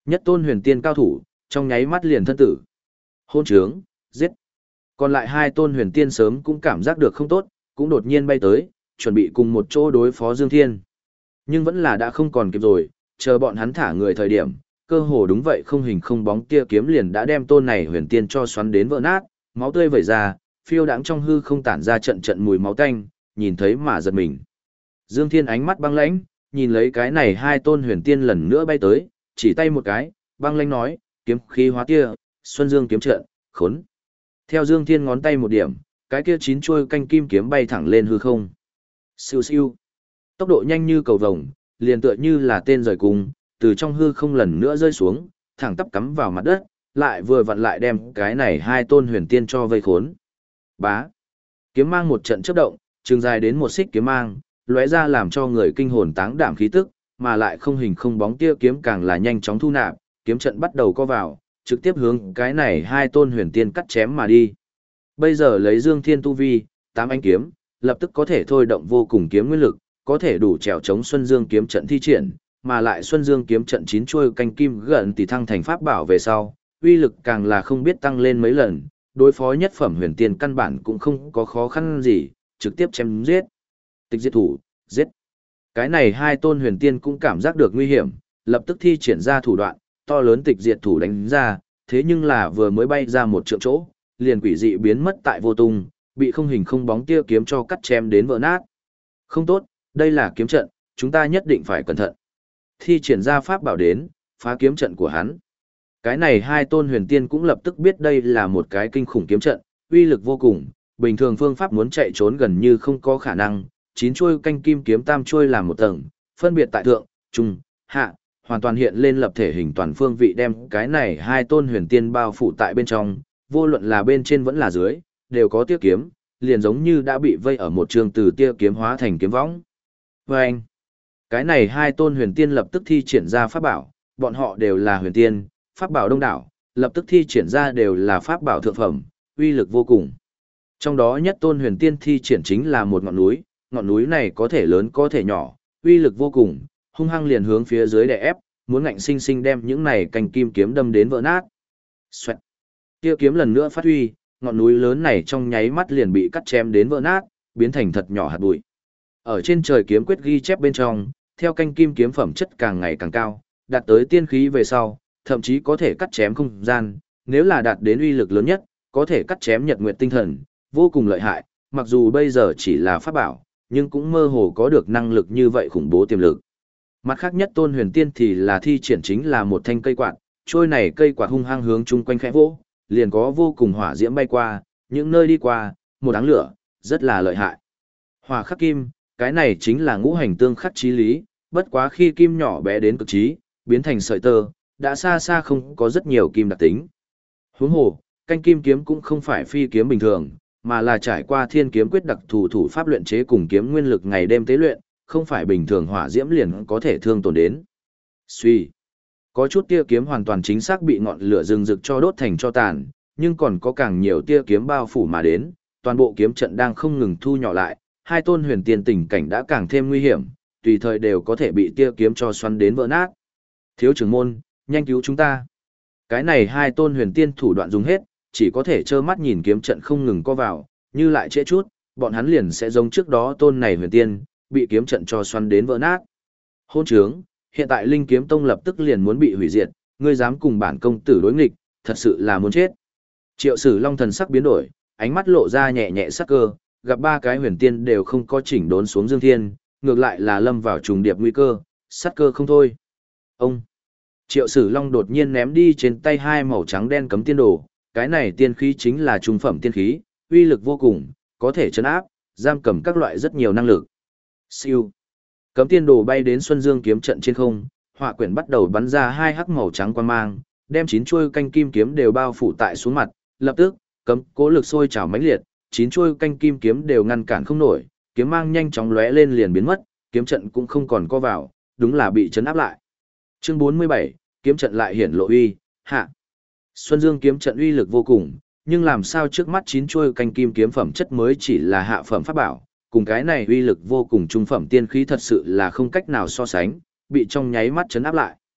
Nhất tôn huyền tiên cao thủ, trong nháy mắt liền thân tử. Hôn trướng, giết. Còn lại hai tôn huyền tiên sớm cũng cảm giác được không tốt, cũng đột nhiên bay tới, chuẩn bị cùng một chỗ đối phó Dương Thiên. Nhưng vẫn là đã không còn kịp rồi, chờ bọn hắn thả người thời điểm, cơ hồ đúng vậy không hình không bóng tia kiếm liền đã đem tôn này huyền tiên cho xoắn đến vỡ nát, máu tươi vẩy ra, phiêu đãng trong hư không tản ra trận trận mùi máu tanh, nhìn thấy mà giật mình. Dương Thiên ánh mắt băng lãnh, nhìn lấy cái này hai tôn huyền tiên lần nữa bay tới, chỉ tay một cái, băng lãnh nói, kiếm khí hóa tia, Xuân Dương kiếm trận, khốn. Theo Dương Thiên ngón tay một điểm, cái kia 9 chuôi canh kim kiếm bay thẳng lên hư không. Siêu siêu. Tốc độ nhanh như cầu vồng, liền tựa như là tên rời cung, từ trong hư không lần nữa rơi xuống, thẳng tắp cắm vào mặt đất, lại vừa vặn lại đem cái này hai tôn huyền tiên cho vây khốn. Bá. Kiếm mang một trận chớp động, trường dài đến một xích kiếm mang, lóe ra làm cho người kinh hồn táng đảm khí tức, mà lại không hình không bóng tia kiếm càng là nhanh chóng thu nạp, kiếm trận bắt đầu co vào, trực tiếp hướng cái này hai tôn huyền tiên cắt chém mà đi. Bây giờ lấy Dương Thiên tu vi, 8 ánh kiếm, lập tức có thể thôi động vô cùng kiếm nguyên lực, có thể đủ trèo chống Xuân Dương kiếm trận thi triển, mà lại Xuân Dương kiếm trận 9 chuôi canh kim gần tỷ thăng thành pháp bảo về sau, uy lực càng là không biết tăng lên mấy lần, đối phó nhất phẩm huyền tiên căn bản cũng không có khó khăn gì, trực tiếp chém giết. Tịch diệt thủ, giết. Cái này hai tôn huyền tiên cũng cảm giác được nguy hiểm, lập tức thi triển ra thủ đoạn, to lớn tịch diệt thủ đánh ra, thế nhưng là vừa mới bay ra một trượng chỗ, liền quỷ dị biến mất tại vô tung, bị không hình không bóng tia kiếm cho cắt chém đến vỡ nát. Không tốt, đây là kiếm trận, chúng ta nhất định phải cẩn thận. Thi triển ra pháp bảo đến, phá kiếm trận của hắn. Cái này hai tôn huyền tiên cũng lập tức biết đây là một cái kinh khủng kiếm trận, uy lực vô cùng, bình thường phương pháp muốn chạy trốn gần như không có khả năng. 9 chuôi canh kim kiếm tam chuôi làm một tầng, phân biệt tại thượng, trung, hạ, hoàn toàn hiện lên lập thể hình toàn phương vị đem cái này hai tôn huyền tiên bao phủ tại bên trong, vô luận là bên trên vẫn là dưới, đều có tia kiếm, liền giống như đã bị vây ở một trường từ tia kiếm hóa thành kiếm võng. Và anh, cái này hai tôn huyền tiên lập tức thi triển ra pháp bảo, bọn họ đều là huyền tiên, pháp bảo đông đảo, lập tức thi triển ra đều là pháp bảo thượng phẩm, uy lực vô cùng. Trong đó nhất tôn huyền tiên thi triển chính là một ngọn núi này có thể lớn có thể nhỏ, uy lực vô cùng, hung hăng liền hướng phía dưới đè ép, muốn ngạnh sinh sinh đem những này cành kim kiếm đâm đến vỡ nát. Xoẹt. Tia kiếm lần nữa phát huy, ngọn núi lớn này trong nháy mắt liền bị cắt chém đến vỡ nát, biến thành thật nhỏ hạt bụi. Ở trên trời kiếm quyết ghi chép bên trong, theo canh kim kiếm phẩm chất càng ngày càng cao, đạt tới tiên khí về sau, thậm chí có thể cắt chém không gian, nếu là đạt đến uy lực lớn nhất, có thể cắt chém nhật nguyệt tinh thần, vô cùng lợi hại, mặc dù bây giờ chỉ là pháp bảo, nhưng cũng mơ hồ có được năng lực như vậy khủng bố tiềm lực. Mặt khác nhất tôn huyền tiên thì là thi triển chính là một thanh cây quạt, trôi này cây quạt hung hăng hướng chung quanh khẽ vỗ, liền có vô cùng hỏa diễm bay qua, những nơi đi qua, một áng lửa, rất là lợi hại. Hỏa khắc kim, cái này chính là ngũ hành tương khắc chí lý, bất quá khi kim nhỏ bé đến cực trí, biến thành sợi tơ, đã xa xa không có rất nhiều kim đặc tính. Huống hồ, canh kim kiếm cũng không phải phi kiếm bình thường, mà là trải qua thiên kiếm quyết đặc thù thủ pháp luyện chế cùng kiếm nguyên lực ngày đêm tế luyện, không phải bình thường hỏa diễm liền có thể thương tổn đến. Suy, có chút tia kiếm hoàn toàn chính xác bị ngọn lửa rừng rực cho đốt thành cho tàn, nhưng còn có càng nhiều tia kiếm bao phủ mà đến, toàn bộ kiếm trận đang không ngừng thu nhỏ lại, hai tôn huyền tiên tình cảnh đã càng thêm nguy hiểm, tùy thời đều có thể bị tia kiếm cho xoắn đến vỡ nát. Thiếu trưởng môn, nhanh cứu chúng ta. Cái này hai tôn huyền tiên thủ đoạn dùng hết, chỉ có thể trơ mắt nhìn kiếm trận không ngừng co vào, như lại trễ chút, bọn hắn liền sẽ giống trước đó tôn này huyền tiên, bị kiếm trận cho xoắn đến vỡ nát. Hôn trướng, hiện tại Linh Kiếm Tông lập tức liền muốn bị hủy diệt, ngươi dám cùng bản công tử đối nghịch, thật sự là muốn chết. Triệu Sử Long thần sắc biến đổi, ánh mắt lộ ra nhẹ nhẹ sắc cơ, gặp ba cái huyền tiên đều không có chỉnh đốn xuống Dương Thiên, ngược lại là lâm vào trùng điệp nguy cơ, sắc cơ không thôi. Ông Triệu Sử Long đột nhiên ném đi trên tay hai màu trắng đen cấm tiên đồ, cái này tiên khí chính là trung phẩm tiên khí, uy lực vô cùng, có thể trấn áp, giam cầm các loại rất nhiều năng lực. Siêu. Cấm tiên đồ bay đến Xuân Dương kiếm trận trên không, họa quyển bắt đầu bắn ra hai hắc màu trắng quang mang, đem 9 chuôi canh kim kiếm đều bao phủ tại xuống mặt, lập tức, cấm cố lực sôi trào mãnh liệt, 9 chuôi canh kim kiếm đều ngăn cản không nổi, kiếm mang nhanh chóng lóe lên liền biến mất, kiếm trận cũng không còn co vào, đúng là bị trấn áp lại. Chương 47, kiếm trận lại hiển lộ uy, hạ. Xuân Dương kiếm trận uy lực vô cùng, nhưng làm sao trước mắt 9 chuôi canh kim kiếm phẩm chất mới chỉ là hạ phẩm pháp bảo, cùng cái này uy lực vô cùng trung phẩm tiên khí thật sự là không cách nào so sánh, bị trong nháy mắt chấn áp lại.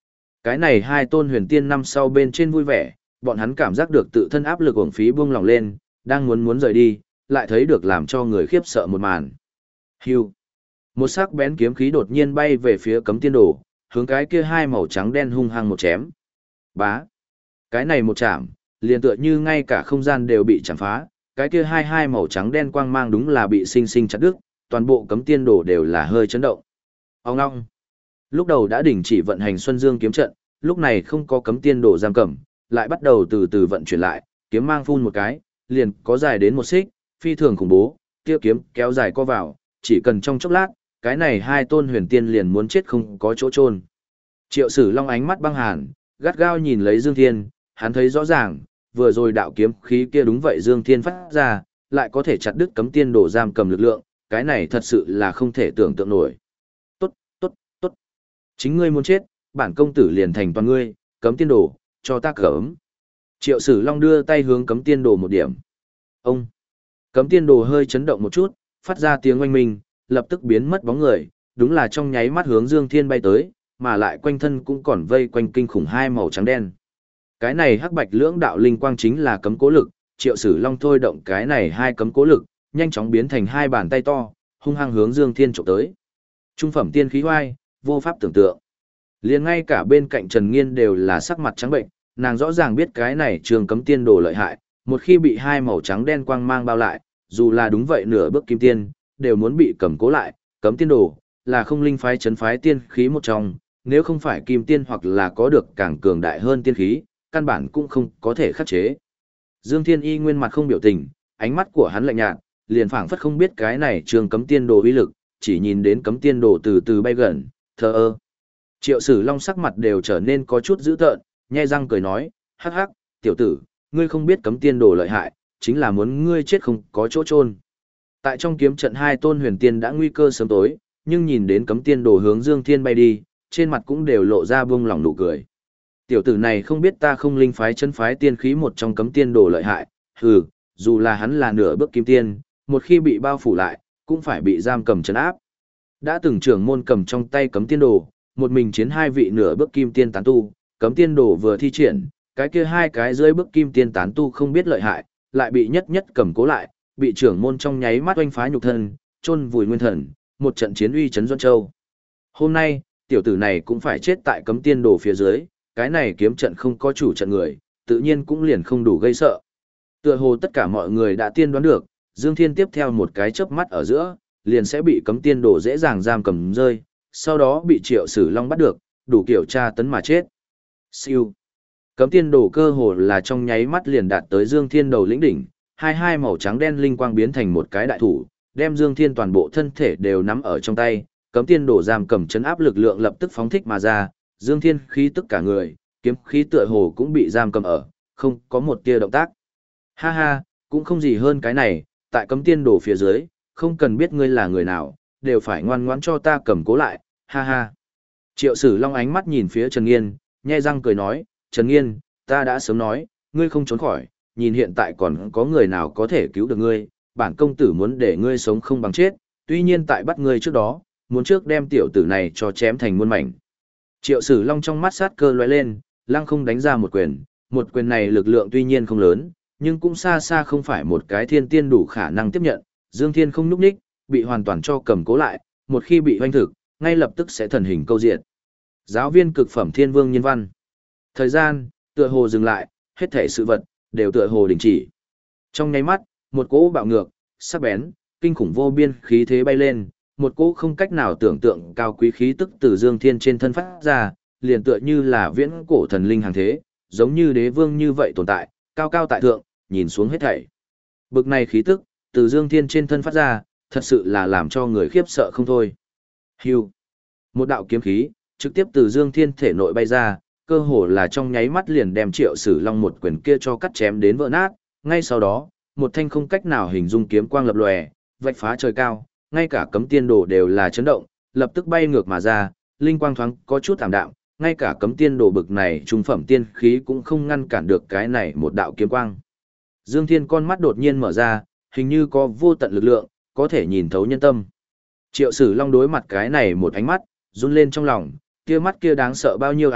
Cái này hai tôn huyền tiên năm sau bên trên vui vẻ, bọn hắn cảm giác được tự thân áp lực uổng phí buông lỏng lên, đang muốn rời đi, lại thấy được làm cho người khiếp sợ một màn. Hưu. Một sắc bén kiếm khí đột nhiên bay về phía Cấm Tiên Đồ, hướng cái kia hai màu trắng đen hung hăng một chém. Bá. Cái này một chạm, liền tựa như ngay cả không gian đều bị chạm phá, cái kia hai màu trắng đen quang mang đúng là bị sinh sinh chặt đứt, toàn bộ Cấm Tiên Đồ đều là hơi chấn động. Ong ong. Lúc đầu đã đình chỉ vận hành Xuân Dương kiếm trận, lúc này không có Cấm Tiên Đồ giam cầm, lại bắt đầu từ từ vận chuyển lại, kiếm mang phun một cái, liền có dài đến một xích, phi thường khủng bố, kia kiếm kéo dài co vào, chỉ cần trong chốc lát, cái này hai tôn huyền tiên liền muốn chết không có chỗ chôn. Triệu Sử Long ánh mắt băng hàn, gắt gao nhìn lấy Dương Thiên, hắn thấy rõ ràng, vừa rồi đạo kiếm khí kia đúng vậy Dương Thiên phát ra, lại có thể chặt đứt Cấm Tiên Đồ giam cầm lực lượng, cái này thật sự là không thể tưởng tượng nổi. Tốt, tốt, tốt. Chính ngươi muốn chết, bản công tử liền thành toàn ngươi, Cấm Tiên Đồ, cho ta cấm. Triệu Sử Long đưa tay hướng Cấm Tiên Đồ một điểm. Ông. Cấm Tiên Đồ hơi chấn động một chút, phát ra tiếng oanh minh, lập tức biến mất bóng người, đúng là trong nháy mắt hướng Dương Thiên bay tới, mà lại quanh thân cũng còn vây quanh kinh khủng hai màu trắng đen. Cái này hắc bạch lưỡng đạo linh quang chính là cấm cố lực, Triệu Sử Long thôi động cái này hai cấm cố lực, nhanh chóng biến thành hai bàn tay to, hung hăng hướng Dương Thiên chụp tới. Trung phẩm tiên khí hoai, vô pháp tưởng tượng. Liền ngay cả bên cạnh Trần Nghiên đều là sắc mặt trắng bệnh, nàng rõ ràng biết cái này Trường Cấm Tiên Đồ lợi hại, một khi bị hai màu trắng đen quang mang bao lại, dù là đúng vậy nửa bước kim tiên, đều muốn bị cầm cố lại. Cấm Tiên Đồ là không linh phái chấn phái tiên khí một trong, nếu không phải kim tiên hoặc là có được càng cường đại hơn tiên khí, căn bản cũng không có thể khắc chế. Dương Thiên Y nguyên mặt không biểu tình, ánh mắt của hắn lạnh nhạt, liền phảng phất không biết cái này Trường Cấm Tiên Đồ uy lực, chỉ nhìn đến Cấm Tiên Đồ từ từ bay gần, thờ ơ. Triệu Sử Long sắc mặt đều trở nên có chút dữ tợn, nhe răng cười nói, hắc hắc, tiểu tử, ngươi không biết Cấm Tiên Đồ lợi hại, chính là muốn ngươi chết không có chỗ chôn. Tại trong kiếm trận hai tôn huyền tiên đã nguy cơ sớm tối, nhưng nhìn đến Cấm Tiên Đồ hướng Dương Thiên bay đi, trên mặt cũng đều lộ ra buông lỏng nụ cười. Tiểu tử này không biết ta không linh phái chân phái tiên khí một trong Cấm Tiên Đồ lợi hại, hừ, dù là hắn là nửa bước kim tiên, một khi bị bao phủ lại, cũng phải bị giam cầm trấn áp. Đã từng trưởng môn cầm trong tay Cấm Tiên Đồ, một mình chiến hai vị nửa bước kim tiên tán tu, Cấm Tiên Đồ vừa thi triển, cái kia hai cái dưới bước kim tiên tán tu không biết lợi hại, lại bị nhất nhất cầm cố lại, bị trưởng môn trong nháy mắt oanh phá nhục thân, chôn vùi nguyên thần, một trận chiến uy chấn Doãn Châu. Hôm nay, tiểu tử này cũng phải chết tại Cấm Tiên Đồ phía dưới, cái này kiếm trận không có chủ trận người, tự nhiên cũng liền không đủ gây sợ. Tựa hồ tất cả mọi người đã tiên đoán được, Dương Thiên tiếp theo một cái chớp mắt ở giữa, liền sẽ bị Cấm Tiên Đồ dễ dàng giam cầm rơi, sau đó bị Triệu Sử Long bắt được, đủ kiểu tra tấn mà chết. Siêu. Cấm Tiên Đồ cơ hồ là trong nháy mắt liền đạt tới Dương Thiên đầu lĩnh đỉnh, hai màu trắng đen linh quang biến thành một cái đại thủ, đem Dương Thiên toàn bộ thân thể đều nắm ở trong tay, Cấm Tiên Đồ giam cầm chấn áp lực lượng lập tức phóng thích mà ra, Dương Thiên khí tức cả người, kiếm khí tựa hồ cũng bị giam cầm ở, không có một tia động tác. Ha ha, cũng không gì hơn cái này, tại Cấm Tiên Đồ phía dưới, không cần biết ngươi là người nào, đều phải ngoan ngoãn cho ta cầm cố lại, ha ha. Triệu Sử Long ánh mắt nhìn phía Trần Nghiên, nhe răng cười nói, Trần Nghiên, ta đã sớm nói, ngươi không trốn khỏi, nhìn hiện tại còn có người nào có thể cứu được ngươi, bản công tử muốn để ngươi sống không bằng chết, tuy nhiên tại bắt ngươi trước đó, muốn trước đem tiểu tử này cho chém thành muôn mảnh. Triệu Sử Long trong mắt sát cơ lóe lên, lăng không đánh ra một quyền này lực lượng tuy nhiên không lớn, nhưng cũng xa xa không phải một cái thiên tiên đủ khả năng tiếp nhận, Dương Thiên không nhúc nhích, bị hoàn toàn cho cầm cố lại, một khi bị hoanh thực, ngay lập tức sẽ thần hình câu diệt. Giáo viên cực phẩm thiên vương nhân văn. Thời gian, tựa hồ dừng lại, hết thảy sự vật, đều tựa hồ đình chỉ. Trong nháy mắt, một cỗ bạo ngược, sắc bén, kinh khủng vô biên khí thế bay lên, một cỗ không cách nào tưởng tượng cao quý khí tức từ Dương Thiên trên thân phát ra, liền tựa như là viễn cổ thần linh hàng thế, giống như đế vương như vậy tồn tại, cao cao tại thượng, nhìn xuống hết thảy. Bực này khí tức, từ Dương Thiên trên thân phát ra, thật sự là làm cho người khiếp sợ không thôi. Hưu. Một đạo kiếm khí, trực tiếp từ Dương Thiên thể nội bay ra, cơ hồ là trong nháy mắt liền đem Triệu Sử Long một quyền kia cho cắt chém đến vỡ nát, ngay sau đó, một thanh không cách nào hình dung kiếm quang lập lòe, vạch phá trời cao, ngay cả Cấm Tiên Đồ đều là chấn động, lập tức bay ngược mà ra, linh quang thoáng có chút tạm đạm, ngay cả Cấm Tiên Đồ bực này trung phẩm tiên khí cũng không ngăn cản được cái này một đạo kiếm quang. Dương Thiên con mắt đột nhiên mở ra, hình như có vô tận lực lượng, có thể nhìn thấu nhân tâm. Triệu Sử Long đối mặt cái này một ánh mắt, run lên trong lòng, kia mắt kia đáng sợ bao nhiêu à,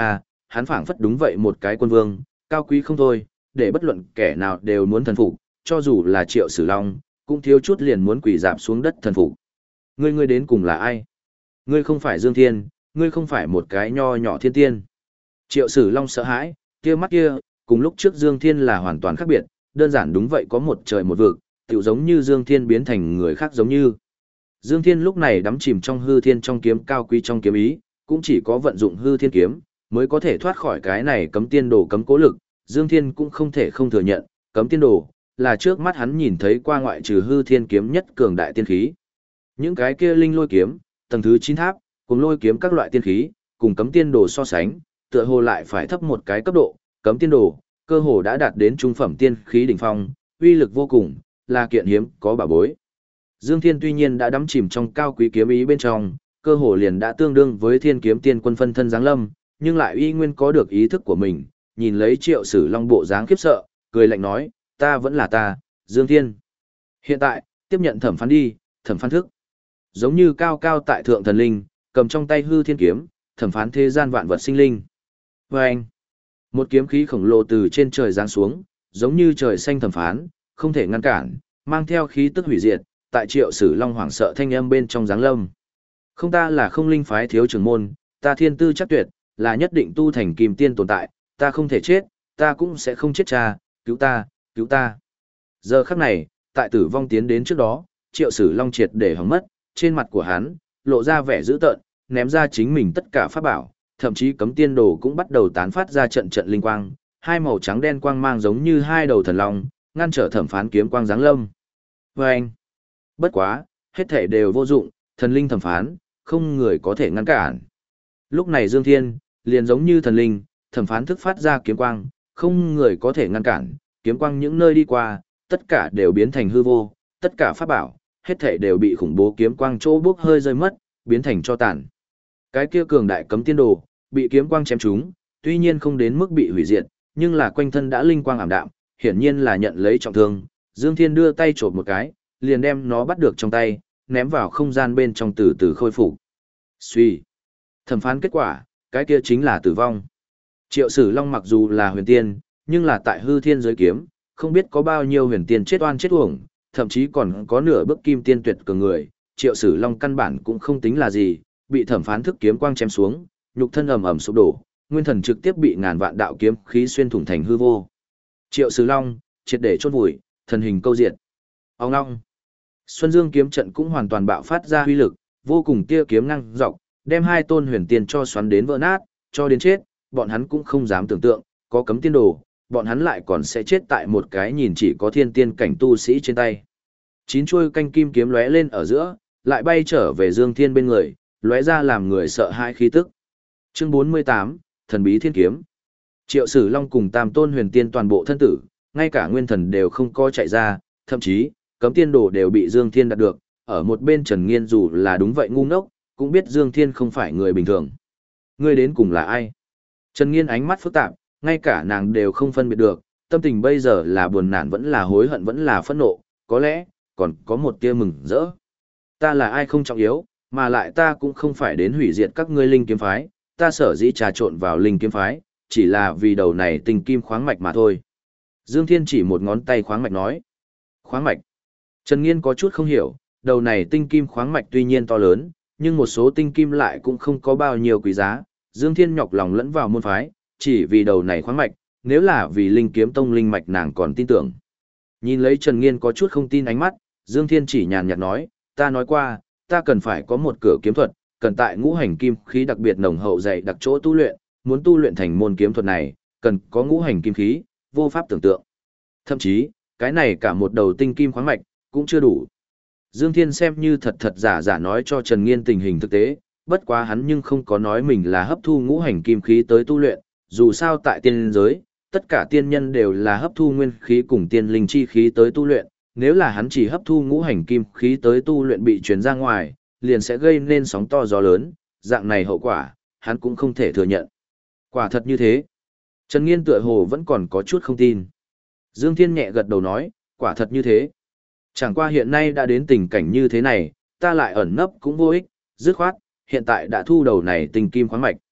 hắn phảng phất đúng vậy một cái quân vương, cao quý không thôi, để bất luận kẻ nào đều muốn thần phục, cho dù là Triệu Sử Long, cũng thiếu chút liền muốn quỳ rạp xuống đất thần phục. Ngươi đến cùng là ai? Ngươi không phải Dương Thiên, ngươi không phải một cái nho nhỏ thiên tiên. Triệu Sử Long sợ hãi, kia mắt kia, cùng lúc trước Dương Thiên là hoàn toàn khác biệt, đơn giản đúng vậy có một trời một vực, tựu giống như Dương Thiên biến thành người khác giống như. Dương Thiên lúc này đắm chìm trong hư thiên trong kiếm cao quý trong kiếm ý, cũng chỉ có vận dụng hư thiên kiếm, mới có thể thoát khỏi cái này cấm tiên đồ cấm cố lực. Dương Thiên cũng không thể không thừa nhận, cấm tiên đồ, là trước mắt hắn nhìn thấy qua ngoại trừ hư thiên kiếm nhất cường đại tiên khí. Những cái kia linh lôi kiếm, tầng thứ 9 tháp, cùng lôi kiếm các loại tiên khí, cùng cấm tiên đồ so sánh, tựa hồ lại phải thấp một cái cấp độ, cấm tiên đồ, cơ hồ đã đạt đến trung phẩm tiên khí đỉnh phong, uy lực vô cùng, là kiện hiếm có bảo bối. Dương Thiên tuy nhiên đã đắm chìm trong cao quý kiếm ý bên trong, cơ hồ liền đã tương đương với Thiên Kiếm Tiên Quân phân thân giáng lâm, nhưng lại uy nguyên có được ý thức của mình, nhìn lấy Triệu Sử Long bộ dáng khiếp sợ, cười lạnh nói, ta vẫn là ta, Dương Thiên. Hiện tại, tiếp nhận thẩm phán đi, thẩm phán thức. Giống như cao cao tại thượng thần linh, cầm trong tay hư thiên kiếm, thẩm phán thế gian vạn vật sinh linh. Và anh, một kiếm khí khổng lồ từ trên trời giáng xuống, giống như trời xanh thẩm phán, không thể ngăn cản, mang theo khí tức hủy diệt, tại Triệu Sử Long hoảng sợ thanh âm bên trong giáng lâm. Không, ta là không linh phái thiếu trưởng môn, ta thiên tư chắc tuyệt, là nhất định tu thành kim tiên tồn tại, ta không thể chết, ta cũng sẽ không chết cha, cứu ta, cứu ta. Giờ khắc này, tại tử vong tiến đến trước đó, Triệu Sử Long triệt để hỏng mất, trên mặt của hắn, lộ ra vẻ dữ tợn, ném ra chính mình tất cả pháp bảo, thậm chí cấm tiên đồ cũng bắt đầu tán phát ra trận trận linh quang, hai màu trắng đen quang mang giống như hai đầu thần long, ngăn trở thẩm phán kiếm quang giáng lâm. Và anh, bất quá, hết thể đều vô dụng, thần linh thẩm phán, không người có thể ngăn cản. Lúc này Dương Thiên, liền giống như thần linh, thẩm phán thức phát ra kiếm quang, không người có thể ngăn cản, kiếm quang những nơi đi qua, tất cả đều biến thành hư vô, tất cả pháp bảo, hết thể đều bị khủng bố kiếm quang chỗ bốc hơi rơi mất, biến thành cho tàn. Cái kia cường đại cấm tiên đồ, bị kiếm quang chém trúng, tuy nhiên không đến mức bị hủy diệt, nhưng là quanh thân đã linh quang ảm đạm, hiển nhiên là nhận lấy trọng thương. Dương Thiên đưa tay chộp một cái, liền đem nó bắt được trong tay, ném vào không gian bên trong từ từ khôi phục. Suy. Thẩm phán kết quả, cái kia chính là tử vong. Triệu Sử Long mặc dù là huyền tiên, nhưng là tại hư thiên giới kiếm, không biết có bao nhiêu huyền tiên chết oan chết uổng, thậm chí còn có nửa bước kim tiên tuyệt cường người. Triệu Sử Long căn bản cũng không tính là gì, bị thẩm phán thức kiếm quang chém xuống, nhục thân ầm ầm sụp đổ, nguyên thần trực tiếp bị ngàn vạn đạo kiếm khí xuyên thủng thành hư vô. Triệu Sử Long triệt để chôn vùi, thần hình câu diệt. Ông long. Xuân Dương kiếm trận cũng hoàn toàn bạo phát ra huy lực, vô cùng tia kiếm ngang dọc, đem hai tôn huyền tiên cho xoắn đến vỡ nát, cho đến chết, bọn hắn cũng không dám tưởng tượng, có cấm tiên đồ, bọn hắn lại còn sẽ chết tại một cái nhìn chỉ có thiên tiên cảnh tu sĩ trên tay. 9 chuôi canh kim kiếm lóe lên ở giữa, lại bay trở về Dương Thiên bên người, lóe ra làm người sợ hãi khí tức. Chương 48, Thần bí thiên kiếm. Triệu Sử Long cùng Tam tôn huyền tiên toàn bộ thân tử, ngay cả nguyên thần đều không có chạy ra, thậm chí, cấm tiên đồ đều bị Dương Thiên đạt được, ở một bên Trần Nghiên dù là đúng vậy ngu ngốc, cũng biết Dương Thiên không phải người bình thường. Ngươi đến cùng là ai? Trần Nghiên ánh mắt phức tạp, ngay cả nàng đều không phân biệt được, tâm tình bây giờ là buồn nản vẫn là hối hận vẫn là phẫn nộ, có lẽ, còn có một tia mừng rỡ. Ta là ai không trọng yếu, mà lại ta cũng không phải đến hủy diệt các ngươi linh kiếm phái, ta sở dĩ trà trộn vào linh kiếm phái, chỉ là vì đầu này tình kim khoáng mạch mà thôi. Dương Thiên chỉ một ngón tay khoáng mạch nói. Khoáng mạch. Trần Nghiên có chút không hiểu, đầu này tinh kim khoáng mạch tuy nhiên to lớn, nhưng một số tinh kim lại cũng không có bao nhiêu quý giá. Dương Thiên nhọc lòng lẫn vào môn phái, chỉ vì đầu này khoáng mạch, nếu là vì linh kiếm tông linh mạch nàng còn tin tưởng. Nhìn lấy Trần Nghiên có chút không tin ánh mắt, Dương Thiên chỉ nhàn nhạt nói, ta nói qua, ta cần phải có một cửa kiếm thuật, cần tại ngũ hành kim khí đặc biệt nồng hậu dày đặc chỗ tu luyện, muốn tu luyện thành môn kiếm thuật này, cần có ngũ hành kim khí, vô pháp tưởng tượng. Thậm chí, cái này cả một đầu tinh kim khoáng mạch, cũng chưa đủ. Dương Thiên xem như thật thật giả giả nói cho Trần Nghiên tình hình thực tế, bất quá hắn nhưng không có nói mình là hấp thu ngũ hành kim khí tới tu luyện, dù sao tại tiên giới, tất cả tiên nhân đều là hấp thu nguyên khí cùng tiên linh chi khí tới tu luyện, nếu là hắn chỉ hấp thu ngũ hành kim khí tới tu luyện bị truyền ra ngoài, liền sẽ gây nên sóng to gió lớn, dạng này hậu quả, hắn cũng không thể thừa nhận. Quả thật như thế. Trần Nghiên tựa hồ vẫn còn có chút không tin. Dương Thiên nhẹ gật đầu nói, quả thật như thế. Chẳng qua hiện nay đã đến tình cảnh như thế này, ta lại ẩn nấp cũng vô ích, dứt khoát, hiện tại đã thu đầu này tình kim khoáng mạch.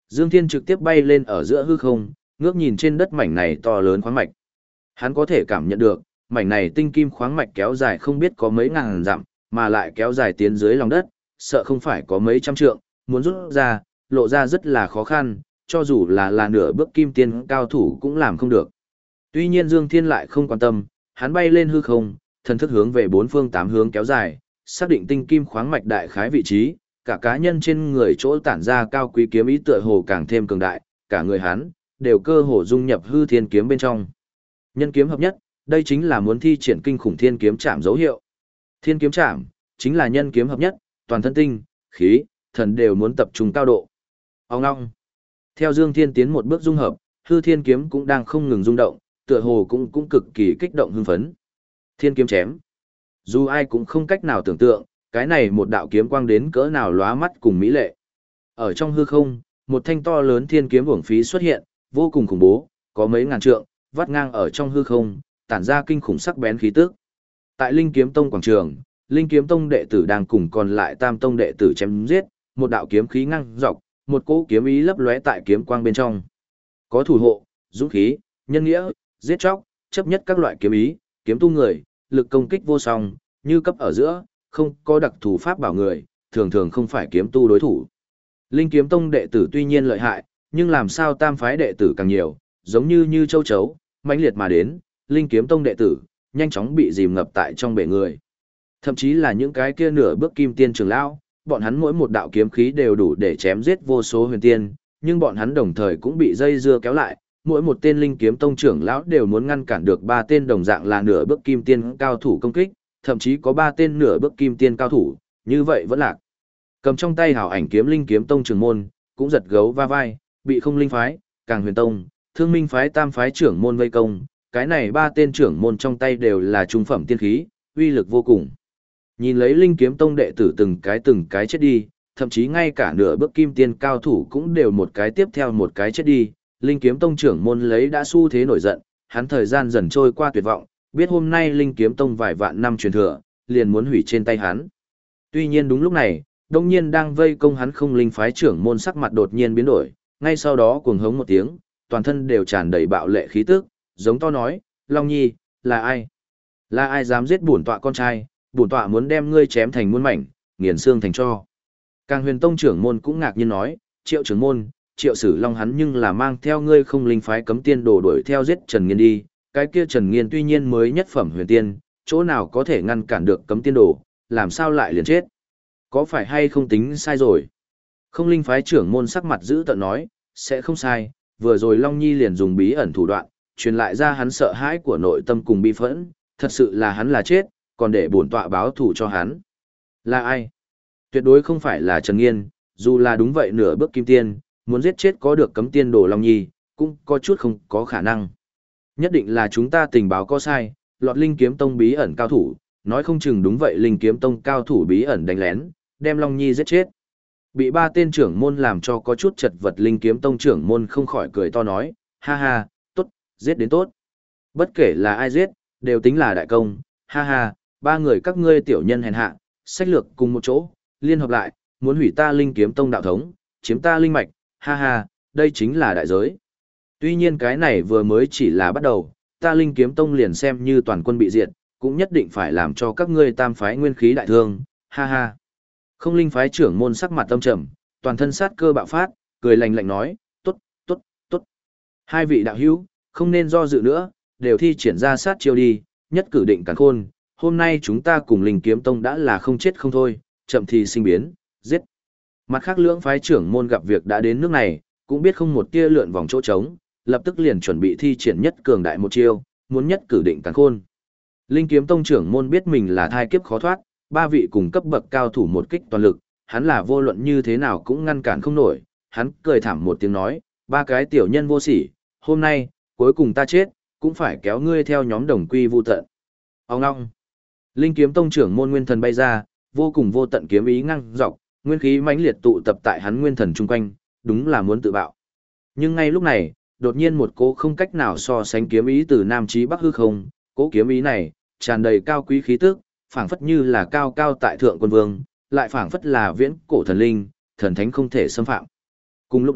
Dương Thiên trực tiếp bay lên ở giữa hư không, ngước nhìn trên đất mảnh này to lớn khoáng mạch. Hắn có thể cảm nhận được, mảnh này tinh kim khoáng mạch kéo dài không biết có mấy ngàn dặm, mà lại kéo dài tiến dưới lòng đất, sợ không phải có mấy trăm trượng, muốn rút ra, lộ ra rất là khó khăn, cho dù là nửa bước kim tiên cao thủ cũng làm không được. Tuy nhiên Dương Thiên lại không quan tâm, hắn bay lên hư không, thần thức hướng về bốn phương tám hướng kéo dài, xác định tinh kim khoáng mạch đại khái vị trí, cả cá nhân trên người chỗ tản ra cao quý kiếm ý tựa hồ càng thêm cường đại, cả người hắn đều cơ hồ dung nhập hư thiên kiếm bên trong. Nhân kiếm hợp nhất, đây chính là muốn thi triển kinh khủng thiên kiếm trảm dấu hiệu. Thiên kiếm trảm chính là nhân kiếm hợp nhất, toàn thân tinh, khí, thần đều muốn tập trung cao độ. Ông ngoong. Theo Dương Thiên tiến một bước dung hợp, hư thiên kiếm cũng đang không ngừng rung động, tựa hồ cũng cực kỳ kích động hưng phấn. Thiên kiếm chém. Dù ai cũng không cách nào tưởng tượng, cái này một đạo kiếm quang đến cỡ nào lóa mắt cùng mỹ lệ. Ở trong hư không, một thanh to lớn thiên kiếm uổng phí xuất hiện, vô cùng khủng bố, có mấy ngàn trượng, vắt ngang ở trong hư không, tản ra kinh khủng sắc bén khí tức. Tại Linh Kiếm Tông quảng trường, Linh Kiếm Tông đệ tử đang cùng còn lại Tam Tông đệ tử chém giết, một đạo kiếm khí ngang dọc, một cỗ kiếm ý lấp lóe tại kiếm quang bên trong. Có thủ hộ, dũng khí, nhân nghĩa, giết chóc, chấp nhất các loại kiếm ý, kiếm tu người, lực công kích vô song, như cấp ở giữa, không có đặc thù pháp bảo người, thường thường không phải kiếm tu đối thủ. Linh Kiếm Tông đệ tử tuy nhiên lợi hại, nhưng làm sao tam phái đệ tử càng nhiều, giống như châu chấu, mãnh liệt mà đến, Linh Kiếm Tông đệ tử nhanh chóng bị dìm ngập tại trong bể người. Thậm chí là những cái kia nửa bước kim tiên trưởng lão, bọn hắn mỗi một đạo kiếm khí đều đủ để chém giết vô số huyền tiên, nhưng bọn hắn đồng thời cũng bị dây dưa kéo lại, mỗi một tên Linh Kiếm Tông trưởng lão đều muốn ngăn cản được ba tên đồng dạng là nửa bước kim tiên cao thủ công kích, thậm chí có ba tên nửa bước kim tiên cao thủ, như vậy vẫn lạc. Cầm trong tay hảo ảnh kiếm Linh Kiếm Tông trưởng môn, cũng giật gấu va vai, bị Không Linh phái, Càng Huyền Tông, Thương Minh phái tam phái trưởng môn vây công, cái này ba tên trưởng môn trong tay đều là trung phẩm tiên khí, uy lực vô cùng. Nhìn lấy Linh Kiếm Tông đệ tử từng cái chết đi, thậm chí ngay cả nửa bước kim tiên cao thủ cũng đều một cái tiếp theo một cái chết đi, Linh Kiếm Tông trưởng môn lấy đã xu thế nổi giận, hắn thời gian dần trôi qua tuyệt vọng, biết hôm nay Linh Kiếm Tông vài vạn năm truyền thừa, liền muốn hủy trên tay hắn. Tuy nhiên đúng lúc này, đông nhiên đang vây công hắn Không Linh phái trưởng môn sắc mặt đột nhiên biến đổi, ngay sau đó cuồng hống một tiếng, toàn thân đều tràn đầy bạo lệ khí tức, giống to nói, Long Nhi, là ai? Là ai dám giết bổn tọa con trai, bổn tọa muốn đem ngươi chém thành muôn mảnh, nghiền xương thành tro. Càng Huyền Tông trưởng môn cũng ngạc nhiên nói, Triệu trưởng môn, Triệu Sử Long hắn nhưng là mang theo ngươi Không Linh phái cấm tiên đồ đuổi theo giết Trần Nghiên đi, cái kia Trần Nghiên tuy nhiên mới nhất phẩm huyền tiên, chỗ nào có thể ngăn cản được cấm tiên đồ, làm sao lại liền chết? Có phải hay không tính sai rồi? Không Linh phái trưởng môn sắc mặt giữ tợn nói, sẽ không sai, vừa rồi Long Nhi liền dùng bí ẩn thủ đoạn, truyền lại ra hắn sợ hãi của nội tâm cùng bi phẫn, thật sự là hắn là chết, còn để bổn tọa báo thù cho hắn. Là ai? Tuyệt đối không phải là Trần Nghiên, dù là đúng vậy nửa bước kim tiên, muốn giết chết có được cấm tiên đồ Long Nhi, cũng có chút không có khả năng. Nhất định là chúng ta tình báo có sai, lọt Linh Kiếm Tông bí ẩn cao thủ, nói không chừng đúng vậy Linh Kiếm Tông cao thủ bí ẩn đánh lén, đem Long Nhi giết chết. Bị ba tên trưởng môn làm cho có chút chật vật Linh Kiếm Tông trưởng môn không khỏi cười to nói, ha ha, tốt, giết đến tốt. Bất kể là ai giết, đều tính là đại công, ha ha, ba người các ngươi tiểu nhân hèn hạ, sách lược cùng một chỗ, liên hợp lại, muốn hủy ta Linh Kiếm Tông đạo thống, chiếm ta linh mạch, ha ha, đây chính là đại giới. Tuy nhiên cái này vừa mới chỉ là bắt đầu, ta Linh Kiếm Tông liền xem như toàn quân bị diệt, cũng nhất định phải làm cho các ngươi tam phái nguyên khí đại thương, ha ha. Không Linh phái trưởng môn sắc mặt tâm trầm, toàn thân sát cơ bạo phát, cười lạnh lạnh nói, tốt, tốt, tốt. Hai vị đạo hữu, không nên do dự nữa, đều thi triển ra sát chiêu đi, nhất cử định càn khôn, hôm nay chúng ta cùng Linh Kiếm Tông đã là không chết không thôi, chậm thì sinh biến, giết. Mặt khác lưỡng phái trưởng môn gặp việc đã đến nước này, cũng biết không một tia lượn vòng chỗ trống, lập tức liền chuẩn bị thi triển nhất cường đại một chiêu, muốn nhất cử định càn khôn. Linh Kiếm Tông trưởng môn biết mình là thai kiếp khó thoát, ba vị cùng cấp bậc cao thủ một kích toàn lực, hắn là vô luận như thế nào cũng ngăn cản không nổi, hắn cười thảm một tiếng nói, ba cái tiểu nhân vô sỉ, hôm nay, cuối cùng ta chết, cũng phải kéo ngươi theo nhóm đồng quy vu tận. Ông ngong. Linh Kiếm Tông trưởng môn nguyên thần bay ra, vô cùng vô tận kiếm ý ngăng dọc, nguyên khí mãnh liệt tụ tập tại hắn nguyên thần chung quanh, đúng là muốn tự bạo. Nhưng ngay lúc này, đột nhiên một cỗ không cách nào so sánh kiếm ý từ nam chí bắc hư không, cỗ kiếm ý này tràn đầy cao quý khí tức, phảng phất như là cao cao tại thượng quân vương, lại phảng phất là viễn cổ thần linh, thần thánh không thể xâm phạm. Cùng lúc đó,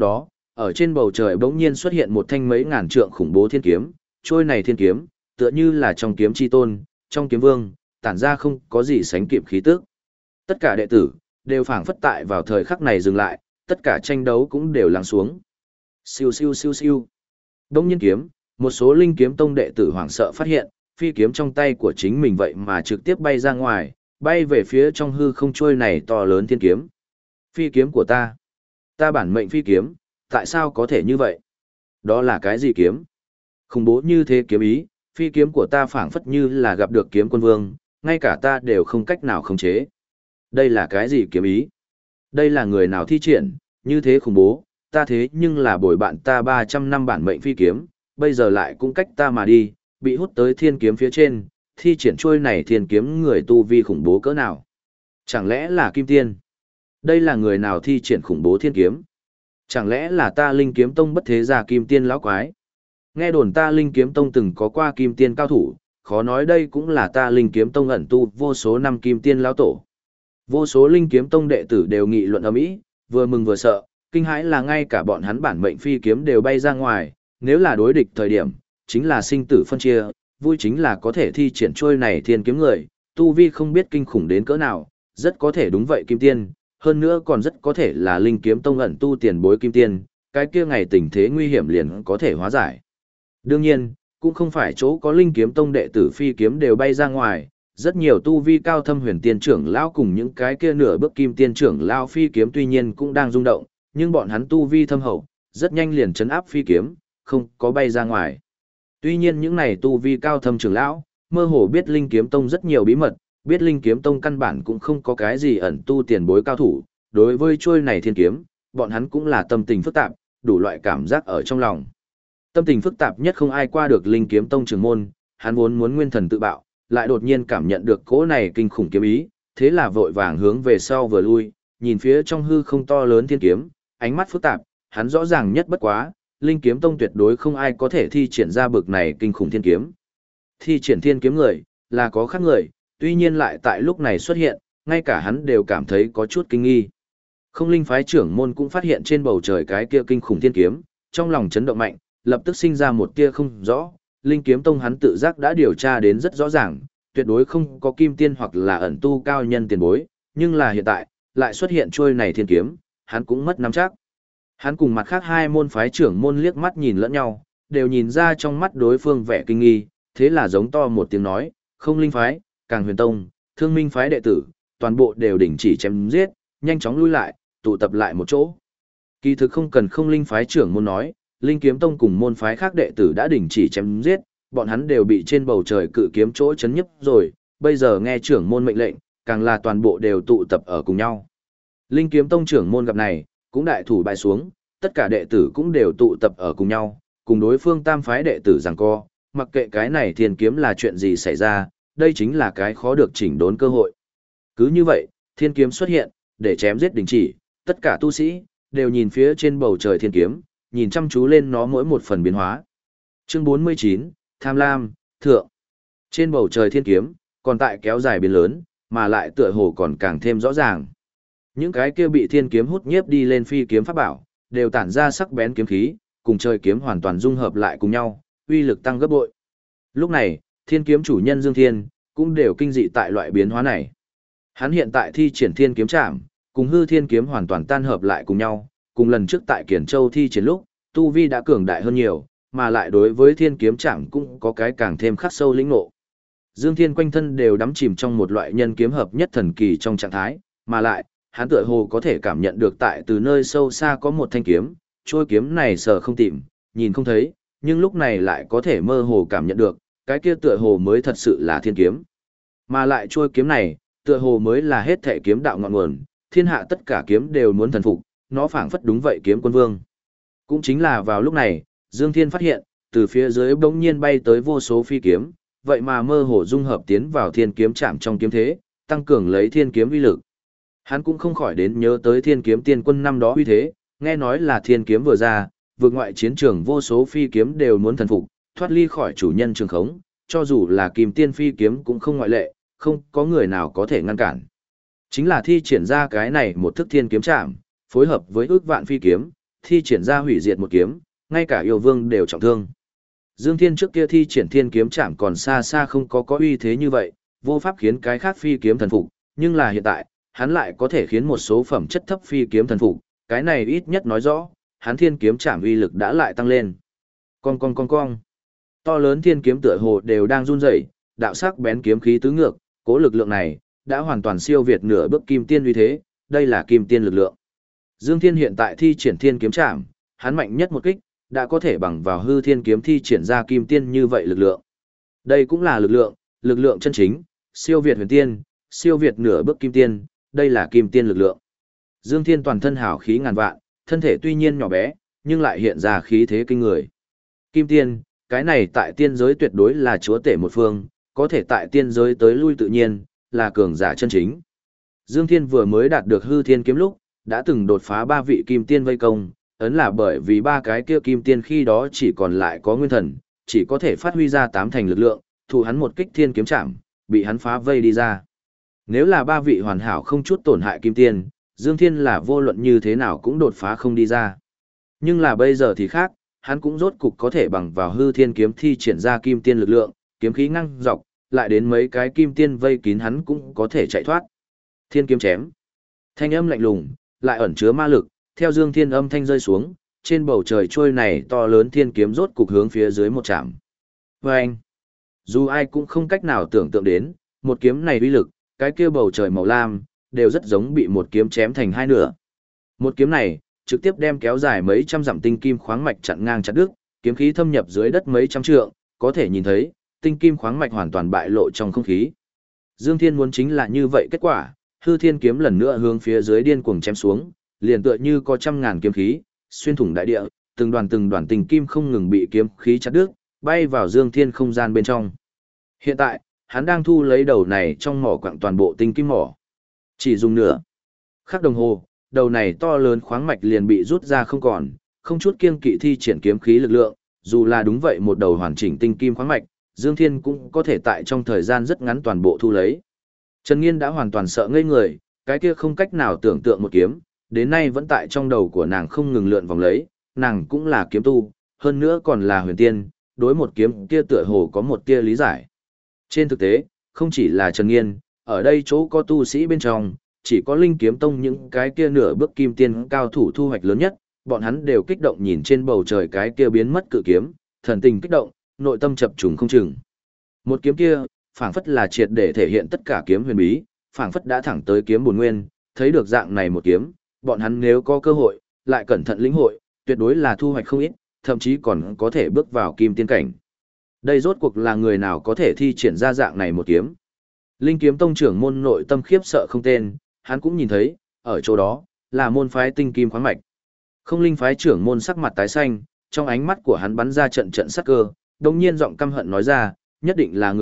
Ở trên bầu trời bỗng nhiên xuất hiện một thanh mấy ngàn trượng khủng bố thiên kiếm, trôi này thiên kiếm, tựa như là trong kiếm chi tôn, trong kiếm vương, tản ra không có gì sánh kịp khí tức. Tất cả đệ tử đều phảng phất tại vào thời khắc này dừng lại, tất cả tranh đấu cũng đều lắng xuống. Siêu siêu siêu siêu. Đông nhiên kiếm, một số linh kiếm tông đệ tử hoảng sợ phát hiện, phi kiếm trong tay của chính mình vậy mà trực tiếp bay ra ngoài, bay về phía trong hư không trôi này to lớn thiên kiếm. Phi kiếm của ta bản mệnh phi kiếm, tại sao có thể như vậy? Đó là cái gì kiếm? Khủng bố như thế kiếm ý, phi kiếm của ta phảng phất như là gặp được kiếm quân vương, ngay cả ta đều không cách nào khống chế. Đây là cái gì kiếm ý? Đây là người nào thi triển, như thế khủng bố, ta thế nhưng là bồi bạn ta 300 năm bản mệnh phi kiếm, bây giờ lại cũng cách ta mà đi, bị hút tới thiên kiếm phía trên, thi triển trôi này thiên kiếm người tu vi khủng bố cỡ nào? Chẳng lẽ là Kim Tiên? Đây là người nào thi triển khủng bố thiên kiếm? Chẳng lẽ là ta Linh Kiếm Tông bất thế gia Kim Tiên lão quái? Nghe đồn ta Linh Kiếm Tông từng có qua Kim Tiên cao thủ, khó nói đây cũng là ta Linh Kiếm Tông ẩn tu vô số năm Kim Tiên lão tổ. Vô số Linh Kiếm Tông đệ tử đều nghị luận ầm ĩ, vừa mừng vừa sợ, kinh hãi là ngay cả bọn hắn bản mệnh phi kiếm đều bay ra ngoài, nếu là đối địch thời điểm, chính là sinh tử phân chia, vui chính là có thể thi triển trôi này thiên kiếm người, tu vi không biết kinh khủng đến cỡ nào, rất có thể đúng vậy Kim Tiên, hơn nữa còn rất có thể là Linh Kiếm Tông ẩn tu tiền bối Kim Tiên, cái kia ngày tình thế nguy hiểm liền có thể hóa giải. Đương nhiên, cũng không phải chỗ có Linh Kiếm Tông đệ tử phi kiếm đều bay ra ngoài, rất nhiều tu vi cao thâm huyền tiên trưởng lão cùng những cái kia nửa bước kim tiên trưởng lão phi kiếm tuy nhiên cũng đang rung động, nhưng bọn hắn tu vi thâm hậu, rất nhanh liền chấn áp phi kiếm, không có bay ra ngoài. Tuy nhiên những này tu vi cao thâm trưởng lão, mơ hồ biết Linh Kiếm Tông rất nhiều bí mật, biết Linh Kiếm Tông căn bản cũng không có cái gì ẩn tu tiền bối cao thủ, đối với trôi này thiên kiếm, bọn hắn cũng là tâm tình phức tạp, đủ loại cảm giác ở trong lòng. Tâm tình phức tạp nhất không ai qua được Linh Kiếm Tông trưởng môn, hắn vốn muốn nguyên thần tự bạo, lại đột nhiên cảm nhận được cỗ này kinh khủng kiếm ý, thế là vội vàng hướng về sau vừa lui, nhìn phía trong hư không to lớn thiên kiếm, ánh mắt phức tạp, hắn rõ ràng nhất bất quá, Linh Kiếm Tông tuyệt đối không ai có thể thi triển ra bực này kinh khủng thiên kiếm. Thi triển thiên kiếm người, là có khác người, tuy nhiên lại tại lúc này xuất hiện, ngay cả hắn đều cảm thấy có chút kinh nghi. Không Linh phái trưởng môn cũng phát hiện trên bầu trời cái kia kinh khủng thiên kiếm, trong lòng chấn động mạnh, lập tức sinh ra một tia không rõ, Linh Kiếm Tông hắn tự giác đã điều tra đến rất rõ ràng, tuyệt đối không có kim tiên hoặc là ẩn tu cao nhân tiền bối, nhưng là hiện tại, lại xuất hiện trôi này thiên kiếm, hắn cũng mất nắm chắc. Hắn cùng mặt khác hai môn phái trưởng môn liếc mắt nhìn lẫn nhau, đều nhìn ra trong mắt đối phương vẻ kinh nghi, thế là giống to một tiếng nói, Không Linh phái, Càng Huyền Tông, Thương Minh phái đệ tử, toàn bộ đều đình chỉ chém giết, nhanh chóng lui lại, tụ tập lại một chỗ. Kỳ thực không cần Không Linh phái trưởng môn nói, Linh Kiếm Tông cùng môn phái khác đệ tử đã đình chỉ chém giết, bọn hắn đều bị trên bầu trời cự kiếm chỗ chấn nhấp rồi, bây giờ nghe trưởng môn mệnh lệnh, càng là toàn bộ đều tụ tập ở cùng nhau. Linh Kiếm Tông trưởng môn gặp này, cũng đại thủ bại xuống, tất cả đệ tử cũng đều tụ tập ở cùng nhau, cùng đối phương tam phái đệ tử giằng co, mặc kệ cái này thiên kiếm là chuyện gì xảy ra, đây chính là cái khó được chỉnh đốn cơ hội. Cứ như vậy, thiên kiếm xuất hiện, để chém giết đình chỉ, tất cả tu sĩ đều nhìn phía trên bầu trời thiên kiếm, nhìn chăm chú lên nó mỗi một phần biến hóa. Chương 49, Tham Lam, Thượng. Trên bầu trời thiên kiếm, còn tại kéo dài biến lớn, mà lại tựa hồ còn càng thêm rõ ràng. Những cái kia bị thiên kiếm hút nhiếp đi lên phi kiếm pháp bảo, đều tản ra sắc bén kiếm khí, cùng trời kiếm hoàn toàn dung hợp lại cùng nhau, uy lực tăng gấp bội. Lúc này, thiên kiếm chủ nhân Dương Thiên, cũng đều kinh dị tại loại biến hóa này. Hắn hiện tại thi triển thiên kiếm trảm, cùng hư thiên kiếm hoàn toàn tan hợp lại cùng nhau, cùng lần trước tại Kiển Châu thi triển lúc, tu vi đã cường đại hơn nhiều, mà lại đối với thiên kiếm trảm cũng có cái càng thêm khắc sâu lĩnh ngộ. Dương Thiên quanh thân đều đắm chìm trong một loại nhân kiếm hợp nhất thần kỳ trong trạng thái, mà lại, hắn tựa hồ có thể cảm nhận được tại từ nơi sâu xa có một thanh kiếm, trôi kiếm này sờ không tìm, nhìn không thấy, nhưng lúc này lại có thể mơ hồ cảm nhận được, cái kia tựa hồ mới thật sự là thiên kiếm. Mà lại trôi kiếm này, tựa hồ mới là hết thệ kiếm đạo ngọn nguồn, thiên hạ tất cả kiếm đều muốn thần phục, nó phảng phất đúng vậy kiếm quân vương. Cũng chính là vào lúc này, Dương Thiên phát hiện, từ phía dưới bỗng nhiên bay tới vô số phi kiếm, vậy mà mơ hồ dung hợp tiến vào thiên kiếm chạm trong kiếm thế, tăng cường lấy thiên kiếm uy lực. Hắn cũng không khỏi đến nhớ tới thiên kiếm tiên quân năm đó uy thế, nghe nói là thiên kiếm vừa ra, vượt ngoại chiến trường vô số phi kiếm đều muốn thần phục, thoát ly khỏi chủ nhân trường khống, cho dù là kim tiên phi kiếm cũng không ngoại lệ, không có người nào có thể ngăn cản. Chính là thi triển ra cái này một thức thiên kiếm chạm, phối hợp với ước vạn phi kiếm, thi triển ra hủy diệt một kiếm, ngay cả yêu vương đều trọng thương. Dương Thiên trước kia thi triển thiên kiếm chạm còn xa xa không có uy thế như vậy, vô pháp khiến cái khác phi kiếm thần phục, nhưng là hiện tại, hắn lại có thể khiến một số phẩm chất thấp phi kiếm thần phục, cái này ít nhất nói rõ, hắn thiên kiếm chạm uy lực đã lại tăng lên. Cong. To lớn thiên kiếm tựa hồ đều đang run rẩy, đạo sắc bén kiếm khí tứ ngược, cố lực lượng này đã hoàn toàn siêu việt nửa bước kim tiên uy thế, đây là kim tiên lực lượng. Dương Thiên hiện tại thi triển thiên kiếm chạm, hắn mạnh nhất một kích, đã có thể bằng vào hư thiên kiếm thi triển ra kim tiên như vậy lực lượng. Đây cũng là lực lượng chân chính, siêu việt huyền tiên, siêu việt nửa bước kim tiên, đây là kim tiên lực lượng. Dương Thiên toàn thân hào khí ngàn vạn, thân thể tuy nhiên nhỏ bé, nhưng lại hiện ra khí thế kinh người. Kim tiên, cái này tại tiên giới tuyệt đối là chúa tể một phương, có thể tại tiên giới tới lui tự nhiên, là cường giả chân chính. Dương Thiên vừa mới đạt được hư thiên kiếm lúc, đã từng đột phá 3 vị kim tiên vây công, ấn là bởi vì 3 cái kia kim tiên khi đó chỉ còn lại có nguyên thần, chỉ có thể phát huy ra 8 thành lực lượng, thụ hắn một kích thiên kiếm chạm, bị hắn phá vây đi ra. Nếu là 3 vị hoàn hảo không chút tổn hại kim tiên, Dương Thiên là vô luận như thế nào cũng đột phá không đi ra. Nhưng là bây giờ thì khác, hắn cũng rốt cục có thể bằng vào hư thiên kiếm thi triển ra kim tiên lực lượng, kiếm khí ngăng dọc, lại đến mấy cái kim tiên vây kín hắn cũng có thể chạy thoát. Thiên kiếm chém. Thanh âm lạnh lùng, lại ẩn chứa ma lực, theo Dương Thiên âm thanh rơi xuống, trên bầu trời trôi này to lớn thiên kiếm rốt cục hướng phía dưới một chạm. Vâng! Dù ai cũng không cách nào tưởng tượng đến, một kiếm này uy lực, cái kia bầu trời màu lam, đều rất giống bị một kiếm chém thành hai nửa. Một kiếm này, trực tiếp đem kéo dài mấy trăm dặm tinh kim khoáng mạch chặn ngang chặt đứt, kiếm khí thâm nhập dưới đất mấy trăm trượng, có thể nhìn thấy, tinh kim khoáng mạch hoàn toàn bại lộ trong không khí. Dương Thiên muốn chính là như vậy kết quả, hư thiên kiếm lần nữa hướng phía dưới điên cuồng chém xuống, liền tựa như có trăm ngàn kiếm khí, xuyên thủng đại địa, từng đoàn tinh kim không ngừng bị kiếm khí chặt đứt, bay vào Dương Thiên không gian bên trong. Hiện tại, hắn đang thu lấy đầu này trong mỏ quặng toàn bộ tinh kim mỏ. Chỉ dùng nửa khắc đồng hồ, đầu này to lớn khoáng mạch liền bị rút ra không còn, không chút kiêng kỵ thi triển kiếm khí lực lượng, dù là đúng vậy một đầu hoàn chỉnh tinh kim khoáng mạch, Dương Thiên cũng có thể tại trong thời gian rất ngắn toàn bộ thu lấy. Trần Nghiên đã hoàn toàn sợ ngây người, cái kia không cách nào tưởng tượng một kiếm, đến nay vẫn tại trong đầu của nàng không ngừng lượn vòng lấy, nàng cũng là kiếm tu, hơn nữa còn là huyền tiên, đối một kiếm kia tựa hồ có một tia lý giải. Trên thực tế, không chỉ là Trần Nghiên, ở đây chỗ có tu sĩ bên trong, chỉ có Linh Kiếm Tông những cái kia nửa bước kim tiên cao thủ thu hoạch lớn nhất, bọn hắn đều kích động nhìn trên bầu trời cái kia biến mất cự kiếm, thần tình kích động, nội tâm chập trùng không chừng. Một kiếm kia, phảng phất là triệt để thể hiện tất cả kiếm huyền bí, phảng phất đã thẳng tới kiếm bổn nguyên, thấy được dạng này một kiếm, bọn hắn nếu có cơ hội, lại cẩn thận lĩnh hội, tuyệt đối là thu hoạch không ít, thậm chí còn có thể bước vào kim tiên cảnh. Đây rốt cuộc là người nào có thể thi triển ra dạng này một kiếm? Linh Kiếm Tông trưởng môn nội tâm khiếp sợ không tên, hắn cũng nhìn thấy, ở chỗ đó, là môn phái tinh kim khoáng mạch. Không Linh phái trưởng môn sắc mặt tái xanh, trong ánh mắt của hắn bắn ra trận trận sắc cơ, đồng nhiên giọng căm hận nói ra, nhất định là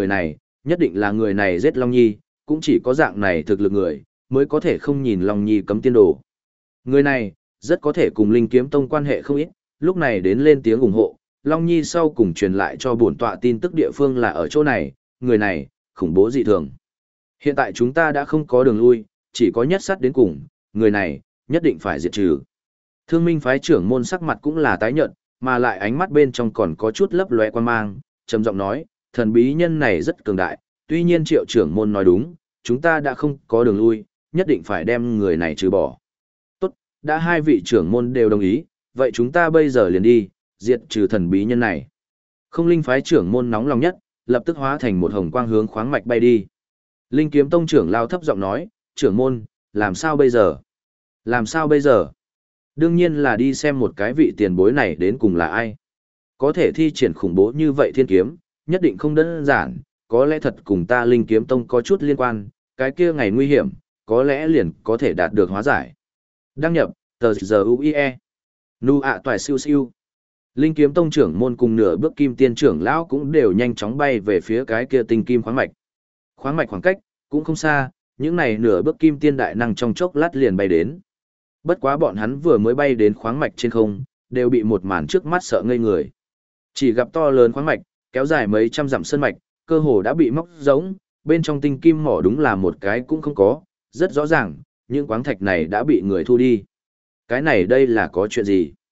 người này giết Long Nhi, cũng chỉ có dạng này thực lực người, mới có thể không nhìn Long Nhi cấm tiên đồ. Người này, rất có thể cùng Linh Kiếm Tông quan hệ không ít, lúc này đến lên tiếng ủng hộ, Long Nhi sau cùng truyền lại cho bổn tọa tin tức địa phương là ở chỗ này, người này, khủng bố dị thường. Hiện tại chúng ta đã không có đường lui, chỉ có nhất sát đến cùng, người này, nhất định phải diệt trừ. Thương Minh phái trưởng môn sắc mặt cũng là tái nhợt, mà lại ánh mắt bên trong còn có chút lấp lóe quan mang, trầm giọng nói, thần bí nhân này rất cường đại, tuy nhiên Triệu trưởng môn nói đúng, chúng ta đã không có đường lui, nhất định phải đem người này trừ bỏ. Tốt, đã hai vị trưởng môn đều đồng ý, vậy chúng ta bây giờ liền đi, diệt trừ thần bí nhân này. Không Linh phái trưởng môn nóng lòng nhất, lập tức hóa thành một hồng quang hướng khoáng mạch bay đi. Linh Kiếm Tông trưởng lao thấp giọng nói, trưởng môn, làm sao bây giờ? Làm sao bây giờ? Đương nhiên là đi xem một cái vị tiền bối này đến cùng là ai. Có thể thi triển khủng bố như vậy thiên kiếm, nhất định không đơn giản, có lẽ thật cùng ta Linh Kiếm Tông có chút liên quan, cái kia ngày nguy hiểm, có lẽ liền có thể đạt được hóa giải. Đăng nhập, tờ giờ UIE. Nu ạ toài siêu siêu. Linh Kiếm Tông trưởng môn cùng nửa bước kim tiên trưởng lão cũng đều nhanh chóng bay về phía cái kia tinh kim khoáng mạch. Khoáng mạch khoảng cách cũng không xa, những này nửa bước kim tiên đại năng trong chốc lát liền bay đến. Bất quá bọn hắn vừa mới bay đến khoáng mạch trên không, đều bị một màn trước mắt sợ ngây người. Chỉ gặp to lớn khoáng mạch, kéo dài mấy trăm dặm sơn mạch, cơ hồ đã bị móc rỗng, bên trong tinh kim mỏ đúng là một cái cũng không có, rất rõ ràng, những khoáng thạch này đã bị người thu đi. Cái này đây là có chuyện gì?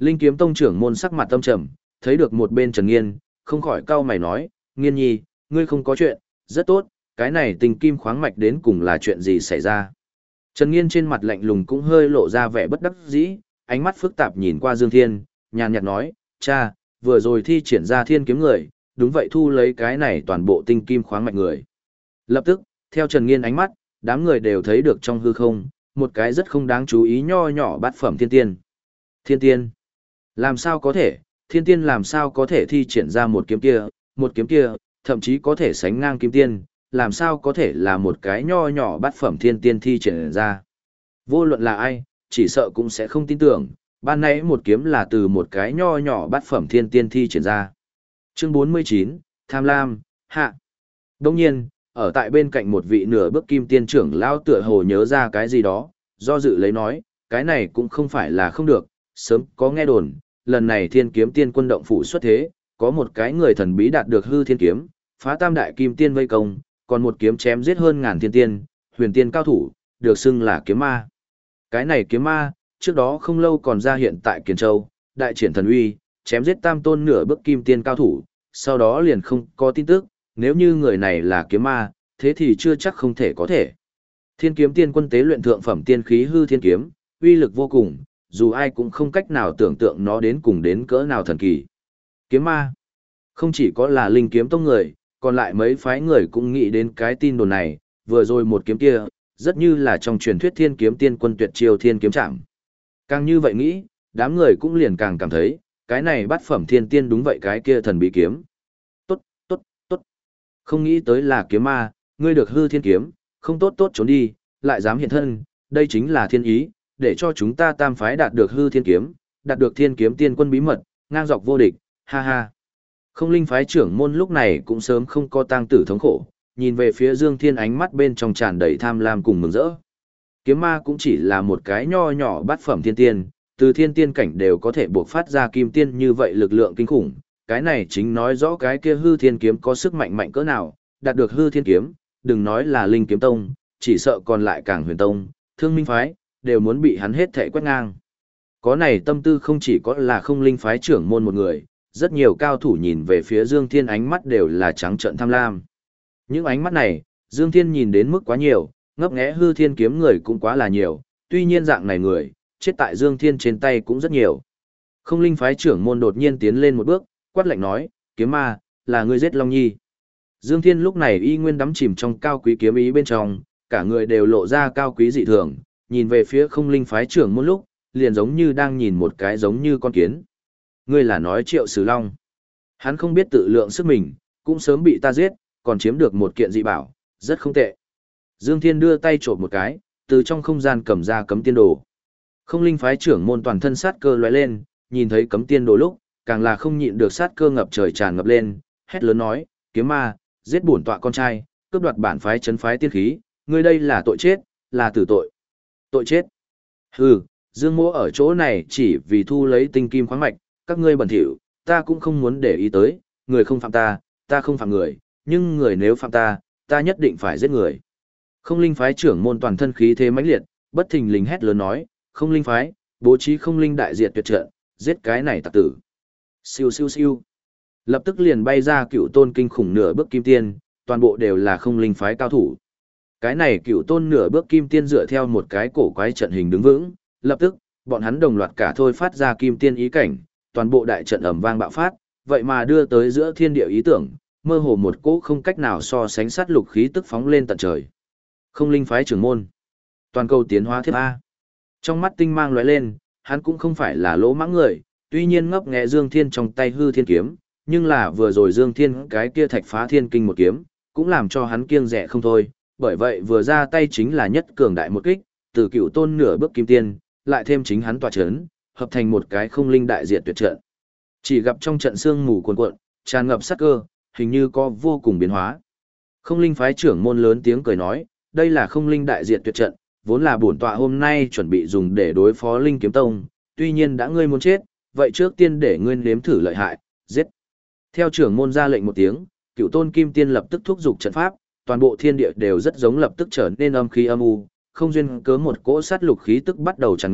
Linh kiếm tông trưởng môn sắc mặt tâm trầm, thấy được một bên Trần Nghiên, không khỏi cau mày nói, Nghiên nhi, ngươi không có chuyện, rất tốt, cái này tình kim khoáng mạch đến cùng là chuyện gì xảy ra. Trần Nghiên trên mặt lạnh lùng cũng hơi lộ ra vẻ bất đắc dĩ, ánh mắt phức tạp nhìn qua Dương Thiên, nhàn nhạt nói, cha, vừa rồi thi triển ra thiên kiếm người, đúng vậy thu lấy cái này toàn bộ tinh kim khoáng mạch người. Lập tức, theo Trần Nghiên ánh mắt, đám người đều thấy được trong hư không, một cái rất không đáng chú ý nho nhỏ bát phẩm thiên tiên. Thiên tiên? Làm sao có thể, thiên tiên làm sao có thể thi triển ra một kiếm kia, thậm chí có thể sánh ngang kim tiên, làm sao có thể là một cái nho nhỏ bát phẩm thiên tiên thi triển ra. Vô luận là ai, chỉ sợ cũng sẽ không tin tưởng, ban nãy một kiếm là từ một cái nho nhỏ bát phẩm thiên tiên thi triển ra. Chương 49, Tham Lam, hạ. Đồng nhiên, ở tại bên cạnh một vị nửa bước kim tiên trưởng lao tựa hồ nhớ ra cái gì đó, do dự lấy nói, cái này cũng không phải là không được, sớm có nghe đồn, lần này thiên kiếm tiên quân động phủ xuất thế, có một cái người thần bí đạt được hư thiên kiếm, phá tam đại kim tiên vây công, còn một kiếm chém giết hơn ngàn thiên tiên, huyền tiên cao thủ, được xưng là kiếm ma. Cái này kiếm ma, trước đó không lâu còn ra hiện tại Kiền Châu, đại triển thần uy, chém giết tam tôn nửa bước kim tiên cao thủ, sau đó liền không có tin tức, nếu như người này là kiếm ma, thế thì chưa chắc không thể có thể. Thiên kiếm tiên quân tế luyện thượng phẩm tiên khí hư thiên kiếm, uy lực vô cùng, dù ai cũng không cách nào tưởng tượng nó đến cùng đến cỡ nào thần kỳ. Kiếm ma, không chỉ có là linh kiếm tông người, còn lại mấy phái người cũng nghĩ đến cái tin đồn này, vừa rồi một kiếm kia, rất như là trong truyền thuyết thiên kiếm tiên quân tuyệt chiêu thiên kiếm trảm. Càng như vậy nghĩ, đám người cũng liền càng cảm thấy, cái này bát phẩm thiên tiên đúng vậy cái kia thần bí kiếm. Tốt, tốt, tốt. Không nghĩ tới là kiếm ma, ngươi được hư thiên kiếm, không tốt tốt trốn đi, lại dám hiện thân, đây chính là thiên ý, để cho chúng ta tam phái đạt được hư thiên kiếm, đạt được thiên kiếm tiên quân bí mật, ngang dọc vô địch, ha ha. Không linh phái trưởng môn lúc này cũng sớm không có tang tử thống khổ, nhìn về phía Dương Thiên ánh mắt bên trong tràn đầy tham lam cùng mừng rỡ. Kiếm ma cũng chỉ là một cái nho nhỏ bát phẩm thiên tiên, từ thiên tiên cảnh đều có thể buộc phát ra kim tiên như vậy lực lượng kinh khủng, cái này chính nói rõ cái kia hư thiên kiếm có sức mạnh mạnh cỡ nào, đạt được hư thiên kiếm, đừng nói là linh kiếm tông, chỉ sợ còn lại càng huyền tông, thương minh phái, đều muốn bị hắn hết thảy quét ngang. Có này tâm tư không chỉ có là không linh phái trưởng môn một người, rất nhiều cao thủ nhìn về phía Dương Thiên ánh mắt đều là trắng trợn tham lam. Những ánh mắt này, Dương Thiên nhìn đến mức quá nhiều, ngấp nghé hư thiên kiếm người cũng quá là nhiều, tuy nhiên dạng này người, chết tại Dương Thiên trên tay cũng rất nhiều. Không linh phái trưởng môn đột nhiên tiến lên một bước, quát lạnh nói, kiếm ma, là ngươi giết Long Nhi. Dương Thiên lúc này y nguyên đắm chìm trong cao quý kiếm ý bên trong, cả người đều lộ ra cao quý dị thường, nhìn về phía không linh phái trưởng môn lúc, liền giống như đang nhìn một cái giống như con kiến. Ngươi là nói Triệu Sử Long. Hắn không biết tự lượng sức mình, cũng sớm bị ta giết, còn chiếm được một kiện dị bảo, rất không tệ. Dương Thiên đưa tay trộm một cái, từ trong không gian cầm ra cấm tiên đồ. Không linh phái trưởng môn toàn thân sát cơ lóe lên, nhìn thấy cấm tiên đồ lúc, càng là không nhịn được sát cơ ngập trời tràn ngập lên, hét lớn nói, kiếm ma, giết bổn tọa con trai, cướp đoạt bản phái trấn phái tiên khí, ngươi đây là tội chết, là tử tội. Tội chết. Hừ, Dương Mỗ ở chỗ này chỉ vì thu lấy tinh kim khoáng mạch, các ngươi bẩn thỉu, ta cũng không muốn để ý tới, người không phạm ta, ta không phạm người, nhưng người nếu phạm ta, ta nhất định phải giết người. Không linh phái trưởng môn toàn thân khí thế mãnh liệt, bất thình lình hét lớn nói, không linh phái, bố trí không linh đại diệt tuyệt trận, giết cái này tặc tử. Siêu siêu siêu. Lập tức liền bay ra cựu tôn kinh khủng nửa bước kim tiên, toàn bộ đều là không linh phái cao thủ. Cái này cựu tôn nửa bước kim tiên dựa theo một cái cổ quái trận hình đứng vững, lập tức, bọn hắn đồng loạt cả thôi phát ra kim tiên ý cảnh, toàn bộ đại trận ầm vang bạo phát, vậy mà đưa tới giữa thiên địa ý tưởng, mơ hồ một cỗ không cách nào so sánh sát lục khí tức phóng lên tận trời. Không linh phái trưởng môn, toàn cầu tiến hóa thiếp A. Trong mắt tinh mang lóe lên, hắn cũng không phải là lỗ mãng người, tuy nhiên ngấp nghé Dương Thiên trong tay hư thiên kiếm, nhưng là vừa rồi Dương Thiên cái kia thạch phá thiên kinh một kiếm, cũng làm cho hắn kiêng dè không thôi, bởi vậy vừa ra tay chính là nhất cường đại một kích, từ cựu tôn nửa bước kim tiên, lại thêm chính hắn tọa chấn, hợp thành một cái không linh đại diệt tuyệt trận. Chỉ gặp trong trận sương mù cuồn cuộn, tràn ngập sát cơ, hình như có vô cùng biến hóa. Không linh phái trưởng môn lớn tiếng cười nói, đây là không linh đại diệt tuyệt trận, vốn là bổn tọa hôm nay chuẩn bị dùng để đối phó linh kiếm tông, tuy nhiên đã ngươi muốn chết, vậy trước tiên để ngươi nếm thử lợi hại, giết. Theo trưởng môn ra lệnh một tiếng, cựu tôn kim tiên lập tức thúc giục trận pháp, toàn bộ thiên địa đều rất giống lập tức trở nên âm khí âm u, không duyên cớ một cỗ sát lục khí tức bắt đầu tràn ngập,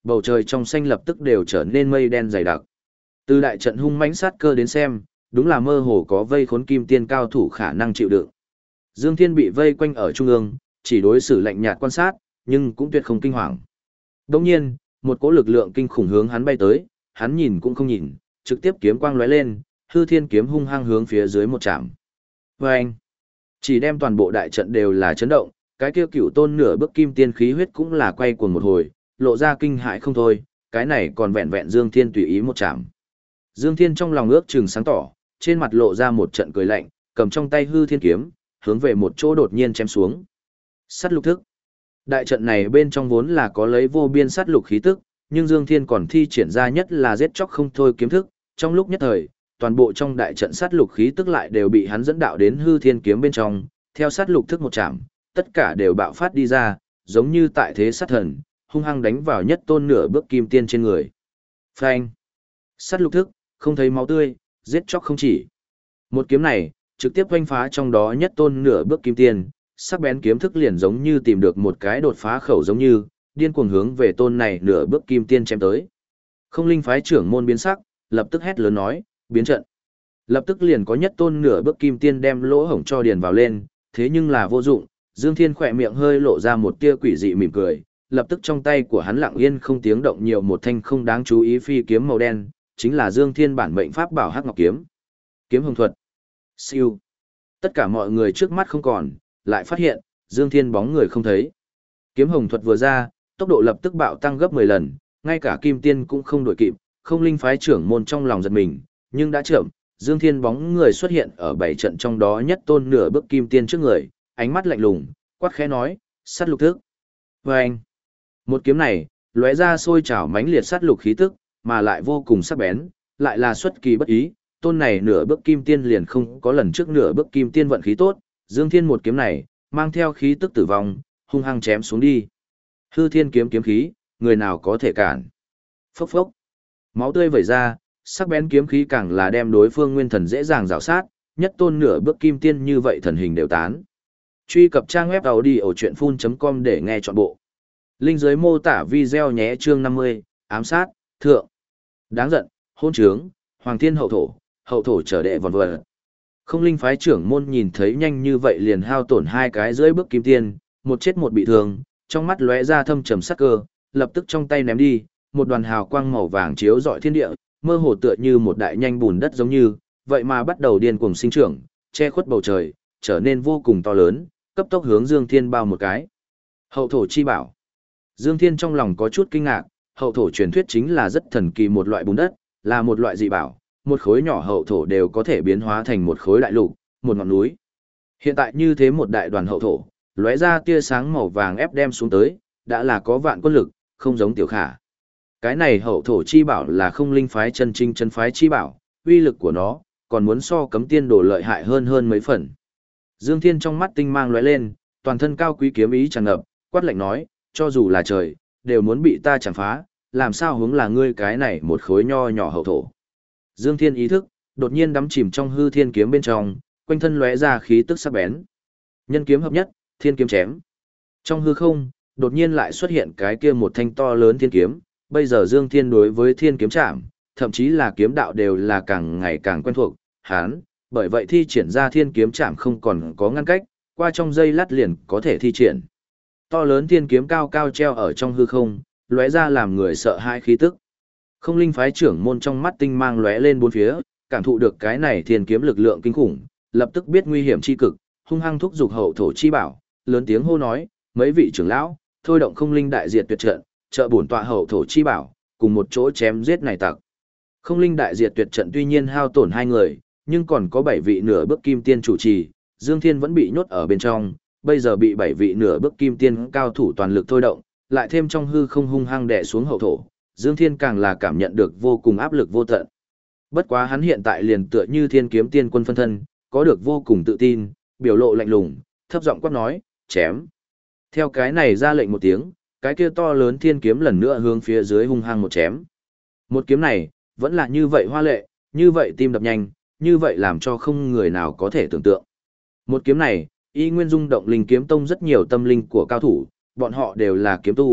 bầu trời trong xanh lập tức đều trở nên mây đen dày đặc. Từ đại trận hung mãnh sát cơ đến xem, đúng là mơ hồ có vây khốn kim tiên cao thủ khả năng chịu đựng. Dương Thiên bị vây quanh ở trung ương, chỉ đối xử lạnh nhạt quan sát, nhưng cũng tuyệt không kinh hoàng. Đồng nhiên, một cỗ lực lượng kinh khủng hướng hắn bay tới, hắn nhìn cũng không nhìn, trực tiếp kiếm quang lóe lên, hư thiên kiếm hung hăng hướng phía dưới một chạm. Vâng! Chỉ đem toàn bộ đại trận đều là chấn động, cái kia cửu tôn nửa bước kim tiên khí huyết cũng là quay cuồng một hồi, lộ ra kinh hãi không thôi, cái này còn vẹn vẹn Dương Thiên tùy ý một chạm. Dương Thiên trong lòng ước chừng sáng tỏ, trên mặt lộ ra một trận cười lạnh, cầm trong tay hư thiên kiếm, hướng về một chỗ đột nhiên chém xuống. Sát lục thức. Đại trận này bên trong vốn là có lấy vô biên sát lục khí tức, nhưng Dương Thiên còn thi triển ra nhất là giết chóc không thôi kiếm thức, trong lúc nhất thời, toàn bộ trong đại trận sát lục khí tức lại đều bị hắn dẫn đạo đến hư thiên kiếm bên trong, theo sát lục thức một chạm, tất cả đều bạo phát đi ra, giống như tại thế sát thần, hung hăng đánh vào nhất tôn nửa bước kim tiên trên người. Phanh! Sát lục thức, không thấy máu tươi, giết chóc không chỉ. Một kiếm này, trực tiếp oanh phá trong đó nhất tôn nửa bước kim tiên, sắc bén kiếm thức liền giống như tìm được một cái đột phá khẩu giống như, điên cuồng hướng về tôn này nửa bước kim tiên chém tới. Không linh phái trưởng môn biến sắc, lập tức hét lớn nói, biến trận. Lập tức liền có nhất tôn nửa bước kim tiên đem lỗ hổng cho điền vào lên, thế nhưng là vô dụng, Dương Thiên khỏe miệng hơi lộ ra một tia quỷ dị mỉm cười, lập tức trong tay của hắn lặng yên không tiếng động nhiều một thanh không đáng chú ý phi kiếm màu đen, chính là Dương Thiên bản mệnh pháp bảo Hắc Ngọc kiếm. Kiếm hồng thuật. Siêu. Tất cả mọi người trước mắt không còn, lại phát hiện, Dương Thiên bóng người không thấy. Kiếm hồng thuật vừa ra, tốc độ lập tức bạo tăng gấp 10 lần, ngay cả kim tiên cũng không đuổi kịp, không linh phái trưởng môn trong lòng giật mình, nhưng đã chậm, Dương Thiên bóng người xuất hiện ở bảy trận trong đó nhất tôn nửa bước kim tiên trước người, ánh mắt lạnh lùng, quát khẽ nói, sát lục thức. Vâng! Một kiếm này, lóe ra sôi trào mãnh liệt sát lục khí tức, mà lại vô cùng sắc bén, lại là xuất kỳ bất ý, tôn này nửa bước kim tiên liền không có lần trước nửa bước kim tiên vận khí tốt, Dương Thiên một kiếm này, mang theo khí tức tử vong, hung hăng chém xuống đi. Hư thiên kiếm kiếm khí, người nào có thể cản. Phốc phốc. Máu tươi vẩy ra, sắc bén kiếm khí càng là đem đối phương nguyên thần dễ dàng rào sát, nhất tôn nửa bước kim tiên như vậy thần hình đều tán. Truy cập trang web audiochuyenphun.com để nghe trọn bộ. Link dưới mô tả video nhé chương 50, ám sát, thượng. Đáng giận, hôn trướng, hoàng thiên hậu thổ trở đệ vòn vờ. Không linh phái trưởng môn nhìn thấy nhanh như vậy liền hao tổn hai cái dưới bước kim tiên, một chết một bị thương, trong mắt lóe ra thâm trầm sắc cơ, lập tức trong tay ném đi, một đoàn hào quang màu vàng chiếu rọi thiên địa, mơ hồ tựa như một đại nhanh bùn đất giống như, vậy mà bắt đầu điên cuồng sinh trưởng, che khuất bầu trời, trở nên vô cùng to lớn, cấp tốc hướng Dương Thiên bao một cái. Hậu thổ chi bảo. Dương Thiên trong lòng có chút kinh ngạc, hậu thổ truyền thuyết chính là rất thần kỳ một loại bùn đất, là một loại dị bảo, một khối nhỏ hậu thổ đều có thể biến hóa thành một khối đại lục, một ngọn núi. Hiện tại như thế một đại đoàn hậu thổ, lóe ra tia sáng màu vàng ép đem xuống tới, đã là có vạn quân lực, không giống tiểu khả. Cái này hậu thổ chi bảo là không linh phái chân trinh chân phái chi bảo, uy lực của nó, còn muốn so cấm tiên đồ lợi hại hơn mấy phần. Dương Thiên trong mắt tinh mang lóe lên, toàn thân cao quý kiếm ý tràn ngập, quát lạnh nói, cho dù là trời, đều muốn bị ta chạm phá, làm sao hướng là ngươi cái này một khối nho nhỏ hậu thổ. Dương Thiên ý thức, đột nhiên đắm chìm trong hư thiên kiếm bên trong, quanh thân lóe ra khí tức sắc bén. Nhân kiếm hợp nhất, thiên kiếm chém. Trong hư không, đột nhiên lại xuất hiện cái kia một thanh to lớn thiên kiếm, bây giờ Dương Thiên đối với thiên kiếm chạm, thậm chí là kiếm đạo đều là càng ngày càng quen thuộc, hán, bởi vậy thi triển ra thiên kiếm chạm không còn có ngăn cách, qua trong giây lát liền có thể thi triển. To lớn thiên kiếm cao cao treo ở trong hư không, lóe ra làm người sợ hãi khí tức. Không linh phái trưởng môn trong mắt tinh mang lóe lên bốn phía, cảm thụ được cái này thiên kiếm lực lượng kinh khủng, lập tức biết nguy hiểm chi cực, hung hăng thúc giục hậu thổ chi bảo, lớn tiếng hô nói, mấy vị trưởng lão, thôi động không linh đại diệt tuyệt trận, trợ bổn tọa hậu thổ chi bảo, cùng một chỗ chém giết này tặc. Không linh đại diệt tuyệt trận tuy nhiên hao tổn hai người, nhưng còn có 7 vị nửa bước kim tiên chủ trì, Dương Thiên vẫn bị nhốt ở bên trong, bây giờ bị 7 vị nửa bước kim tiên cao thủ toàn lực thôi động, lại thêm trong hư không hung hăng đè xuống hậu thổ, Dương Thiên càng là cảm nhận được vô cùng áp lực vô tận. Bất quá hắn hiện tại liền tựa như thiên kiếm tiên quân phân thân, có được vô cùng tự tin, biểu lộ lạnh lùng, thấp giọng quát nói, chém. Theo cái này ra lệnh một tiếng, cái kia to lớn thiên kiếm lần nữa hướng phía dưới hung hăng một chém. Một kiếm này, vẫn là như vậy hoa lệ, như vậy tim đập nhanh, như vậy làm cho không người nào có thể tưởng tượng. Một kiếm này, y nguyên rung động linh kiếm tông rất nhiều tâm linh của cao thủ, bọn họ đều là kiếm tu,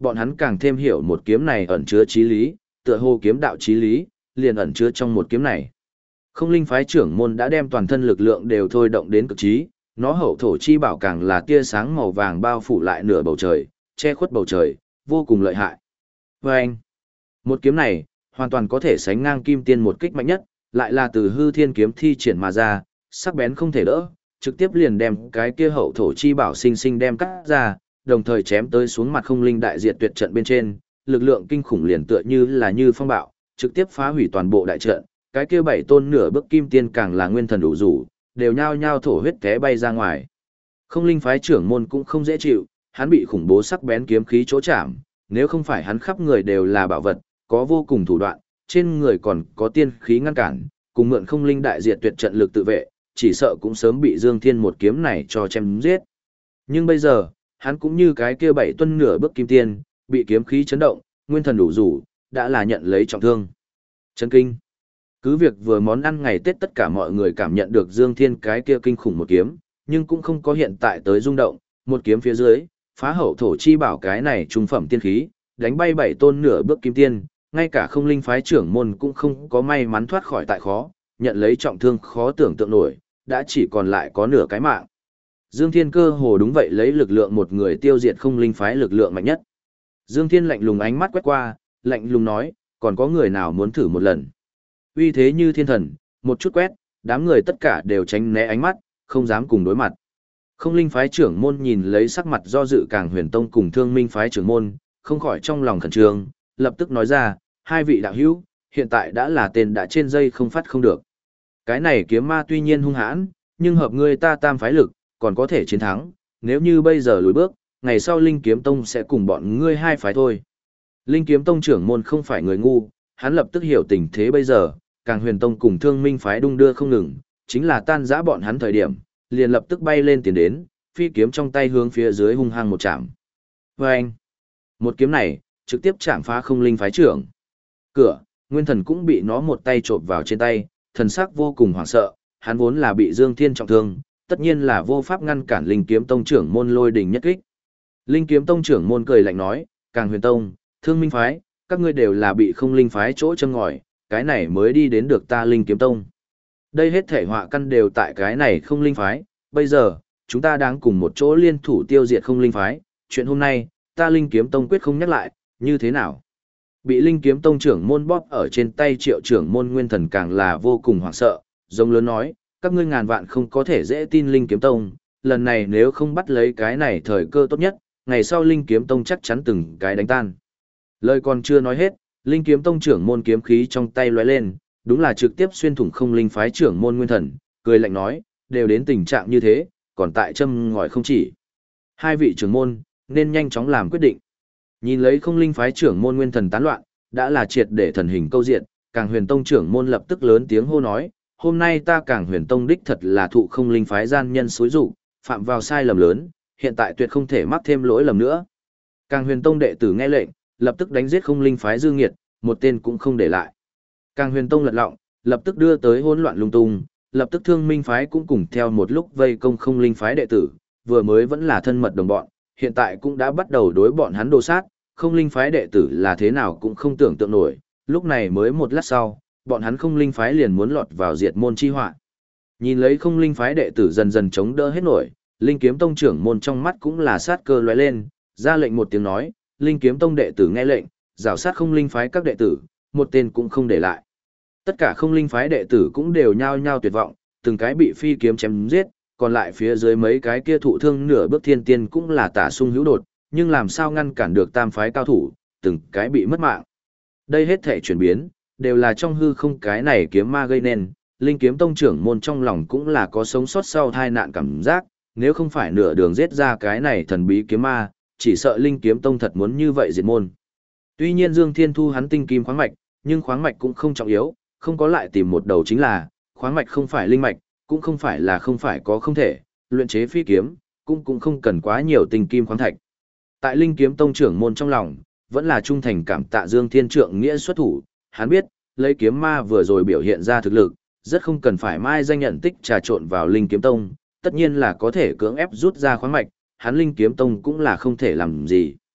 bọn hắn càng thêm hiểu một kiếm này ẩn chứa chí lý, tựa hồ kiếm đạo chí lý, liền ẩn chứa trong một kiếm này. Không linh phái trưởng môn đã đem toàn thân lực lượng đều thôi động đến cực trí, nó hậu thổ chi bảo càng là tia sáng màu vàng bao phủ lại nửa bầu trời, che khuất bầu trời, vô cùng lợi hại. Và anh, một kiếm này, hoàn toàn có thể sánh ngang kim tiên một kích mạnh nhất, lại là từ hư thiên kiếm thi triển mà ra, sắc bén không thể đỡ, trực tiếp liền đem cái kia hậu thổ chi bảo sinh sinh đem cắt ra, đồng thời chém tới xuống mặt không linh đại diệt tuyệt trận bên trên, lực lượng kinh khủng liền tựa như phong bạo, trực tiếp phá hủy toàn bộ đại trận, cái kia bảy tôn nửa bước kim tiên càng là nguyên thần đủ rủ, đều nhao nhao thổ huyết té bay ra ngoài. Không linh phái trưởng môn cũng không dễ chịu, hắn bị khủng bố sắc bén kiếm khí chỗ chạm, nếu không phải hắn khắp người đều là bảo vật, có vô cùng thủ đoạn, trên người còn có tiên khí ngăn cản, cùng mượn không linh đại diệt tuyệt trận lực tự vệ, chỉ sợ cũng sớm bị Dương Thiên một kiếm này cho chém giết. Nhưng bây giờ, hắn cũng như cái kia bảy tuân nửa bước kim tiên, bị kiếm khí chấn động, nguyên thần đủ rủ, đã là nhận lấy trọng thương. Chấn kinh. Cứ việc vừa món ăn ngày Tết tất cả mọi người cảm nhận được Dương Thiên cái kia kinh khủng một kiếm, nhưng cũng không có hiện tại tới rung động, một kiếm phía dưới, phá hậu thổ chi bảo cái này trung phẩm tiên khí, đánh bay bảy tôn nửa bước kim tiên, ngay cả không linh phái trưởng môn cũng không có may mắn thoát khỏi tại khó, nhận lấy trọng thương khó tưởng tượng nổi, đã chỉ còn lại có nửa cái mạng. Dương Thiên cơ hồ đúng vậy lấy lực lượng một người tiêu diệt không linh phái lực lượng mạnh nhất. Dương Thiên lạnh lùng ánh mắt quét qua, lạnh lùng nói, còn có người nào muốn thử một lần. Uy thế như thiên thần, một chút quét, đám người tất cả đều tránh né ánh mắt, không dám cùng đối mặt. Không linh phái trưởng môn nhìn lấy sắc mặt do dự Càng Huyền Tông cùng Thương Minh phái trưởng môn, không khỏi trong lòng khẩn trương, lập tức nói ra, hai vị đạo hữu, hiện tại đã là tên đã trên dây không phát không được. Cái này kiếm ma tuy nhiên hung hãn, nhưng hợp ngươi ta tam phái lực, còn có thể chiến thắng, nếu như bây giờ lùi bước, ngày sau Linh Kiếm Tông sẽ cùng bọn ngươi hai phái thôi. Linh Kiếm Tông trưởng môn không phải người ngu, hắn lập tức hiểu tình thế bây giờ, Càng Huyền Tông cùng Thương Minh phái đung đưa không ngừng, chính là tan rã bọn hắn thời điểm, liền lập tức bay lên tiền đến, phi kiếm trong tay hướng phía dưới hung hăng một chạm. Và anh, một kiếm này, trực tiếp chạm phá không linh phái trưởng. Cửa, Nguyên Thần cũng bị nó một tay trộm vào trên tay, thần sắc vô cùng hoảng sợ, hắn vốn là bị Dương Thiên trọng thương, tất nhiên là vô pháp ngăn cản Linh Kiếm Tông trưởng môn lôi đình nhất kích. Linh Kiếm Tông trưởng môn cười lạnh nói, Càng Huyền Tông, Thương Minh phái, các ngươi đều là bị không linh phái chỗ châm ngòi, cái này mới đi đến được ta Linh Kiếm Tông. Đây hết thể họa căn đều tại cái này không linh phái, bây giờ, chúng ta đang cùng một chỗ liên thủ tiêu diệt không linh phái, chuyện hôm nay, ta Linh Kiếm Tông quyết không nhắc lại, như thế nào? Bị Linh Kiếm Tông trưởng môn bóp ở trên tay Triệu trưởng môn Nguyên Thần càng là vô cùng hoảng sợ, giống lớn nói, các ngươi ngàn vạn không có thể dễ tin Linh Kiếm Tông, lần này nếu không bắt lấy cái này thời cơ tốt nhất, ngày sau Linh Kiếm Tông chắc chắn từng cái đánh tan. Lời còn chưa nói hết, Linh Kiếm Tông trưởng môn kiếm khí trong tay lóe lên, đúng là trực tiếp xuyên thủng không linh phái trưởng môn Nguyên Thần, cười lạnh nói, đều đến tình trạng như thế, còn tại châm ngòi không chỉ. Hai vị trưởng môn, nên nhanh chóng làm quyết định. Nhìn lấy không linh phái trưởng môn Nguyên Thần tán loạn, đã là triệt để thần hình câu diện, Càng Huyền Tông trưởng môn lập tức lớn tiếng hô nói, hôm nay ta Càng Huyền Tông đích thật là thụ không linh phái gian nhân xúi rụng, phạm vào sai lầm lớn, hiện tại tuyệt không thể mắc thêm lỗi lầm nữa. Càng Huyền Tông đệ tử nghe lệnh, lập tức đánh giết không linh phái dư nghiệt, một tên cũng không để lại. Càng Huyền Tông lật lọng, lập tức đưa tới hỗn loạn lung tung, lập tức Thương Minh phái cũng cùng theo một lúc vây công không linh phái đệ tử, vừa mới vẫn là thân mật đồng bọn, hiện tại cũng đã bắt đầu đối bọn hắn đồ sát, không linh phái đệ tử là thế nào cũng không tưởng tượng nổi, lúc này mới một lát sau, bọn hắn không linh phái liền muốn lọt vào diệt môn chi họa. Nhìn lấy không linh phái đệ tử dần dần chống đỡ hết nổi, Linh Kiếm Tông trưởng môn trong mắt cũng là sát cơ lóe lên, ra lệnh một tiếng nói, Linh Kiếm Tông đệ tử nghe lệnh, rào sát không linh phái các đệ tử, một tên cũng không để lại. Tất cả không linh phái đệ tử cũng đều nhao nhao tuyệt vọng, từng cái bị phi kiếm chém giết, còn lại phía dưới mấy cái kia thụ thương nửa bước thiên tiên cũng là tả sung hữu đột, nhưng làm sao ngăn cản được tam phái cao thủ, từng cái bị mất mạng. Đây hết thể chuyển biến, đều là trong hư không cái này kiếm ma gây nên, Linh Kiếm Tông trưởng môn trong lòng cũng là có sống sót sau tai nạn cảm giác, nếu không phải nửa đường giết ra cái này thần bí kiếm ma, chỉ sợ Linh Kiếm Tông thật muốn như vậy diệt môn. Tuy nhiên Dương Thiên thu hắn tinh kim khoáng mạch, nhưng khoáng mạch cũng không trọng yếu, không có lại tìm một đầu chính là, khoáng mạch không phải linh mạch, cũng không phải là không phải có không thể, luyện chế phi kiếm, cũng không cần quá nhiều tinh kim khoáng thạch. Tại Linh Kiếm Tông trưởng môn trong lòng, vẫn là trung thành cảm tạ Dương Thiên trượng nghĩa xuất thủ, hắn biết, lấy kiếm ma vừa rồi biểu hiện ra thực lực, rất không cần phải mai danh nhận tích trà trộn vào Linh Kiếm Tông, tất nhiên là có thể cưỡng ép rút ra khoáng mạch, hắn Linh Kiếm Tông cũng là không thể làm gì.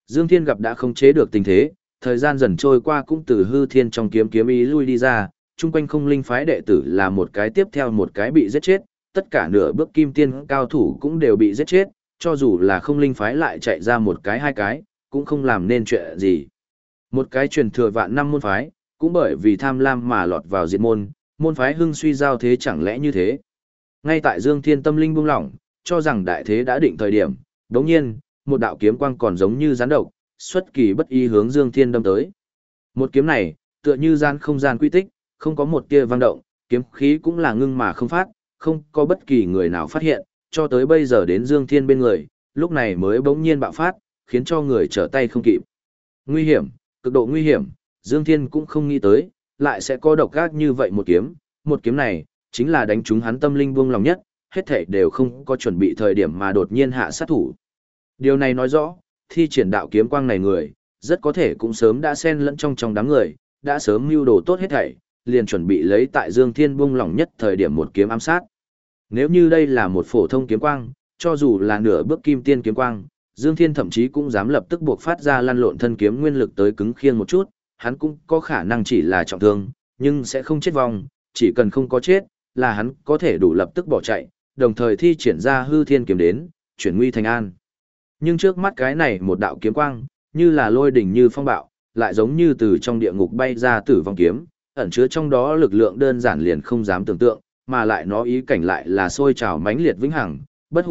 Dương Thiên gặp đã không chế được tình thế, thời gian dần trôi qua cũng từ hư thiên trong kiếm ý lui đi ra, chung quanh không linh phái đệ tử là một cái tiếp theo một cái bị giết chết, tất cả nửa bước kim tiên cao thủ cũng đều bị giết chết, cho dù là không linh phái lại chạy ra một cái hai cái, cũng không làm nên chuyện gì. Một cái truyền thừa vạn năm môn phái, cũng bởi vì tham lam mà lọt vào diệt môn, môn phái hưng suy giao thế chẳng lẽ như thế. Ngay tại Dương Thiên tâm linh buông lỏng, cho rằng đại thế đã định thời điểm, đống nhiên, một đạo kiếm quang còn giống như gián độc, xuất kỳ bất ý hướng Dương Thiên đâm tới. Một kiếm này, tựa như gian không gian quy tích, không có một tia vang động, kiếm khí cũng là ngưng mà không phát, không có bất kỳ người nào phát hiện, cho tới bây giờ đến Dương Thiên bên người, lúc này mới bỗng nhiên bạo phát, khiến cho người trở tay không kịp. Nguy hiểm, cực độ nguy hiểm, Dương Thiên cũng không nghĩ tới, lại sẽ có độc ác như vậy một kiếm này, chính là đánh trúng hắn tâm linh buông lòng nhất, hết thảy đều không có chuẩn bị thời điểm mà đột nhiên hạ sát thủ. Điều này nói rõ, thi triển đạo kiếm quang này người, rất có thể cũng sớm đã xen lẫn trong đám người, đã sớm mưu đồ tốt hết thảy, liền chuẩn bị lấy tại Dương Thiên buông lòng nhất thời điểm một kiếm ám sát. Nếu như đây là một phổ thông kiếm quang, cho dù là nửa bước kim tiên kiếm quang, Dương Thiên thậm chí cũng dám lập tức buộc phát ra lăn lộn thân kiếm nguyên lực tới cứng khiêng một chút, hắn cũng có khả năng chỉ là trọng thương, nhưng sẽ không chết vong, chỉ cần không có chết, là hắn có thể đủ lập tức bỏ chạy, đồng thời thi triển ra hư thiên kiếm đến, chuyển nguy thành an. Nhưng trước mắt cái này một đạo kiếm quang, như là lôi đỉnh như phong bạo, lại giống như từ trong địa ngục bay ra tử vong kiếm, ẩn chứa trong đó lực lượng đơn giản liền không dám tưởng tượng, mà lại nó ý cảnh lại là sôi trào mãnh liệt vĩnh hằng,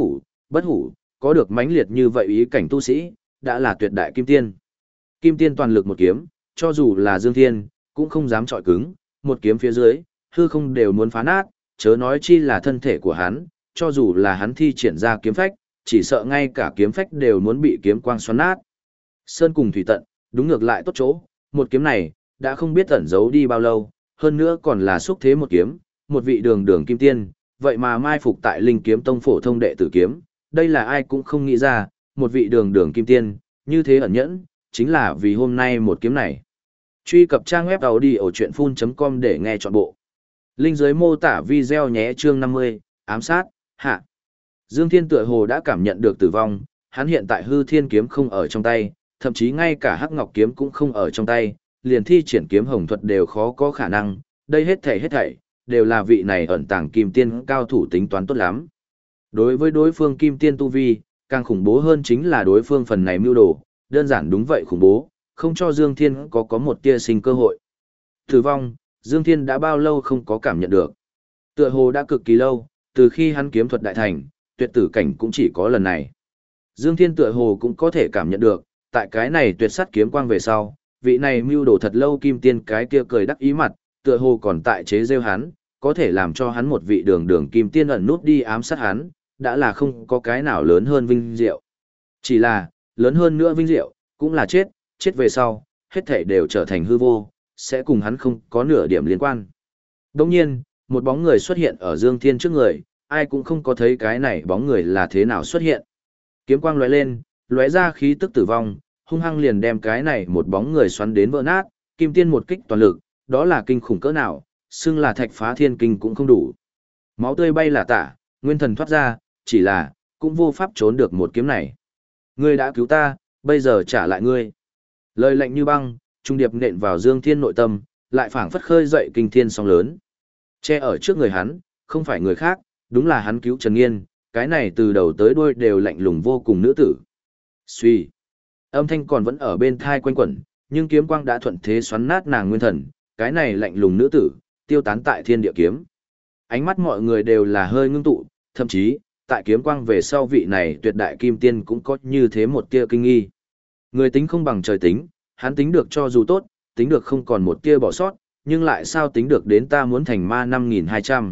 bất hủ, có được mãnh liệt như vậy ý cảnh tu sĩ, đã là tuyệt đại kim tiên. Kim tiên toàn lực một kiếm, cho dù là Dương Thiên, cũng không dám chọi cứng, một kiếm phía dưới, hư không đều muốn phá nát, chớ nói chi là thân thể của hắn, cho dù là hắn thi triển ra kiếm phách, chỉ sợ ngay cả kiếm phách đều muốn bị kiếm quang xoắn nát. Sơn cùng thủy tận, đúng ngược lại tốt chỗ, một kiếm này, đã không biết ẩn giấu đi bao lâu, hơn nữa còn là xúc thế một kiếm, một vị đường kim tiên, vậy mà mai phục tại Linh Kiếm Tông phổ thông đệ tử kiếm, đây là ai cũng không nghĩ ra, một vị đường kim tiên, như thế ẩn nhẫn, chính là vì hôm nay một kiếm này. Truy cập trang web audiochuyenphun.com để nghe trọn bộ. Link dưới mô tả video nhé. Chương 50, ám sát, hạ. Dương Thiên tựa hồ đã cảm nhận được tử vong, hắn hiện tại hư thiên kiếm không ở trong tay, thậm chí ngay cả hắc ngọc kiếm cũng không ở trong tay, liền thi triển kiếm hồng thuật đều khó có khả năng, đây hết thảy, đều là vị này ẩn tàng kim tiên cao thủ tính toán tốt lắm. Đối với đối phương kim tiên tu vi, càng khủng bố hơn chính là đối phương phần này mưu đồ, đơn giản đúng vậy khủng bố, không cho Dương Thiên có một tia sinh cơ hội. Tử vong, Dương Thiên đã bao lâu không có cảm nhận được. Tựa hồ đã cực kỳ lâu, từ khi hắn kiếm thuật đại thành, tuyệt tử cảnh cũng chỉ có lần này. Dương Thiên tựa hồ cũng có thể cảm nhận được, tại cái này tuyệt sắt kiếm quang về sau, vị này mưu đồ thật lâu kim tiên cái kia cười đắc ý mặt, tựa hồ còn tại chế rêu hắn, có thể làm cho hắn một vị đường kim tiên ẩn nút đi ám sát hắn, đã là không có cái nào lớn hơn vinh diệu. Chỉ là, lớn hơn nữa vinh diệu, cũng là chết về sau, hết thảy đều trở thành hư vô, sẽ cùng hắn không có nửa điểm liên quan. Đồng nhiên, một bóng người xuất hiện ở Dương Thiên trước người, ai cũng không có thấy cái này bóng người là thế nào xuất hiện. Kiếm quang lóe lên, lóe ra khí tức tử vong, hung hăng liền đem cái này một bóng người xoắn đến vỡ nát, kim tiên một kích toàn lực, đó là kinh khủng cỡ nào, xưng là thạch phá thiên kinh cũng không đủ. Máu tươi bay là tả, nguyên thần thoát ra, chỉ là, cũng vô pháp trốn được một kiếm này. Ngươi đã cứu ta, bây giờ trả lại ngươi. Lời lạnh như băng, trung điệp nện vào Dương Thiên nội tâm, lại phảng phất khơi dậy kinh thiên sóng lớn. Che ở trước người hắn, không phải người khác, đúng là hắn cứu Trần Nghiên, cái này từ đầu tới đuôi đều lạnh lùng vô cùng nữ tử. Suy. Âm thanh còn vẫn ở bên thai quanh quẩn, nhưng kiếm quang đã thuận thế xoắn nát nàng nguyên thần, cái này lạnh lùng nữ tử, tiêu tán tại thiên địa kiếm. Ánh mắt mọi người đều là hơi ngưng tụ, thậm chí, tại kiếm quang về sau vị này tuyệt đại kim tiên cũng có như thế một tia kinh nghi. Người tính không bằng trời tính, hắn tính được cho dù tốt, tính được không còn một tia bỏ sót, nhưng lại sao tính được đến ta muốn thành ma 5200.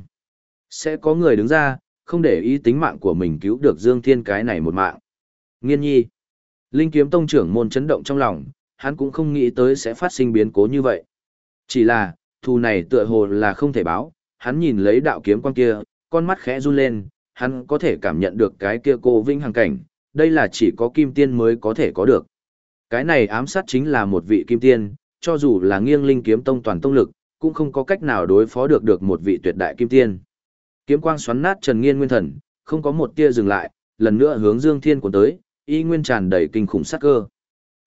Sẽ có người đứng ra, không để ý tính mạng của mình cứu được Dương Thiên cái này một mạng. Nghiên nhi. Linh Kiếm Tông trưởng môn chấn động trong lòng, hắn cũng không nghĩ tới sẽ phát sinh biến cố như vậy. Chỉ là, thù này tựa hồ là không thể báo, hắn nhìn lấy đạo kiếm quang kia, con mắt khẽ run lên, hắn có thể cảm nhận được cái kia cô vinh hằng cảnh, đây là chỉ có kim tiên mới có thể có được. Cái này ám sát chính là một vị kim tiên, cho dù là nghiêng Linh Kiếm Tông toàn tông lực, cũng không có cách nào đối phó được một vị tuyệt đại kim tiên. Kiếm quang xoắn nát Trần Nghiên nguyên thần, không có một tia dừng lại, lần nữa hướng Dương Thiên cuốn tới, y nguyên tràn đầy kinh khủng sát cơ.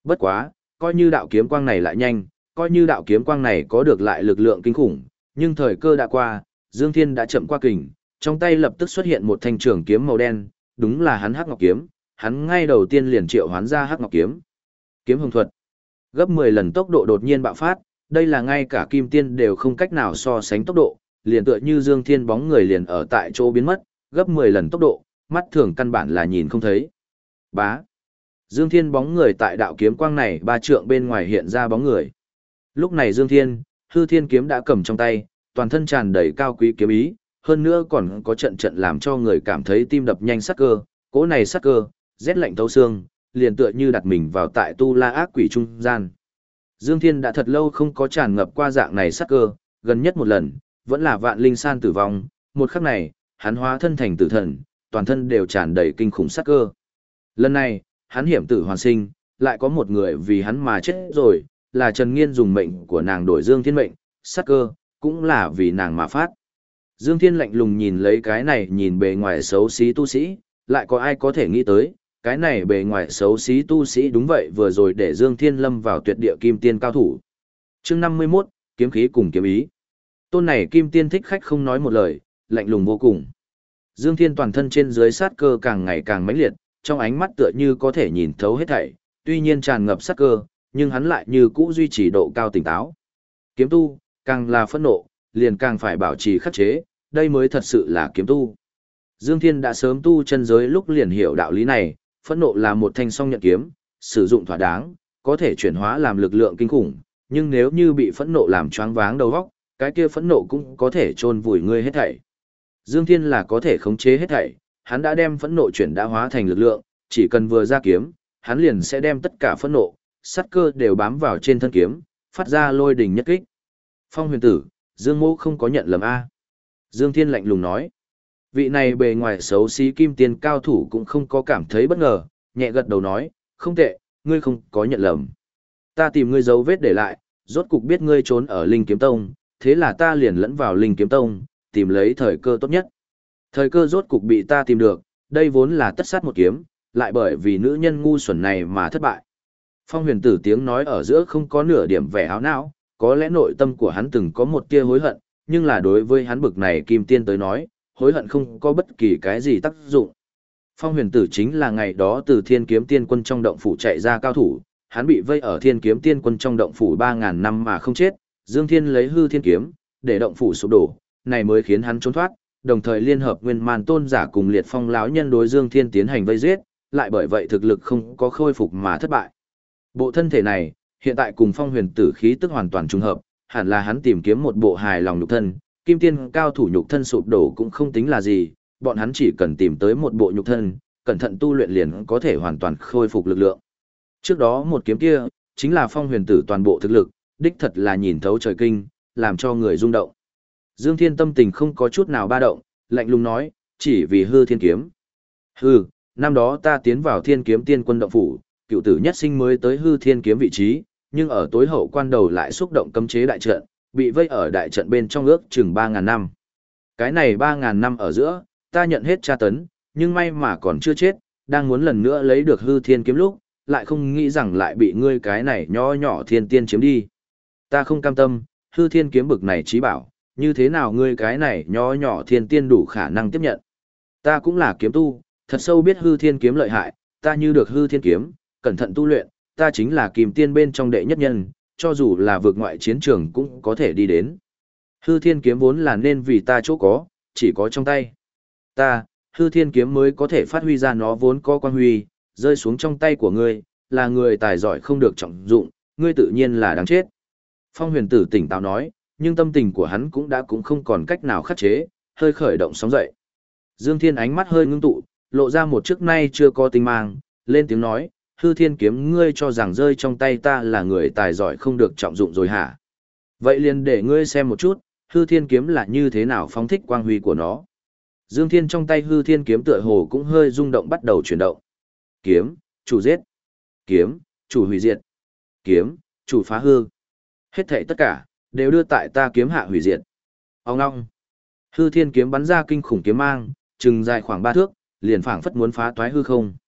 Bất quá, coi như đạo kiếm quang này lại nhanh, coi như đạo kiếm quang này có được lại lực lượng kinh khủng, nhưng thời cơ đã qua, Dương Thiên đã chậm qua kình, trong tay lập tức xuất hiện một thanh trường kiếm màu đen, đúng là hắn Hắc Ngọc kiếm, hắn ngay đầu tiên liền triệu hoán ra Hắc Ngọc kiếm. Kiếm hồng thuật, gấp 10 lần tốc độ đột nhiên bạo phát, đây là ngay cả kim tiên đều không cách nào so sánh tốc độ, liền tựa như Dương Thiên bóng người liền ở tại chỗ biến mất, gấp 10 lần tốc độ, mắt thường căn bản là nhìn không thấy. Bá. Dương Thiên bóng người tại đạo kiếm quang này 3 trượng bên ngoài hiện ra bóng người. Lúc này Dương Thiên, hư thiên kiếm đã cầm trong tay, toàn thân tràn đầy cao quý kiếm ý, hơn nữa còn có trận trận làm cho người cảm thấy tim đập nhanh sắc cơ, cỗ này sắc cơ, rét lạnh thấu xương, liền tựa như đặt mình vào tại tu la ác quỷ trung gian. Dương Thiên đã thật lâu không có tràn ngập qua dạng này sắc cơ, gần nhất một lần, vẫn là Vạn Linh San tử vong, một khắc này, hắn hóa thân thành tử thần, toàn thân đều tràn đầy kinh khủng sắc cơ. Lần này, hắn hiểm tử hoàn sinh, lại có một người vì hắn mà chết rồi, là Trần Nghiên dùng mệnh của nàng đổi Dương Thiên mệnh, sắc cơ, cũng là vì nàng mà phát. Dương Thiên lạnh lùng nhìn lấy cái này nhìn bề ngoài xấu xí tu sĩ, lại có ai có thể nghĩ tới, cái này bề ngoài xấu xí tu sĩ đúng vậy vừa rồi để Dương Thiên lâm vào tuyệt địa kim tiên cao thủ. Chương 51, kiếm khí cùng kiếm ý. Tôn này kim tiên thích khách không nói một lời, lạnh lùng vô cùng. Dương Thiên toàn thân trên dưới sát cơ càng ngày càng mãnh liệt, trong ánh mắt tựa như có thể nhìn thấu hết thảy, tuy nhiên tràn ngập sát cơ, nhưng hắn lại như cũ duy trì độ cao tỉnh táo. Kiếm tu, càng là phẫn nộ, liền càng phải bảo trì khắc chế, đây mới thật sự là kiếm tu. Dương Thiên đã sớm tu chân giới lúc liền hiểu đạo lý này, phẫn nộ là một thanh song nhận kiếm, sử dụng thỏa đáng, có thể chuyển hóa làm lực lượng kinh khủng, nhưng nếu như bị phẫn nộ làm choáng váng đầu óc, cái kia phẫn nộ cũng có thể chôn vùi ngươi hết thảy. Dương Thiên là có thể khống chế hết thảy, hắn đã đem phẫn nộ chuyển đã hóa thành lực lượng, chỉ cần vừa ra kiếm, hắn liền sẽ đem tất cả phẫn nộ, sát cơ đều bám vào trên thân kiếm, phát ra lôi đình nhất kích. Phong huyền tử, Dương Mỗ không có nhận lầm A. Dương Thiên lạnh lùng nói. Vị này bề ngoài xấu xí kim tiên cao thủ cũng không có cảm thấy bất ngờ, nhẹ gật đầu nói, không tệ, ngươi không có nhận lầm. Ta tìm ngươi dấu vết để lại, rốt cục biết ngươi trốn ở Linh Kiếm Tông, thế là ta liền lẫn vào Linh Kiếm Tông, tìm lấy thời cơ tốt nhất. Thời cơ rốt cục bị ta tìm được, đây vốn là tất sát một kiếm, lại bởi vì nữ nhân ngu xuẩn này mà thất bại. Phong huyền tử tiếng nói ở giữa không có nửa điểm vẻ áo não, có lẽ nội tâm của hắn từng có một tia hối hận, nhưng là đối với hắn bực này kim tiên tới nói, hối hận không có bất kỳ cái gì tác dụng. Phong huyền tử chính là ngày đó từ Thiên Kiếm Tiên Quân trong động phủ chạy ra cao thủ, hắn bị vây ở Thiên Kiếm Tiên Quân trong động phủ 3.000 năm mà không chết, Dương Thiên lấy hư thiên kiếm, để động phủ sụp đổ, này mới khiến hắn trốn thoát, đồng thời liên hợp Nguyên Man Tôn giả cùng Liệt Phong lão nhân đối Dương Thiên tiến hành vây giết, lại bởi vậy thực lực không có khôi phục mà thất bại. Bộ thân thể này, hiện tại cùng Phong huyền tử khí tức hoàn toàn trùng hợp, hẳn là hắn tìm kiếm một bộ hài lòng nhục thân, kim tiên cao thủ nhục thân sụp đổ cũng không tính là gì, bọn hắn chỉ cần tìm tới một bộ nhục thân, cẩn thận tu luyện liền có thể hoàn toàn khôi phục lực lượng. Trước đó một kiếm kia, chính là Phong huyền tử toàn bộ thực lực, đích thật là nhìn thấu trời kinh, làm cho người rung động. Dương Thiên tâm tình không có chút nào ba động, lạnh lùng nói, chỉ vì hư thiên kiếm. Hư, năm đó ta tiến vào Thiên Kiếm Tiên Quân động phủ, cựu tử nhất sinh mới tới hư thiên kiếm vị trí, nhưng ở tối hậu quan đầu lại xúc động cấm chế đại trận, bị vây ở đại trận bên trong ước chừng 3.000 năm. Cái này 3.000 năm ở giữa, ta nhận hết tra tấn, nhưng may mà còn chưa chết, đang muốn lần nữa lấy được hư thiên kiếm lúc, lại không nghĩ rằng lại bị ngươi cái này nho nhỏ thiên tiên chiếm đi. Ta không cam tâm, hư thiên kiếm bực này trí bảo, như thế nào ngươi cái này nho nhỏ thiên tiên đủ khả năng tiếp nhận. Ta cũng là kiếm tu, thật sâu biết hư thiên kiếm lợi hại, ta như được hư thiên kiếm, cẩn thận tu luyện, ta chính là kim tiên bên trong đệ nhất nhân, cho dù là vượt ngoại chiến trường cũng có thể đi đến. Hư thiên kiếm vốn là nên vì ta chỗ có, chỉ có trong tay. Ta, hư thiên kiếm mới có thể phát huy ra nó vốn có quan huy, rơi xuống trong tay của ngươi, là người tài giỏi không được trọng dụng, ngươi tự nhiên là đáng chết. Phong huyền tử tỉnh táo nói, nhưng tâm tình của hắn cũng không còn cách nào khắc chế, hơi khởi động sóng dậy. Dương Thiên ánh mắt hơi ngưng tụ, lộ ra một trước nay chưa có tinh mang, lên tiếng nói, hư thiên kiếm ngươi cho rằng rơi trong tay ta là người tài giỏi không được trọng dụng rồi hả? Vậy liền để ngươi xem một chút, hư thiên kiếm là như thế nào phóng thích quang huy của nó. Dương Thiên trong tay hư thiên kiếm tựa hồ cũng hơi rung động bắt đầu chuyển động. Kiếm, chủ giết. Kiếm, chủ hủy diệt. Kiếm, chủ phá hư. Hết thảy tất cả, đều đưa tại ta kiếm hạ hủy diệt. Ông ngong. Hư thiên kiếm bắn ra kinh khủng kiếm mang, chừng dài khoảng 3 thước, liền phảng phất muốn phá toái hư không.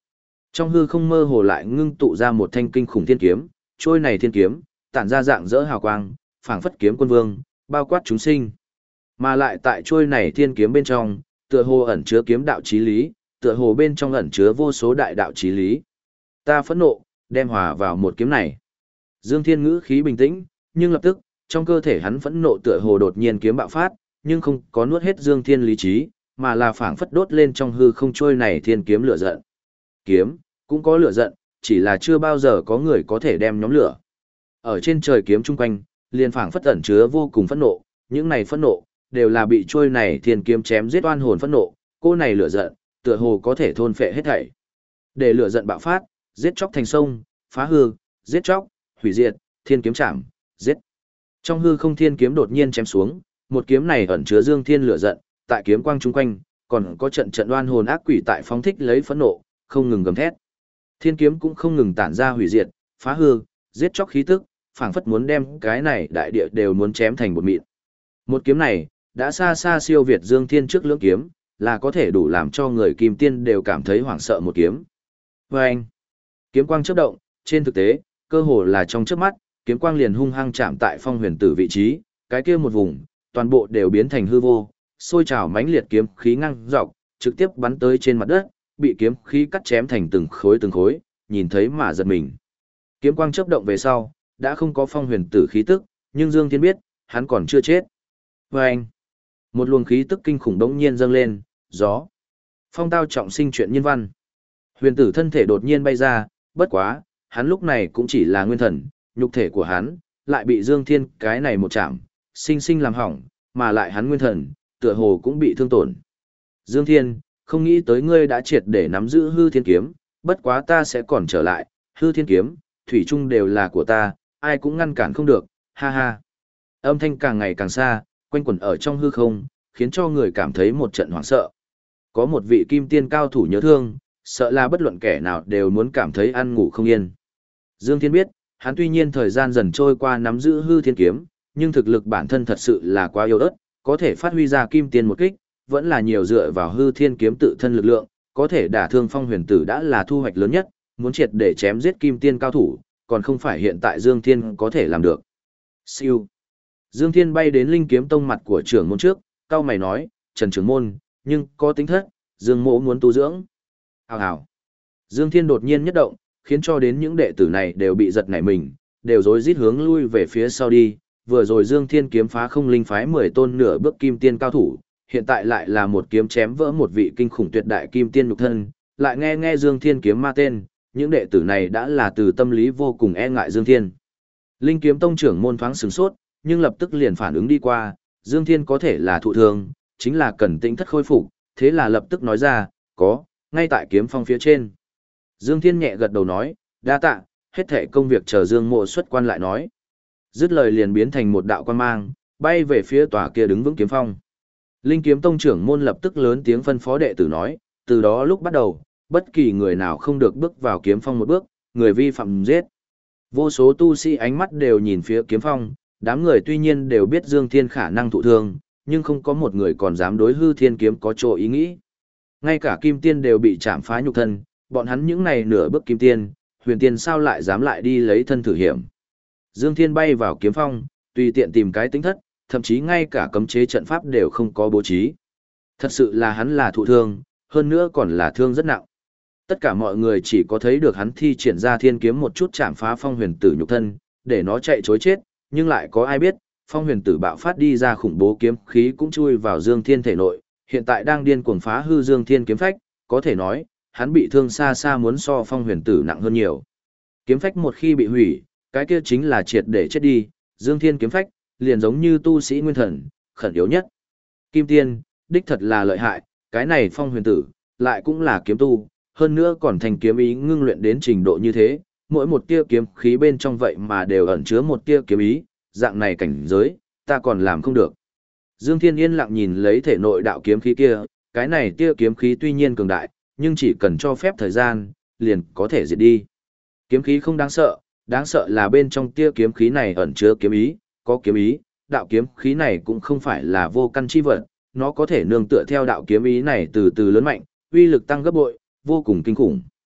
Trong hư không mơ hồ lại ngưng tụ ra một thanh kinh khủng thiên kiếm, trôi này thiên kiếm, tản ra dạng dỡ hào quang, phảng phất kiếm quân vương, bao quát chúng sinh. Mà lại tại trôi này thiên kiếm bên trong, tựa hồ ẩn chứa kiếm đạo chí lý, tựa hồ bên trong ẩn chứa vô số đại đạo chí lý. Ta phẫn nộ, đem hòa vào một kiếm này. Dương Thiên ngữ khí bình tĩnh, nhưng lập tức, trong cơ thể hắn phẫn nộ tựa hồ đột nhiên kiếm bạo phát, nhưng không có nuốt hết Dương Thiên lý trí, mà là phảng phất đốt lên trong hư không trôi này thiên kiếm lửa giận. Kiếm, cũng có lửa giận, chỉ là chưa bao giờ có người có thể đem nhóm lửa. Ở trên trời kiếm chung quanh, liền phảng phất ẩn chứa vô cùng phẫn nộ, những này phẫn nộ đều là bị trôi này thiên kiếm chém giết oan hồn phẫn nộ, cô này lửa giận, tựa hồ có thể thôn phệ hết thảy. Để lửa giận bạo phát, giết chóc thành sông, phá hư, giết chóc, hủy diệt, thiên kiếm chạm, giết. Trong hư không thiên kiếm đột nhiên chém xuống, một kiếm này ẩn chứa Dương Thiên lửa giận, tại kiếm quang chung quanh, còn có trận trận oan hồn ác quỷ tại phóng thích lấy phẫn nộ, không ngừng gầm thét. Thiên kiếm cũng không ngừng tản ra hủy diệt, phá hư, giết chóc khí tức, phảng phất muốn đem cái này đại địa đều muốn chém thành bột mịn. Một kiếm này, đã xa xa siêu việt Dương Thiên trước lưỡng kiếm, là có thể đủ làm cho người kim tiên đều cảm thấy hoảng sợ một kiếm. Vâng! Kiếm quang chớp động, trên thực tế, cơ hồ là trong chớp mắt, kiếm quang liền hung hăng chạm tại Phong Huyền Tử vị trí, cái kia một vùng, toàn bộ đều biến thành hư vô, sôi trào mãnh liệt kiếm khí ngang dọc, trực tiếp bắn tới trên mặt đất, bị kiếm khí cắt chém thành từng khối, nhìn thấy mà giật mình. Kiếm quang chớp động về sau, đã không có Phong Huyền Tử khí tức, nhưng Dương Thiên biết, hắn còn chưa chết. Vâng! Một luồng khí tức kinh khủng đống nhiên dâng lên, gió. Phong tao trọng sinh chuyện nhân văn. Huyền Tử thân thể đột nhiên bay ra, bất quá, hắn lúc này cũng chỉ là nguyên thần, nhục thể của hắn lại bị Dương Thiên cái này một chạm, sinh sinh làm hỏng, mà lại hắn nguyên thần, tựa hồ cũng bị thương tổn. Dương Thiên, không nghĩ tới ngươi đã triệt để nắm giữ hư thiên kiếm, bất quá ta sẽ còn trở lại, hư thiên kiếm, thủy chung đều là của ta, ai cũng ngăn cản không được, ha ha. Âm thanh càng ngày càng xa, quanh quẩn ở trong hư không, khiến cho người cảm thấy một trận hoảng sợ. Có một vị kim tiên cao thủ nhớ thương, sợ là bất luận kẻ nào đều muốn cảm thấy ăn ngủ không yên. Dương Thiên biết, hắn tuy nhiên thời gian dần trôi qua nắm giữ hư thiên kiếm, nhưng thực lực bản thân thật sự là quá yếu ớt, có thể phát huy ra kim tiên một kích, vẫn là nhiều dựa vào hư thiên kiếm tự thân lực lượng, có thể đả thương Phong Huyền Tử đã là thu hoạch lớn nhất, muốn triệt để chém giết kim tiên cao thủ, còn không phải hiện tại Dương Thiên có thể làm được. Siêu. Dương Thiên bay đến Linh Kiếm Tông mặt của trưởng môn trước, cao mày nói, Trần trưởng môn, nhưng có tính thất, Dương mộ muốn tu dưỡng. Hào hào. Dương Thiên đột nhiên nhất động, khiến cho đến những đệ tử này đều bị giật nảy mình, đều rối rít hướng lui về phía sau đi. Vừa rồi Dương Thiên kiếm phá không linh phái 10 tôn nửa bước kim tiên cao thủ, hiện tại lại là một kiếm chém vỡ một vị kinh khủng tuyệt đại kim tiên nhục thân, lại nghe Dương Thiên kiếm ma tên, những đệ tử này đã là từ tâm lý vô cùng e ngại Dương Thiên. Linh Kiếm Tông trưởng môn thoáng sửng sốt, nhưng lập tức liền phản ứng đi qua, Dương Thiên có thể là thụ thương, chính là cần tĩnh thất khôi phục, thế là lập tức nói ra, có, ngay tại kiếm phong phía trên. Dương Thiên nhẹ gật đầu nói, đa tạ, hết thảy công việc chờ Dương Mộ xuất quan lại nói. Dứt lời liền biến thành một đạo quan mang, bay về phía tòa kia đứng vững kiếm phong. Linh Kiếm Tông trưởng môn lập tức lớn tiếng phân phó đệ tử nói, từ đó lúc bắt đầu, bất kỳ người nào không được bước vào kiếm phong một bước, người vi phạm giết. Vô số tu sĩ ánh mắt đều nhìn phía kiếm phong, đám người tuy nhiên đều biết Dương Thiên khả năng thụ thương, nhưng không có một người còn dám đối hư thiên kiếm có chỗ ý nghĩ. Ngay cả kim tiên đều bị chạm phá nhục thân, bọn hắn những này nửa bước kim tiên, huyền tiên sao lại dám lại đi lấy thân thử hiểm. Dương Thiên bay vào kiếm phong, tùy tiện tìm cái tính thất, thậm chí ngay cả cấm chế trận pháp đều không có bố trí. Thật sự là hắn là thụ thương, hơn nữa còn là thương rất nặng. Tất cả mọi người chỉ có thấy được hắn thi triển ra thiên kiếm một chút chạm phá Phong Huyền Tử nhục thân, để nó chạy chối chết, nhưng lại có ai biết, Phong Huyền Tử bạo phát đi ra khủng bố kiếm khí cũng chui vào Dương Thiên thể nội, hiện tại đang điên cuồng phá hư Dương Thiên kiếm phách, có thể nói, hắn bị thương xa xa muốn so Phong Huyền Tử nặng hơn nhiều. Kiếm phách một khi bị hủy, cái kia chính là triệt để chết đi, Dương Thiên kiếm phách, liền giống như tu sĩ nguyên thần, khẩn yếu nhất. Kim Tiên, đích thật là lợi hại, cái này Phong Huyền Tử, lại cũng là kiếm tu, hơn nữa còn thành kiếm ý ngưng luyện đến trình độ như thế, mỗi một tia kiếm khí bên trong vậy mà đều ẩn chứa một tia kiếm ý, dạng này cảnh giới, ta còn làm không được. Dương Thiên yên lặng nhìn lấy thể nội đạo kiếm khí kia, cái này tia kiếm khí tuy nhiên cường đại, nhưng chỉ cần cho phép thời gian, liền có thể diệt đi. Kiếm khí không đáng sợ là bên trong tia kiếm khí này ẩn chứa kiếm ý, có kiếm ý, đạo kiếm khí này cũng không phải là vô căn chi vật, nó có thể nương tựa theo đạo kiếm ý này từ từ lớn mạnh, uy lực tăng gấp bội, vô cùng kinh khủng.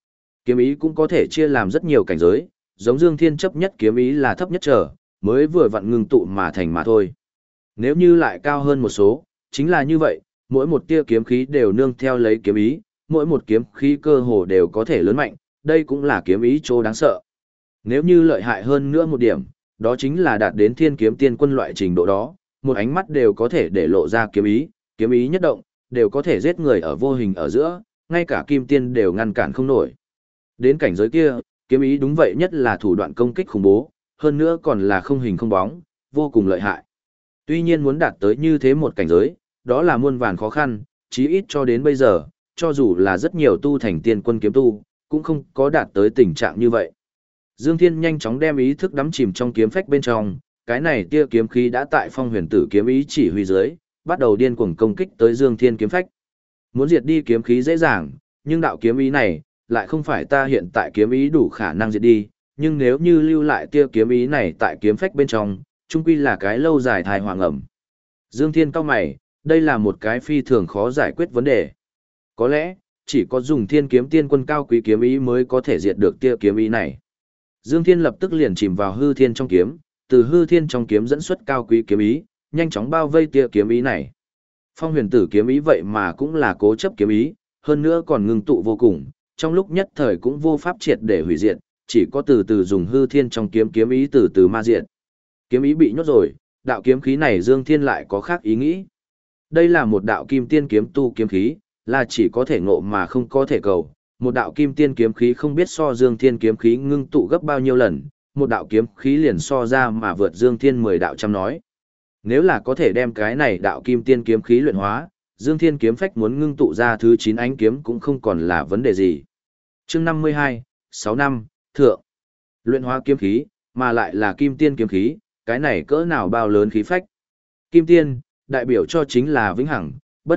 Kiếm ý cũng có thể chia làm rất nhiều cảnh giới, giống Dương Thiên chấp nhất kiếm ý là thấp nhất trở, mới vừa vặn ngưng tụ mà thành mà thôi. Nếu như lại cao hơn một số, chính là như vậy, mỗi một tia kiếm khí đều nương theo lấy kiếm ý, mỗi một kiếm khí cơ hồ đều có thể lớn mạnh, đây cũng là kiếm ý chỗ đáng sợ. Nếu như lợi hại hơn nữa một điểm, đó chính là đạt đến thiên kiếm tiên quân loại trình độ đó, một ánh mắt đều có thể để lộ ra kiếm ý nhất động, đều có thể giết người ở vô hình ở giữa, ngay cả kim tiên đều ngăn cản không nổi. Đến cảnh giới kia, kiếm ý đúng vậy nhất là thủ đoạn công kích khủng bố, hơn nữa còn là không hình không bóng, vô cùng lợi hại. Tuy nhiên muốn đạt tới như thế một cảnh giới, đó là muôn vàn khó khăn, chí ít cho đến bây giờ, cho dù là rất nhiều tu thành tiên quân kiếm tu, cũng không có đạt tới tình trạng như vậy. Dương Thiên nhanh chóng đem ý thức đắm chìm trong kiếm phách bên trong, cái này tia kiếm khí đã tại Phong Huyền Tử kiếm ý chỉ huy dưới, bắt đầu điên cuồng công kích tới Dương Thiên kiếm phách. Muốn diệt đi kiếm khí dễ dàng, nhưng đạo kiếm ý này lại không phải ta hiện tại kiếm ý đủ khả năng diệt đi, nhưng nếu như lưu lại tia kiếm ý này tại kiếm phách bên trong, chung quy là cái lâu dài thai hoàng ẩm. Dương Thiên cau mày, đây là một cái phi thường khó giải quyết vấn đề. Có lẽ, chỉ có dùng Thiên kiếm tiên quân cao quý kiếm ý mới có thể diệt được tia kiếm ý này. Dương Thiên lập tức liền chìm vào hư thiên trong kiếm, từ hư thiên trong kiếm dẫn xuất cao quý kiếm ý, nhanh chóng bao vây tia kiếm ý này. Phong Huyền Tử kiếm ý vậy mà cũng là cố chấp kiếm ý, hơn nữa còn ngưng tụ vô cùng, trong lúc nhất thời cũng vô pháp triệt để hủy diệt, chỉ có từ từ dùng hư thiên trong kiếm kiếm ý từ từ ma diệt. Kiếm ý bị nhốt rồi, đạo kiếm khí này Dương Thiên lại có khác ý nghĩ. Đây là một đạo kim tiên kiếm tu kiếm khí, là chỉ có thể ngộ mà không có thể cầu. Một đạo kim tiên kiếm khí không biết so Dương Thiên kiếm khí ngưng tụ gấp bao nhiêu lần, một đạo kiếm khí liền so ra mà vượt Dương Thiên 10 đạo trăm nói. Nếu là có thể đem cái này đạo kim tiên kiếm khí luyện hóa, Dương Thiên kiếm phách muốn ngưng tụ ra thứ 9 ánh kiếm cũng không còn là vấn đề gì. Chương 52, 6 năm, thượng. Luyện hóa kiếm khí, mà lại là kim tiên kiếm khí, cái này cỡ nào bao lớn khí phách. Kim tiên, đại biểu cho chính là vĩnh hằng,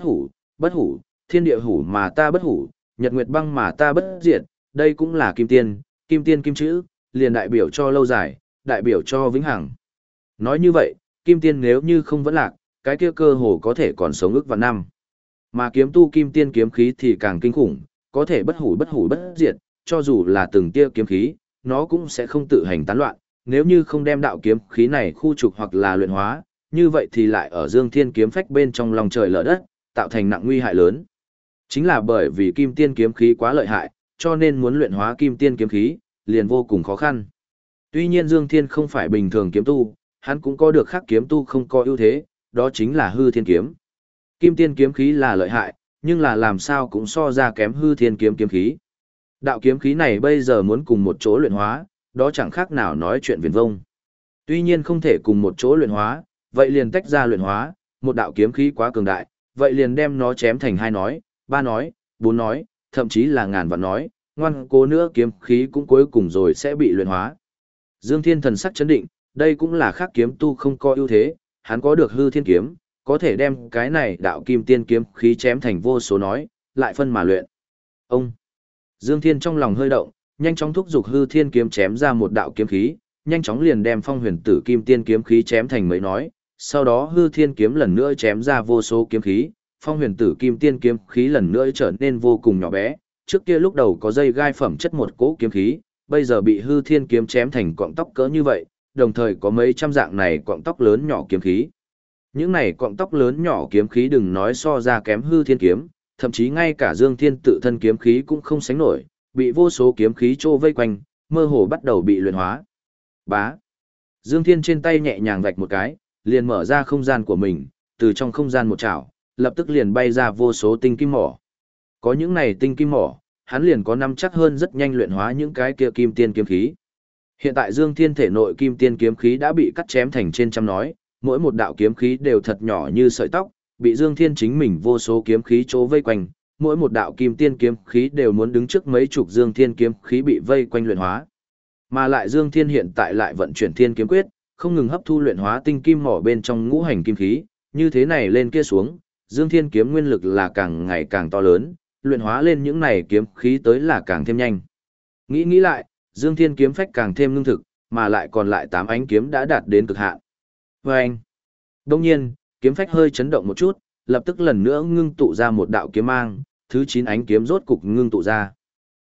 bất hủ, thiên địa hủ mà ta bất hủ, nhật nguyệt băng mà ta bất diệt, đây cũng là kim tiên kim chữ, liền đại biểu cho lâu dài, đại biểu cho vĩnh hằng. Nói như vậy, kim tiên nếu như không vẫn lạc, cái kia cơ hồ có thể còn sống ức vạn năm. Mà kiếm tu kim tiên kiếm khí thì càng kinh khủng, có thể bất hủ bất diệt, cho dù là từng tia kiếm khí, nó cũng sẽ không tự hành tán loạn, nếu như không đem đạo kiếm khí này khu trục hoặc là luyện hóa, như vậy thì lại ở Dương Thiên kiếm phách bên trong lòng trời lở đất, tạo thành nặng nguy hại lớn. Chính là bởi vì kim tiên kiếm khí quá lợi hại, cho nên muốn luyện hóa kim tiên kiếm khí, liền vô cùng khó khăn. Tuy nhiên Dương Thiên không phải bình thường kiếm tu, hắn cũng có được khác kiếm tu không có ưu thế, đó chính là hư thiên kiếm. Kim tiên kiếm khí là lợi hại, nhưng là làm sao cũng so ra kém hư thiên kiếm kiếm khí. Đạo kiếm khí này bây giờ muốn cùng một chỗ luyện hóa, đó chẳng khác nào nói chuyện viển vông. Tuy nhiên không thể cùng một chỗ luyện hóa, vậy liền tách ra luyện hóa, một đạo kiếm khí quá cường đại, vậy liền đem nó chém thành 2 nói, 3 nói, 4 nói, thậm chí là ngàn vạn nói, ngoan cố nữa kiếm khí cũng cuối cùng rồi sẽ bị luyện hóa. Dương Thiên thần sắc chấn định, đây cũng là khác kiếm tu không có ưu thế, hắn có được hư thiên kiếm, có thể đem cái này đạo kim tiên kiếm khí chém thành vô số nói, lại phân mà luyện. Ông Dương Thiên trong lòng hơi động, nhanh chóng thúc giục hư thiên kiếm chém ra một đạo kiếm khí, nhanh chóng liền đem Phong Huyền Tử kim tiên kiếm khí chém thành mấy nói, sau đó hư thiên kiếm lần nữa chém ra vô số kiếm khí, Phong Huyền Tử kim tiên kiếm khí lần nữa trở nên vô cùng nhỏ bé, trước kia lúc đầu có dây gai phẩm chất một cỗ kiếm khí, bây giờ bị hư thiên kiếm chém thành cọng tóc cỡ như vậy, đồng thời có mấy trăm dạng này cọng tóc lớn nhỏ kiếm khí. Những này cọng tóc lớn nhỏ kiếm khí đừng nói so ra kém hư thiên kiếm, thậm chí ngay cả Dương Thiên tự thân kiếm khí cũng không sánh nổi, bị vô số kiếm khí trô vây quanh, mơ hồ bắt đầu bị luyện hóa. Bá. Dương Thiên trên tay nhẹ nhàng vạch một cái, liền mở ra không gian của mình, từ trong không gian một chảo, lập tức liền bay ra vô số tinh kim mỏ. Có những này tinh kim mỏ, hắn liền có nắm chắc hơn rất nhanh luyện hóa những cái kia kim tiên kiếm khí. Hiện tại Dương Thiên thể nội kim tiên kiếm khí đã bị cắt chém thành trên trăm nói, mỗi một đạo kiếm khí đều thật nhỏ như sợi tóc, bị Dương Thiên chính mình vô số kiếm khí chỗ vây quanh, mỗi một đạo kim tiên kiếm khí đều muốn đứng trước mấy chục Dương Thiên kiếm khí bị vây quanh luyện hóa. Mà lại Dương Thiên hiện tại lại vận chuyển Thiên kiếm quyết, không ngừng hấp thu luyện hóa tinh kim mỏ bên trong ngũ hành kim khí, như thế này lên kia xuống, Dương Thiên kiếm nguyên lực là càng ngày càng to lớn, luyện hóa lên những này kiếm khí tới là càng thêm nhanh. Nghĩ lại, Dương Thiên kiếm phách càng thêm ngưng thực, mà lại còn lại 8 ánh kiếm đã đạt đến cực hạn. Và anh, đông nhiên, kiếm phách hơi chấn động một chút, lập tức lần nữa ngưng tụ ra một đạo kiếm mang, thứ 9 ánh kiếm rốt cục ngưng tụ ra.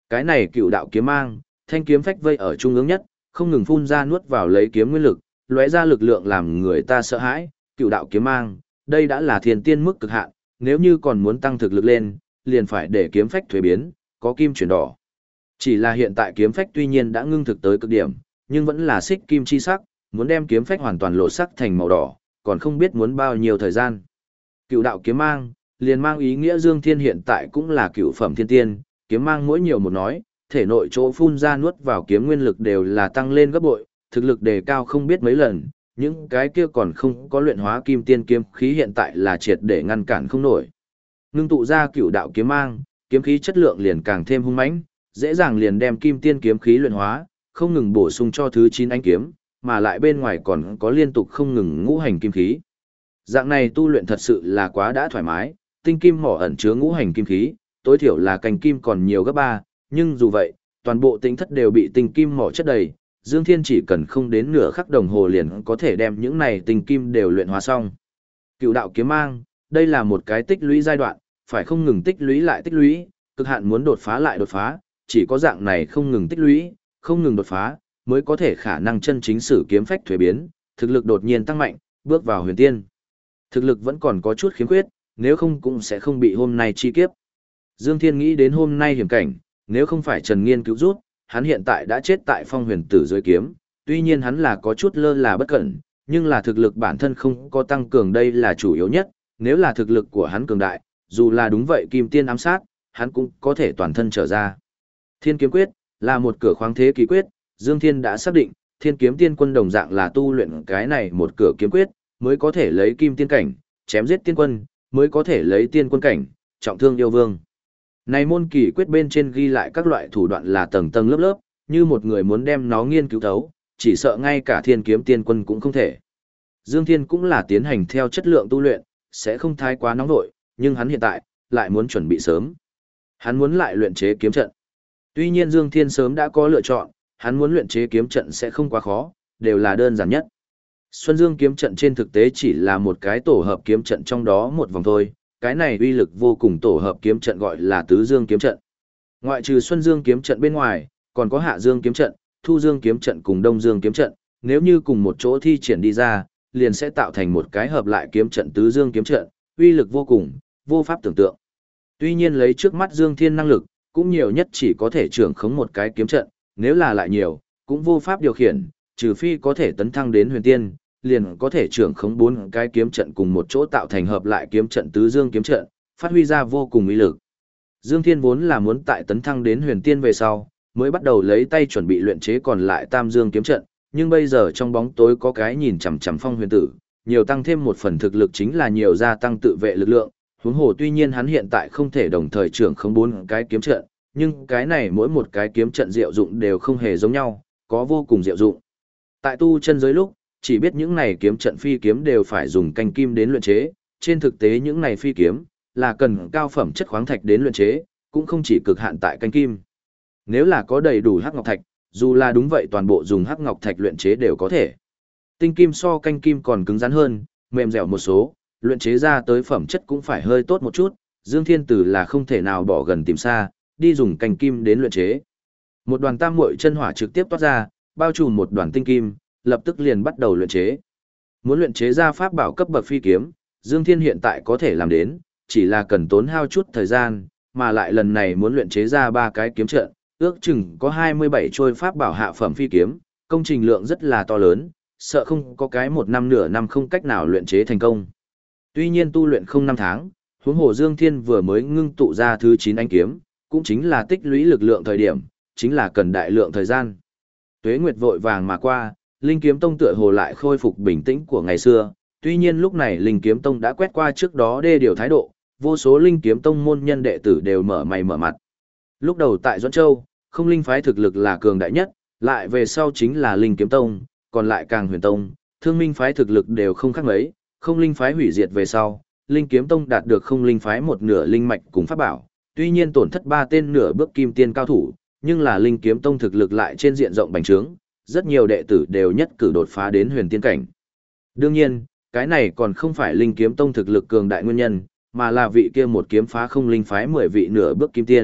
Cái này cựu đạo kiếm mang, thanh kiếm phách vây ở trung ương nhất, không ngừng phun ra nuốt vào lấy kiếm nguyên lực, lóe ra lực lượng làm người ta sợ hãi, cựu đạo kiếm mang, đây đã là thiên tiên mức cực hạn, nếu như còn muốn tăng thực lực lên, liền phải để kiếm phách thuế biến, có kim chuyển đỏ. Chỉ là hiện tại kiếm phách tuy nhiên đã ngưng thực tới cực điểm, nhưng vẫn là xích kim chi sắc, muốn đem kiếm phách hoàn toàn lộ sắc thành màu đỏ, còn không biết muốn bao nhiêu thời gian. Cựu đạo kiếm mang, liền mang ý nghĩa Dương Thiên hiện tại cũng là cựu phẩm thiên tiên, kiếm mang mỗi nhiều một nói, thể nội chỗ phun ra nuốt vào kiếm nguyên lực đều là tăng lên gấp bội, thực lực đề cao không biết mấy lần, những cái kia còn không có luyện hóa kim tiên kiếm khí hiện tại là triệt để ngăn cản không nổi. Ngưng tụ ra cựu đạo kiếm mang, kiếm khí chất lượng liền càng thêm hung mãnh, dễ dàng liền đem kim tiên kiếm khí luyện hóa, không ngừng bổ sung cho thứ 9 ánh kiếm, mà lại bên ngoài còn có liên tục không ngừng ngũ hành kim khí. Dạng này tu luyện thật sự là quá đã thoải mái, tinh kim mỏ ẩn chứa ngũ hành kim khí, tối thiểu là cành kim còn nhiều gấp 3, nhưng dù vậy, toàn bộ tinh thất đều bị tinh kim mỏ chất đầy, Dương Thiên chỉ cần không đến nửa khắc đồng hồ liền có thể đem những này tinh kim đều luyện hóa xong. Cựu đạo kiếm mang, đây là một cái tích lũy giai đoạn, phải không ngừng tích lũy lại tích lũy, cực hạn muốn đột phá lại đột phá, chỉ có dạng này không ngừng tích lũy, không ngừng đột phá, mới có thể khả năng chân chính sử kiếm phách thuế biến, thực lực đột nhiên tăng mạnh, bước vào huyền tiên. Thực lực vẫn còn có chút khiếm khuyết, nếu không cũng sẽ không bị hôm nay chi kiếp. Dương Thiên nghĩ đến hôm nay hiểm cảnh, nếu không phải Trần Nghiên cứu rút, hắn hiện tại đã chết tại phong huyền tử dưới kiếm, tuy nhiên hắn là có chút lơ là bất cẩn, nhưng là thực lực bản thân không có tăng cường đây là chủ yếu nhất, nếu là thực lực của hắn cường đại, dù là đúng vậy kim tiên ám sát, hắn cũng có thể toàn thân trở ra. Thiên kiếm quyết là một cửa khoáng thế kỳ quyết, Dương Thiên đã xác định, Thiên kiếm tiên quân đồng dạng là tu luyện cái này một cửa kiếm quyết, mới có thể lấy kim tiên cảnh, chém giết tiên quân, mới có thể lấy tiên quân cảnh, trọng thương yêu vương. Này môn kỳ quyết bên trên ghi lại các loại thủ đoạn là tầng tầng lớp lớp, như một người muốn đem nó nghiên cứu thấu, chỉ sợ ngay cả Thiên kiếm tiên quân cũng không thể. Dương Thiên cũng là tiến hành theo chất lượng tu luyện, sẽ không thái quá nóng vội, nhưng hắn hiện tại lại muốn chuẩn bị sớm. Hắn muốn lại luyện chế kiếm trận. Tuy nhiên Dương Thiên sớm đã có lựa chọn, hắn muốn luyện chế kiếm trận sẽ không quá khó, đều là đơn giản nhất. Xuân Dương kiếm trận trên thực tế chỉ là một cái tổ hợp kiếm trận trong đó một vòng thôi, cái này uy lực vô cùng tổ hợp kiếm trận gọi là Tứ Dương kiếm trận. Ngoại trừ Xuân Dương kiếm trận bên ngoài, còn có Hạ Dương kiếm trận, Thu Dương kiếm trận cùng Đông Dương kiếm trận, nếu như cùng một chỗ thi triển đi ra, liền sẽ tạo thành một cái hợp lại kiếm trận Tứ Dương kiếm trận, uy lực vô cùng, vô pháp tưởng tượng. Tuy nhiên lấy trước mắt Dương Thiên năng lực, cũng nhiều nhất chỉ có thể trưởng khống một cái kiếm trận, nếu là lại nhiều, cũng vô pháp điều khiển, trừ phi có thể tấn thăng đến huyền tiên, liền có thể trưởng khống 4 cái kiếm trận cùng một chỗ tạo thành hợp lại kiếm trận Tứ Dương kiếm trận, phát huy ra vô cùng uy lực. Dương Thiên vốn là muốn tại tấn thăng đến huyền tiên về sau, mới bắt đầu lấy tay chuẩn bị luyện chế còn lại Tam Dương kiếm trận, nhưng bây giờ trong bóng tối có cái nhìn chằm chằm Phong Huyền Tử, nhiều tăng thêm một phần thực lực chính là nhiều gia tăng tự vệ lực lượng, huống hồ tuy nhiên hắn hiện tại không thể đồng thời trưởng khống 4 cái kiếm trận, nhưng cái này mỗi một cái kiếm trận diệu dụng đều không hề giống nhau, có vô cùng diệu dụng. Tại tu chân giới lúc, chỉ biết những này kiếm trận phi kiếm đều phải dùng canh kim đến luyện chế, trên thực tế những này phi kiếm là cần cao phẩm chất khoáng thạch đến luyện chế, cũng không chỉ cực hạn tại canh kim. Nếu là có đầy đủ hắc ngọc thạch, dù là đúng vậy toàn bộ dùng hắc ngọc thạch luyện chế đều có thể. Tinh kim so canh kim còn cứng rắn hơn, mềm dẻo một số, luyện chế ra tới phẩm chất cũng phải hơi tốt một chút, Dương Thiên Tử là không thể nào bỏ gần tìm xa, đi dùng canh kim đến luyện chế. Một đoàn tam muội chân hỏa trực tiếp toát ra, bao trùm một đoàn tinh kim, lập tức liền bắt đầu luyện chế. Muốn luyện chế ra pháp bảo cấp bậc phi kiếm, Dương Thiên hiện tại có thể làm đến, chỉ là cần tốn hao chút thời gian, mà lại lần này muốn luyện chế ra 3 cái kiếm trận, ước chừng có 27 trôi pháp bảo hạ phẩm phi kiếm, công trình lượng rất là to lớn, sợ không có cái 1 năm nửa năm không cách nào luyện chế thành công. Tuy nhiên tu luyện không 5 tháng, huống hồ Dương Thiên vừa mới ngưng tụ ra thứ 9 ánh kiếm, cũng chính là tích lũy lực lượng thời điểm, chính là cần đại lượng thời gian. Tuế nguyệt vội vàng mà qua, Linh Kiếm Tông tựa hồ lại khôi phục bình tĩnh của ngày xưa, tuy nhiên lúc này Linh Kiếm Tông đã quét qua trước đó đê điều thái độ, vô số Linh Kiếm Tông môn nhân đệ tử đều mở mày mở mặt. Lúc đầu tại Doãn Châu, không linh phái thực lực là cường đại nhất, lại về sau chính là Linh Kiếm Tông, còn lại Càng Huyền Tông, Thương Minh phái thực lực đều không khác mấy, không linh phái hủy diệt về sau, Linh Kiếm Tông đạt được không linh phái một nửa linh mạch cùng pháp bảo, tuy nhiên tổn thất 3 tên nửa bước kim tiên cao thủ, nhưng là Linh Kiếm Tông thực lực lại trên diện rộng bành trướng, rất nhiều đệ tử đều nhất cử đột phá đến huyền tiên cảnh. Đương nhiên, cái này còn không phải Linh Kiếm Tông thực lực cường đại nguyên nhân, mà là vị kia một kiếm phá không linh phái 10 vị nửa bước kim tiên,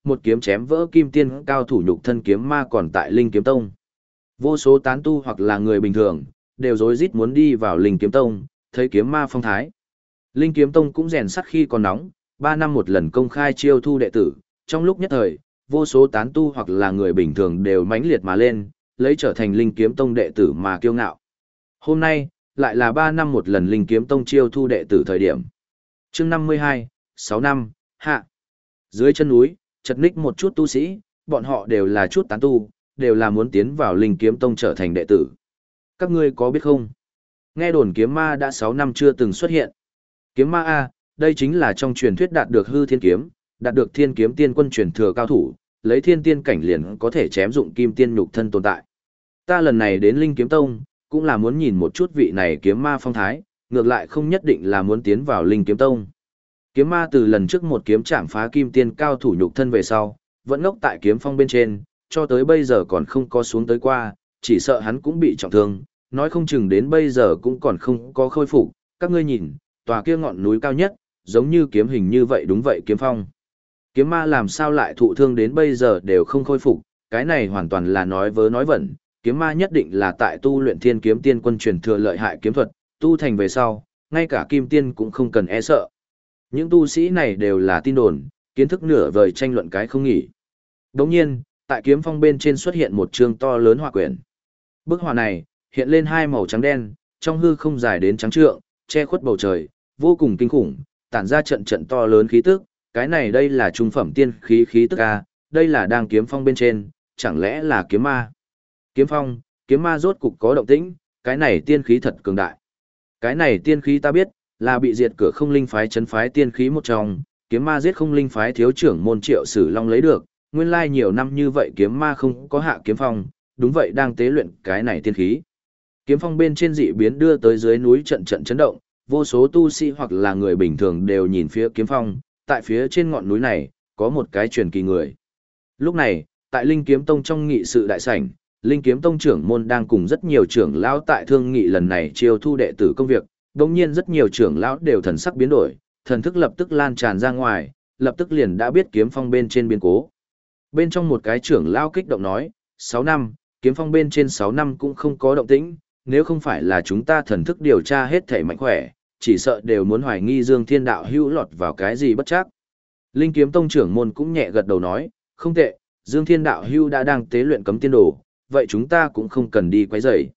một kiếm chém vỡ kim tiên cao thủ nhục thân kiếm ma còn tại Linh Kiếm Tông. Vô số tán tu hoặc là người bình thường, đều rối rít muốn đi vào Linh Kiếm Tông, thấy kiếm ma phong thái. Linh Kiếm Tông cũng rèn sắt khi còn nóng, 3 năm một lần công khai chiêu thu đệ tử, trong lúc nhất thời, vô số tán tu hoặc là người bình thường đều mãnh liệt mà lên, lấy trở thành Linh Kiếm Tông đệ tử mà kiêu ngạo. Hôm nay, lại là 3 năm một lần Linh Kiếm Tông chiêu thu đệ tử thời điểm. Chương 52, 6 năm, hạ. Dưới chân núi, chật ních một chút tu sĩ, bọn họ đều là chút tán tu, đều là muốn tiến vào Linh Kiếm Tông trở thành đệ tử. Các ngươi có biết không? Nghe đồn kiếm ma đã 6 năm chưa từng xuất hiện. Kiếm ma A, đây chính là trong truyền thuyết đạt được hư thiên kiếm, đạt được thiên kiếm tiên quân truyền thừa cao thủ, lấy thiên tiên cảnh liền có thể chém dụng kim tiên nhục thân tồn tại. Ta lần này đến Linh Kiếm Tông, cũng là muốn nhìn một chút vị này kiếm ma phong thái, ngược lại không nhất định là muốn tiến vào Linh Kiếm Tông. Kiếm ma từ lần trước một kiếm chạm phá kim tiên cao thủ nhục thân về sau, vẫn ngốc tại kiếm phong bên trên, cho tới bây giờ còn không có xuống tới qua, chỉ sợ hắn cũng bị trọng thương, nói không chừng đến bây giờ cũng còn không có khôi phục. Các ngươi nhìn, tòa kia ngọn núi cao nhất, giống như kiếm hình như vậy, đúng vậy kiếm phong. Kiếm ma làm sao lại thụ thương đến bây giờ đều không khôi phục, cái này hoàn toàn là nói vớ nói vẩn, kiếm ma nhất định là tại tu luyện thiên kiếm tiên quân truyền thừa lợi hại kiếm thuật, tu thành về sau, ngay cả kim tiên cũng không cần e sợ. Những tu sĩ này đều là tin đồn, kiến thức nửa vời tranh luận cái không nghỉ. Đồng nhiên, tại kiếm phong bên trên xuất hiện một chương to lớn họa quyển. Bức họa này, hiện lên hai màu trắng đen, trong hư không dài đến trắng trượng, che khuất bầu trời, vô cùng kinh khủng, tản ra trận trận to lớn khí tức, cái này đây là trung phẩm tiên khí khí tức a, đây là đang kiếm phong bên trên, chẳng lẽ là kiếm ma? Kiếm phong, kiếm ma rốt cục có động tĩnh, cái này tiên khí thật cường đại. Cái này tiên khí ta biết, là bị diệt cửa không linh phái chấn phái tiên khí một trong, kiếm ma giết không linh phái thiếu trưởng môn Triệu Sử Long lấy được, nguyên lai nhiều năm như vậy kiếm ma không có hạ kiếm phong, đúng vậy đang tế luyện cái này tiên khí. Kiếm phong bên trên dị biến đưa tới dưới núi trận trận chấn động, vô số tu sĩ hoặc là người bình thường đều nhìn phía kiếm phong, tại phía trên ngọn núi này, có một cái truyền kỳ người. Lúc này, tại Linh Kiếm Tông trong nghị sự đại sảnh, Linh Kiếm Tông trưởng môn đang cùng rất nhiều trưởng lão tại thương nghị lần này chiêu thu đệ tử công việc, đồng nhiên rất nhiều trưởng lão đều thần sắc biến đổi, thần thức lập tức lan tràn ra ngoài, lập tức liền đã biết kiếm phong bên trên biến cố. Bên trong một cái trưởng lão kích động nói, 6 năm, kiếm phong bên trên 6 năm cũng không có động tĩnh, nếu không phải là chúng ta thần thức điều tra hết thể mạnh khỏe, chỉ sợ đều muốn hoài nghi Dương Thiên Đạo hữu lọt vào cái gì bất chắc. Linh Kiếm Tông trưởng môn cũng nhẹ gật đầu nói, không tệ, Dương Thiên Đạo hữu đã đang tế luyện cấm tiên đồ, vậy chúng ta cũng không cần đi quấy rầy.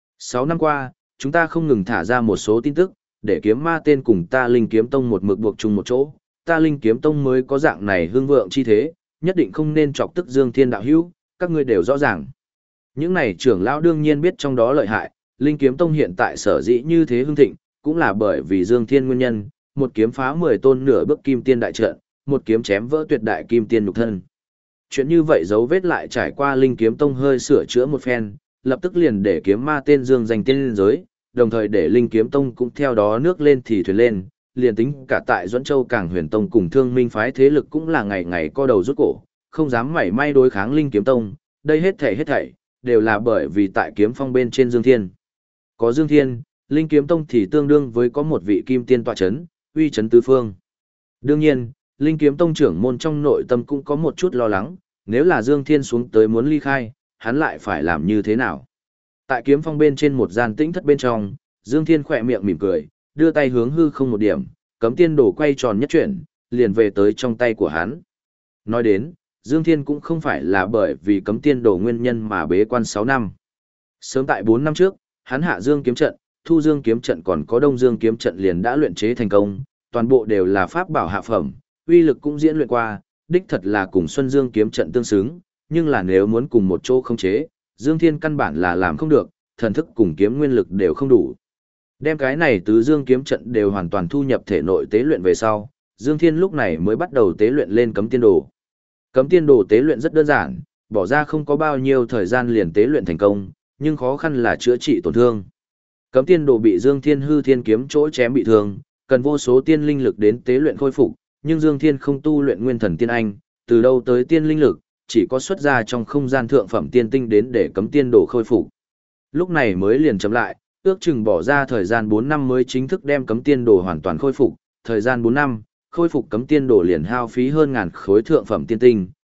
6 năm qua, chúng ta không ngừng thả ra một số tin tức, để kiếm ma tên cùng ta Linh Kiếm Tông một mực buộc chung một chỗ, ta Linh Kiếm Tông mới có dạng này hương vượng chi thế, nhất định không nên chọc tức Dương Thiên Đạo hữu, các ngươi đều rõ ràng. Những này trưởng lão đương nhiên biết trong đó lợi hại, Linh Kiếm Tông hiện tại sở dĩ như thế hưng thịnh, cũng là bởi vì Dương Thiên nguyên nhân, một kiếm phá 10 tôn nửa bước kim tiên đại trận, một kiếm chém vỡ tuyệt đại kim tiên nhục thân. Chuyện như vậy dấu vết lại trải qua Linh Kiếm Tông hơi sửa chữa một phen, lập tức liền để kiếm ma tên Dương danh tiên liên giới, đồng thời để Linh Kiếm Tông cũng theo đó nước lên thì thuyền lên, liền tính cả tại Duẫn Châu Cảng Huyền Tông cùng Thương Minh phái thế lực cũng là ngày ngày co đầu rút cổ, không dám mảy may đối kháng Linh Kiếm Tông, đây hết thảy đều là bởi vì tại kiếm phong bên trên Dương Thiên. Có Dương Thiên, Linh Kiếm Tông thì tương đương với có một vị kim tiên tọa chấn, uy chấn tứ phương. Đương nhiên, Linh Kiếm Tông trưởng môn trong nội tâm cũng có một chút lo lắng, nếu là Dương Thiên xuống tới muốn ly khai, hắn lại phải làm như thế nào? Tại kiếm phong bên trên một gian tĩnh thất bên trong, Dương Thiên khỏe miệng mỉm cười, đưa tay hướng hư không một điểm, cấm tiên đồ quay tròn nhất chuyển, liền về tới trong tay của hắn. Nói đến, Dương Thiên cũng không phải là bởi vì cấm tiên đồ nguyên nhân mà bế quan 6 năm. Sớm tại 4 năm trước, hắn hạ Dương kiếm trận, thu Dương kiếm trận còn có Đông Dương kiếm trận liền đã luyện chế thành công, toàn bộ đều là pháp bảo hạ phẩm, uy lực cũng diễn luyện qua, đích thật là cùng Xuân Dương kiếm trận tương xứng, nhưng là nếu muốn cùng một chỗ khống chế, Dương Thiên căn bản là làm không được, thần thức cùng kiếm nguyên lực đều không đủ. Đem cái này tứ Dương kiếm trận đều hoàn toàn thu nhập thể nội tế luyện về sau, Dương Thiên lúc này mới bắt đầu tế luyện lên cấm tiên đồ. Cấm tiên đồ tế luyện rất đơn giản, bỏ ra không có bao nhiêu thời gian liền tế luyện thành công, nhưng khó khăn là chữa trị tổn thương. Cấm tiên đồ bị Dương Thiên hư thiên kiếm chỗ chém bị thương, cần vô số tiên linh lực đến tế luyện khôi phục, nhưng Dương Thiên không tu luyện nguyên thần tiên anh, từ đâu tới tiên linh lực, chỉ có xuất ra trong không gian thượng phẩm tiên tinh đến để cấm tiên đồ khôi phục. Lúc này mới liền chậm lại, ước chừng bỏ ra thời gian 4 năm mới chính thức đem cấm tiên đồ hoàn toàn khôi phục, thời gian 4 năm, khôi phục cấm tiên đồ liền hao phí hơn ngàn khối thượng phẩm tiên tinh,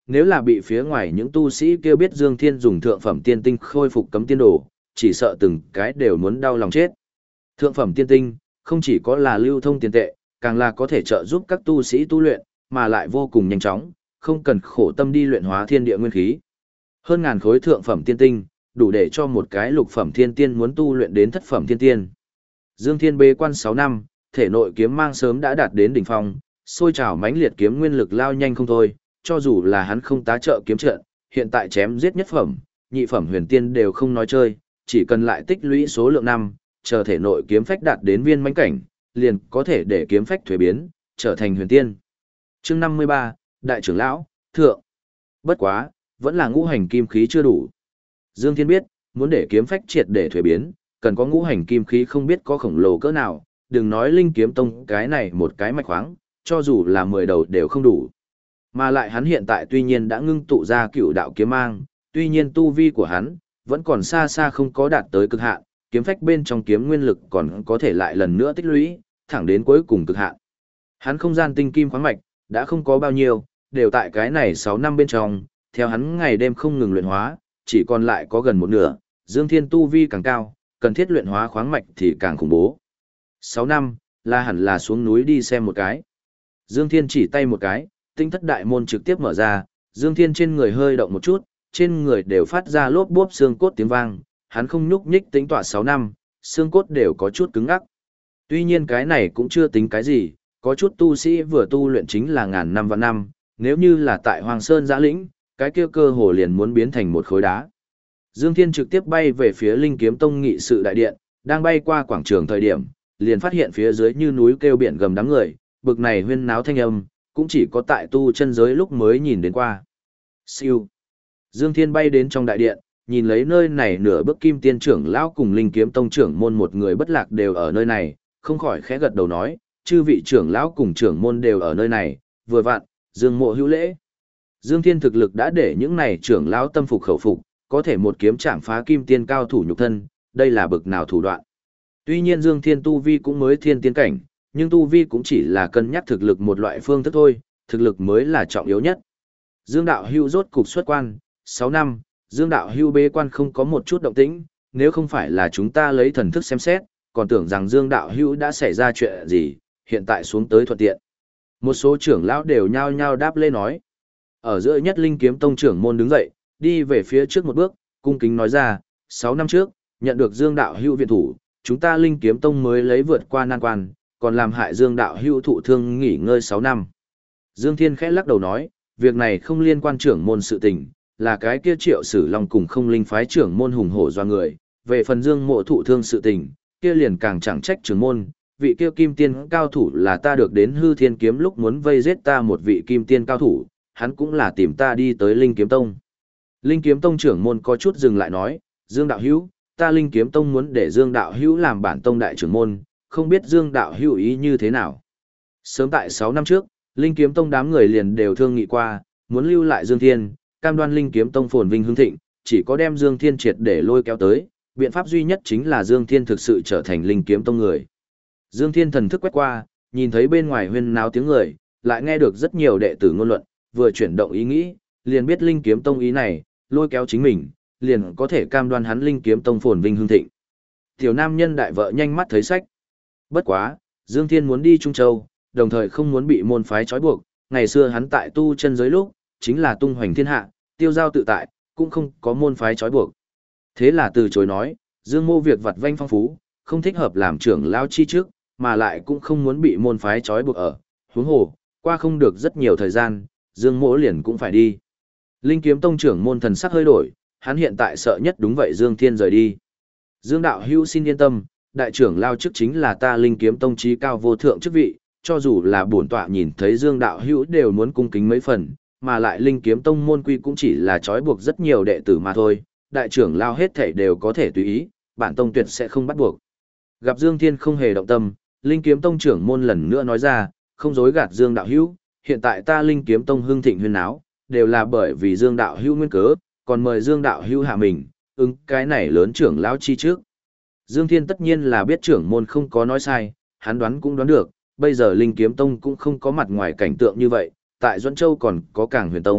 nếu là bị phía ngoài những tu sĩ kêu biết Dương Thiên dùng thượng phẩm tiên tinh khôi phục cấm tiên đồ, chỉ sợ từng cái đều muốn đau lòng chết. Thượng phẩm tiên tinh, không chỉ có là lưu thông tiền tệ, càng là có thể trợ giúp các tu sĩ tu luyện, mà lại vô cùng nhanh chóng, không cần khổ tâm đi luyện hóa thiên địa nguyên khí. Hơn ngàn khối thượng phẩm tiên tinh, đủ để cho một cái lục phẩm thiên tiên muốn tu luyện đến thất phẩm thiên tiên. Dương Thiên bế quan 6 năm, thể nội kiếm mang sớm đã đạt đến đỉnh phong, sôi trào mãnh liệt kiếm nguyên lực lao nhanh không thôi, cho dù là hắn không tá trợ kiếm trận, hiện tại chém giết nhất phẩm, nhị phẩm huyền tiên đều không nói chơi, chỉ cần lại tích lũy số lượng năm, chờ thể nội kiếm phách đạt đến viên mãnh cảnh, liền có thể để kiếm phách thuế biến, trở thành huyền tiên. Chương 53, Đại trưởng lão, thượng. Bất quá, vẫn là ngũ hành kim khí chưa đủ. Dương Thiên biết, muốn để kiếm phách triệt để thuế biến, cần có ngũ hành kim khí không biết có khổng lồ cỡ nào, đừng nói Linh Kiếm Tông cái này một cái mạch khoáng, cho dù là 10 đầu đều không đủ. Mà lại hắn hiện tại tuy nhiên đã ngưng tụ ra cựu đạo kiếm mang, tuy nhiên tu vi của hắn vẫn còn xa xa không có đạt tới cực hạn, kiếm phách bên trong kiếm nguyên lực còn có thể lại lần nữa tích lũy, thẳng đến cuối cùng cực hạn. Hắn không gian tinh kim khoáng mạch đã không có bao nhiêu, đều tại cái này 6 năm bên trong, theo hắn ngày đêm không ngừng luyện hóa, chỉ còn lại có gần một nửa, Dương Thiên tu vi càng cao, cần thiết luyện hóa khoáng mạch thì càng khủng bố. 6 năm, là hẳn là xuống núi đi xem một cái. Dương Thiên chỉ tay một cái, tinh thất đại môn trực tiếp mở ra, Dương Thiên trên người hơi động một chút, trên người đều phát ra lốp bốp xương cốt tiếng vang, hắn không nhúc nhích tính tọa 6 năm, xương cốt đều có chút cứng ngắc. Tuy nhiên cái này cũng chưa tính cái gì, có chút tu sĩ vừa tu luyện chính là ngàn năm vạn năm, nếu như là tại Hoàng Sơn Giã Lĩnh, cái kia cơ hồ liền muốn biến thành một khối đá. Dương Thiên trực tiếp bay về phía Linh Kiếm Tông nghị sự đại điện, đang bay qua quảng trường thời điểm, liền phát hiện phía dưới như núi kêu biển gầm đám người, bực này huyên náo thanh âm, cũng chỉ có tại tu chân giới lúc mới nhìn đến qua. Siêu. Dương Thiên bay đến trong đại điện, nhìn lấy nơi này nửa bước kim tiên trưởng lão cùng Linh Kiếm Tông trưởng môn một người bất lạc đều ở nơi này, không khỏi khẽ gật đầu nói, chư vị trưởng lão cùng trưởng môn đều ở nơi này, vừa vặn, Dương Mộ hữu lễ. Dương Thiên thực lực đã để những này trưởng lão tâm phục khẩu phục, có thể một kiếm chạm phá kim tiên cao thủ nhục thân, đây là bực nào thủ đoạn. Tuy nhiên Dương Thiên tu vi cũng mới thiên tiên cảnh, nhưng tu vi cũng chỉ là cân nhắc thực lực một loại phương thức thôi, thực lực mới là trọng yếu nhất. Dương Đạo Hưu rốt cục xuất quan, 6 năm, Dương Đạo Hưu bế quan không có một chút động tĩnh, nếu không phải là chúng ta lấy thần thức xem xét, còn tưởng rằng Dương Đạo Hưu đã xảy ra chuyện gì, hiện tại xuống tới thuận tiện. Một số trưởng lão đều nhao nhao đáp lê nói. Ở giữa nhất Linh Kiếm Tông trưởng môn đứng dậy, đi về phía trước một bước, cung kính nói ra, 6 năm trước, nhận được Dương Đạo Hưu viện thủ, chúng ta Linh Kiếm Tông mới lấy vượt qua nan quan, còn làm hại Dương Đạo Hưu thụ thương nghỉ ngơi 6 năm. Dương Thiên khẽ lắc đầu nói, việc này không liên quan trưởng môn sự tình, là cái kia Triệu Sử Long cùng không linh phái trưởng môn hùng hổ doa người, về phần Dương Mộ thụ thương sự tình, kia liền càng chẳng trách trưởng môn, vị kia kim tiên cao thủ là ta được đến Hư Thiên kiếm lúc muốn vây giết ta một vị kim tiên cao thủ, hắn cũng là tìm ta đi tới Linh Kiếm Tông. Linh Kiếm Tông trưởng môn có chút dừng lại nói, Dương Đạo Hữu, ta Linh Kiếm Tông muốn để Dương Đạo Hữu làm bản tông đại trưởng môn, không biết Dương Đạo Hữu ý như thế nào. Sớm tại 6 năm trước, Linh Kiếm Tông đám người liền đều thương nghị qua, muốn lưu lại Dương Thiên, cam đoan Linh Kiếm Tông phồn vinh hưng thịnh, chỉ có đem Dương Thiên triệt để lôi kéo tới, biện pháp duy nhất chính là Dương Thiên thực sự trở thành Linh Kiếm Tông người. Dương Thiên thần thức quét qua, nhìn thấy bên ngoài huyên náo tiếng người, lại nghe được rất nhiều đệ tử ngôn luận, vừa chuyển động ý nghĩ, liền biết Linh Kiếm Tông ý này, lôi kéo chính mình, liền có thể cam đoan hắn Linh Kiếm Tông phồn vinh hưng thịnh. Tiểu nam nhân đại vợ nhanh mắt thấy sách. Bất quá, Dương Thiên muốn đi Trung Châu, đồng thời không muốn bị môn phái trói buộc, ngày xưa hắn tại tu chân giới lúc, chính là tung hoành thiên hạ, tiêu giao tự tại, cũng không có môn phái trói buộc. Thế là từ chối nói, Dương Mô việc vặt vanh phong phú, không thích hợp làm trưởng lão chi trước, mà lại cũng không muốn bị môn phái trói buộc ở. Huống hồ, qua không được rất nhiều thời gian, Dương Mỗ liền cũng phải đi. Linh Kiếm Tông trưởng môn thần sắc hơi đổi, hắn hiện tại sợ nhất đúng vậy Dương Thiên rời đi. Dương Đạo Hữu xin yên tâm, đại trưởng lao chức chính là ta Linh Kiếm Tông trí cao vô thượng chức vị, cho dù là bổn tọa nhìn thấy Dương Đạo Hữu đều muốn cung kính mấy phần, mà lại Linh Kiếm Tông môn quy cũng chỉ là trói buộc rất nhiều đệ tử mà thôi, đại trưởng lao hết thảy đều có thể tùy ý, bản tông tuyệt sẽ không bắt buộc. Gặp Dương Thiên không hề động tâm, Linh Kiếm Tông trưởng môn lần nữa nói ra, không dối gạt Dương Đạo Hữu, hiện tại ta Linh Kiếm Tông hưng thịnh huyên náo, đều là bởi vì Dương Đạo Hữu nguyên cớ, còn mời Dương Đạo Hữu hạ mình, ứng cái này lớn trưởng lão chi trước. Dương Thiên tất nhiên là biết trưởng môn không có nói sai, hắn đoán cũng đoán được, bây giờ Linh Kiếm Tông cũng không có mặt ngoài cảnh tượng như vậy, tại Duẫn Châu còn có Cảng Huyền Tông,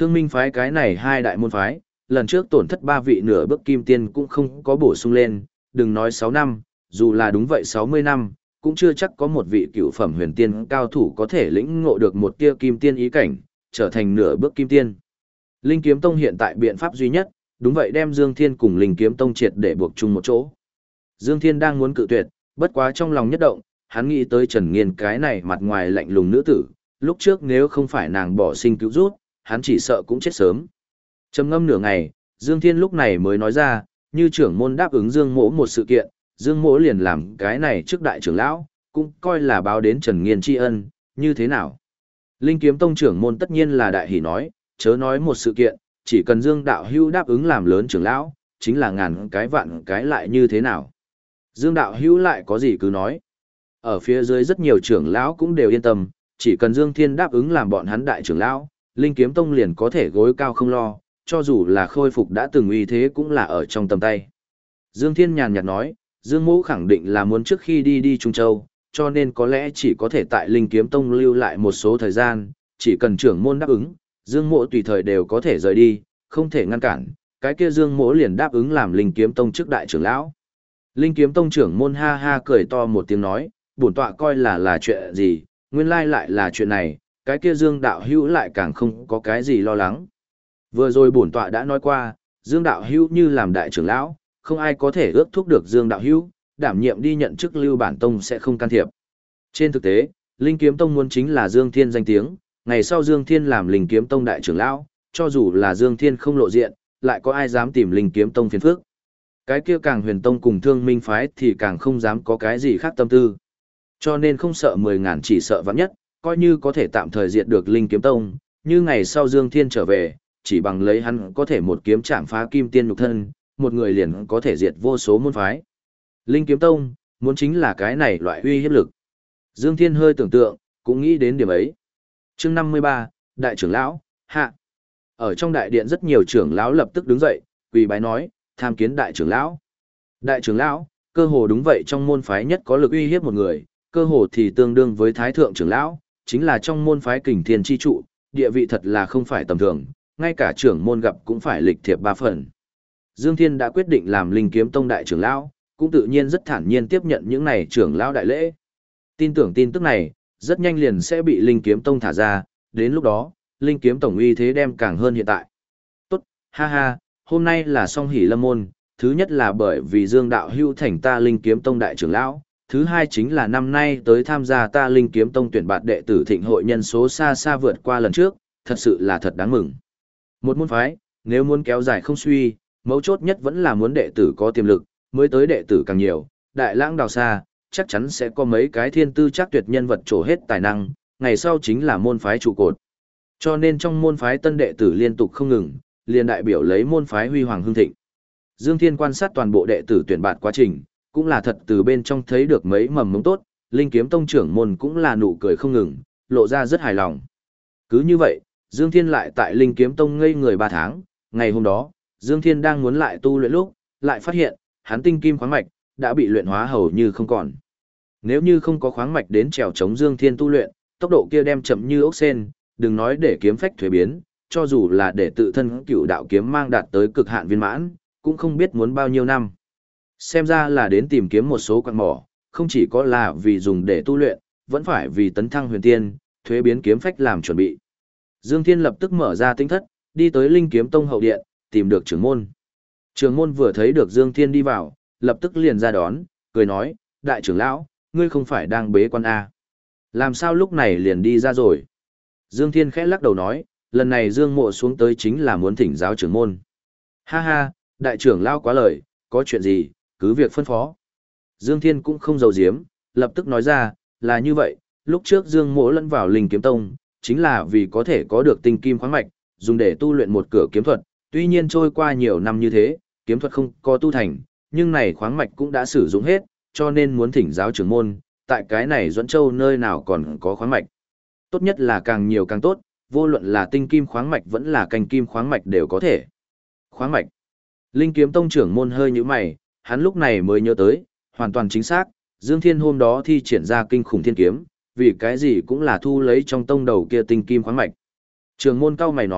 Thương Minh phái cái này hai đại môn phái, lần trước tổn thất 3 vị nửa bước kim tiên cũng không có bổ sung lên, đừng nói 6 năm, dù là đúng vậy 60 năm, cũng chưa chắc có một vị cựu phẩm huyền tiên cao thủ có thể lĩnh ngộ được một tia kim tiên ý cảnh, trở thành nửa bước kim tiên. Linh Kiếm Tông hiện tại biện pháp duy nhất, đúng vậy đem Dương Thiên cùng Linh Kiếm Tông triệt để buộc chung một chỗ. Dương Thiên đang muốn cự tuyệt, bất quá trong lòng nhất động, hắn nghĩ tới Trần Nghiên cái này mặt ngoài lạnh lùng nữ tử, lúc trước nếu không phải nàng bỏ sinh cứu rút, hắn chỉ sợ cũng chết sớm. Trầm ngâm nửa ngày, Dương Thiên lúc này mới nói ra, như trưởng môn đáp ứng Dương Mỗ một sự kiện, Dương Mỗ liền làm cái này trước đại trưởng lão, cũng coi là báo đến Trần Nghiên tri ân, như thế nào? Linh Kiếm Tông trưởng môn tất nhiên là đại hỉ nói, chớ nói một sự kiện, chỉ cần Dương Đạo Hữu đáp ứng làm lớn trưởng lão, chính là ngàn cái vạn cái lại như thế nào? Dương Đạo Hữu lại có gì cứ nói. Ở phía dưới rất nhiều trưởng lão cũng đều yên tâm, chỉ cần Dương Thiên đáp ứng làm bọn hắn đại trưởng lão, Linh Kiếm Tông liền có thể gối cao không lo, cho dù là khôi phục đã từng uy thế cũng là ở trong tầm tay. Dương Thiên nhàn nhạt nói, Dương Mỗ khẳng định là muốn trước khi đi Trung Châu, cho nên có lẽ chỉ có thể tại Linh Kiếm Tông lưu lại một số thời gian, chỉ cần trưởng môn đáp ứng, Dương Mỗ tùy thời đều có thể rời đi, không thể ngăn cản, cái kia Dương Mỗ liền đáp ứng làm Linh Kiếm Tông trước đại trưởng lão. Linh Kiếm Tông trưởng môn ha ha cười to một tiếng nói, bổn tọa coi là chuyện gì, nguyên lai lại là chuyện này, cái kia Dương Đạo Hữu lại càng không có cái gì lo lắng. Vừa rồi bổn tọa đã nói qua, Dương Đạo Hữu như làm đại trưởng lão, không ai có thể ước thúc được Dương Đạo Hữu, đảm nhiệm đi nhận chức Lưu Bản Tông sẽ không can thiệp. Trên thực tế, Linh Kiếm Tông muốn chính là Dương Thiên danh tiếng, ngày sau Dương Thiên làm Linh Kiếm Tông đại trưởng lão, cho dù là Dương Thiên không lộ diện, lại có ai dám tìm Linh Kiếm Tông phiền phức. Cái kia càng Huyền Tông cùng Thương Minh phái thì càng không dám có cái gì khác tâm tư. Cho nên không sợ 10.000 chỉ sợ vạn nhất, coi như có thể tạm thời diệt được Linh Kiếm Tông, như ngày sau Dương Thiên trở về, chỉ bằng lấy hắn có thể một kiếm chạm phá kim tiên nhục thân, một người liền có thể diệt vô số môn phái. Linh Kiếm Tông, muốn chính là cái này loại uy hiếp lực. Dương Thiên hơi tưởng tượng, cũng nghĩ đến điểm ấy. Chương 53, Đại trưởng lão, hạ. Ở trong đại điện rất nhiều trưởng lão lập tức đứng dậy, quỳ bái nói, tham kiến đại trưởng lão. Đại trưởng lão, cơ hồ đúng vậy trong môn phái nhất có lực uy hiếp một người, cơ hồ thì tương đương với thái thượng trưởng lão, chính là trong môn phái Kình Thiên chi trụ, địa vị thật là không phải tầm thường, ngay cả trưởng môn gặp cũng phải lịch thiệp 3 phần. Dương Thiên đã quyết định làm Linh Kiếm Tông đại trưởng lão, cũng tự nhiên rất thản nhiên tiếp nhận những này trưởng lão đại lễ. Tin tưởng tin tức này, rất nhanh liền sẽ bị Linh Kiếm Tông thả ra, đến lúc đó, Linh Kiếm Tổng uy thế đem càng hơn hiện tại. Tốt, ha ha, hôm nay là song hỷ lâm môn, thứ nhất là bởi vì Dương Đạo Hữu thành ta Linh Kiếm Tông đại trưởng lão, thứ hai chính là năm nay tới tham gia ta Linh Kiếm Tông tuyển bạt đệ tử thịnh hội nhân số xa xa vượt qua lần trước, thật sự là thật đáng mừng. Một môn phái, nếu muốn kéo dài không suy, mấu chốt nhất vẫn là muốn đệ tử có tiềm lực, mới tới đệ tử càng nhiều, đại lãng đào xa, chắc chắn sẽ có mấy cái thiên tư chắc tuyệt nhân vật trổ hết tài năng, ngày sau chính là môn phái trụ cột. Cho nên trong môn phái tân đệ tử liên tục không ngừng, liền đại biểu lấy môn phái huy hoàng hưng thịnh. Dương Thiên quan sát toàn bộ đệ tử tuyển bạt quá trình, cũng là thật từ bên trong thấy được mấy mầm mống tốt, Linh Kiếm Tông trưởng môn cũng là nụ cười không ngừng, lộ ra rất hài lòng. Cứ như vậy, Dương Thiên lại tại Linh Kiếm Tông ngây người 3 tháng, ngày hôm đó, Dương Thiên đang muốn lại tu luyện lúc, lại phát hiện, hắn tinh kim khoáng mạch đã bị luyện hóa hầu như không còn. Nếu như không có khoáng mạch đến trèo chống Dương Thiên tu luyện, tốc độ kia đem chậm như ốc sên, đừng nói để kiếm phách thuế biến, cho dù là để tự thân cựu đạo kiếm mang đạt tới cực hạn viên mãn, cũng không biết muốn bao nhiêu năm. Xem ra là đến tìm kiếm một số quặng mỏ, không chỉ có là vì dùng để tu luyện, vẫn phải vì tấn thăng huyền tiên, thuế biến kiếm phách làm chuẩn bị. Dương Thiên lập tức mở ra tinh thất, đi tới Linh Kiếm Tông hậu điện, tìm được trưởng môn. Trưởng môn vừa thấy được Dương Thiên đi vào, lập tức liền ra đón, cười nói, đại trưởng lão, ngươi không phải đang bế quan à? Làm sao lúc này liền đi ra rồi? Dương Thiên khẽ lắc đầu nói, lần này Dương Mộ xuống tới chính là muốn thỉnh giáo trưởng môn. Ha ha, đại trưởng lão quá lời, có chuyện gì, cứ việc phân phó. Dương Thiên cũng không giấu giếm, lập tức nói ra, là như vậy, lúc trước Dương Mộ lẫn vào Linh Kiếm Tông, chính là vì có thể có được tinh kim khoáng mạch, dùng để tu luyện một cửa kiếm thuật, tuy nhiên trôi qua nhiều năm như thế, kiếm thuật không có tu thành, nhưng này khoáng mạch cũng đã sử dụng hết, cho nên muốn thỉnh giáo trưởng môn, tại cái này Duẫn Châu nơi nào còn có khoáng mạch. Tốt nhất là càng nhiều càng tốt, vô luận là tinh kim khoáng mạch vẫn là canh kim khoáng mạch đều có thể. Khoáng mạch. Linh Kiếm Tông trưởng môn hơi nhíu mày, hắn lúc này mới nhớ tới, hoàn toàn chính xác, Dương Thiên hôm đó thi triển ra kinh khủng thiên kiếm, vì cái gì cũng là thu lấy trong tông đầu kia tinh kim khoáng mạch. Trưởng môn cao mày nói,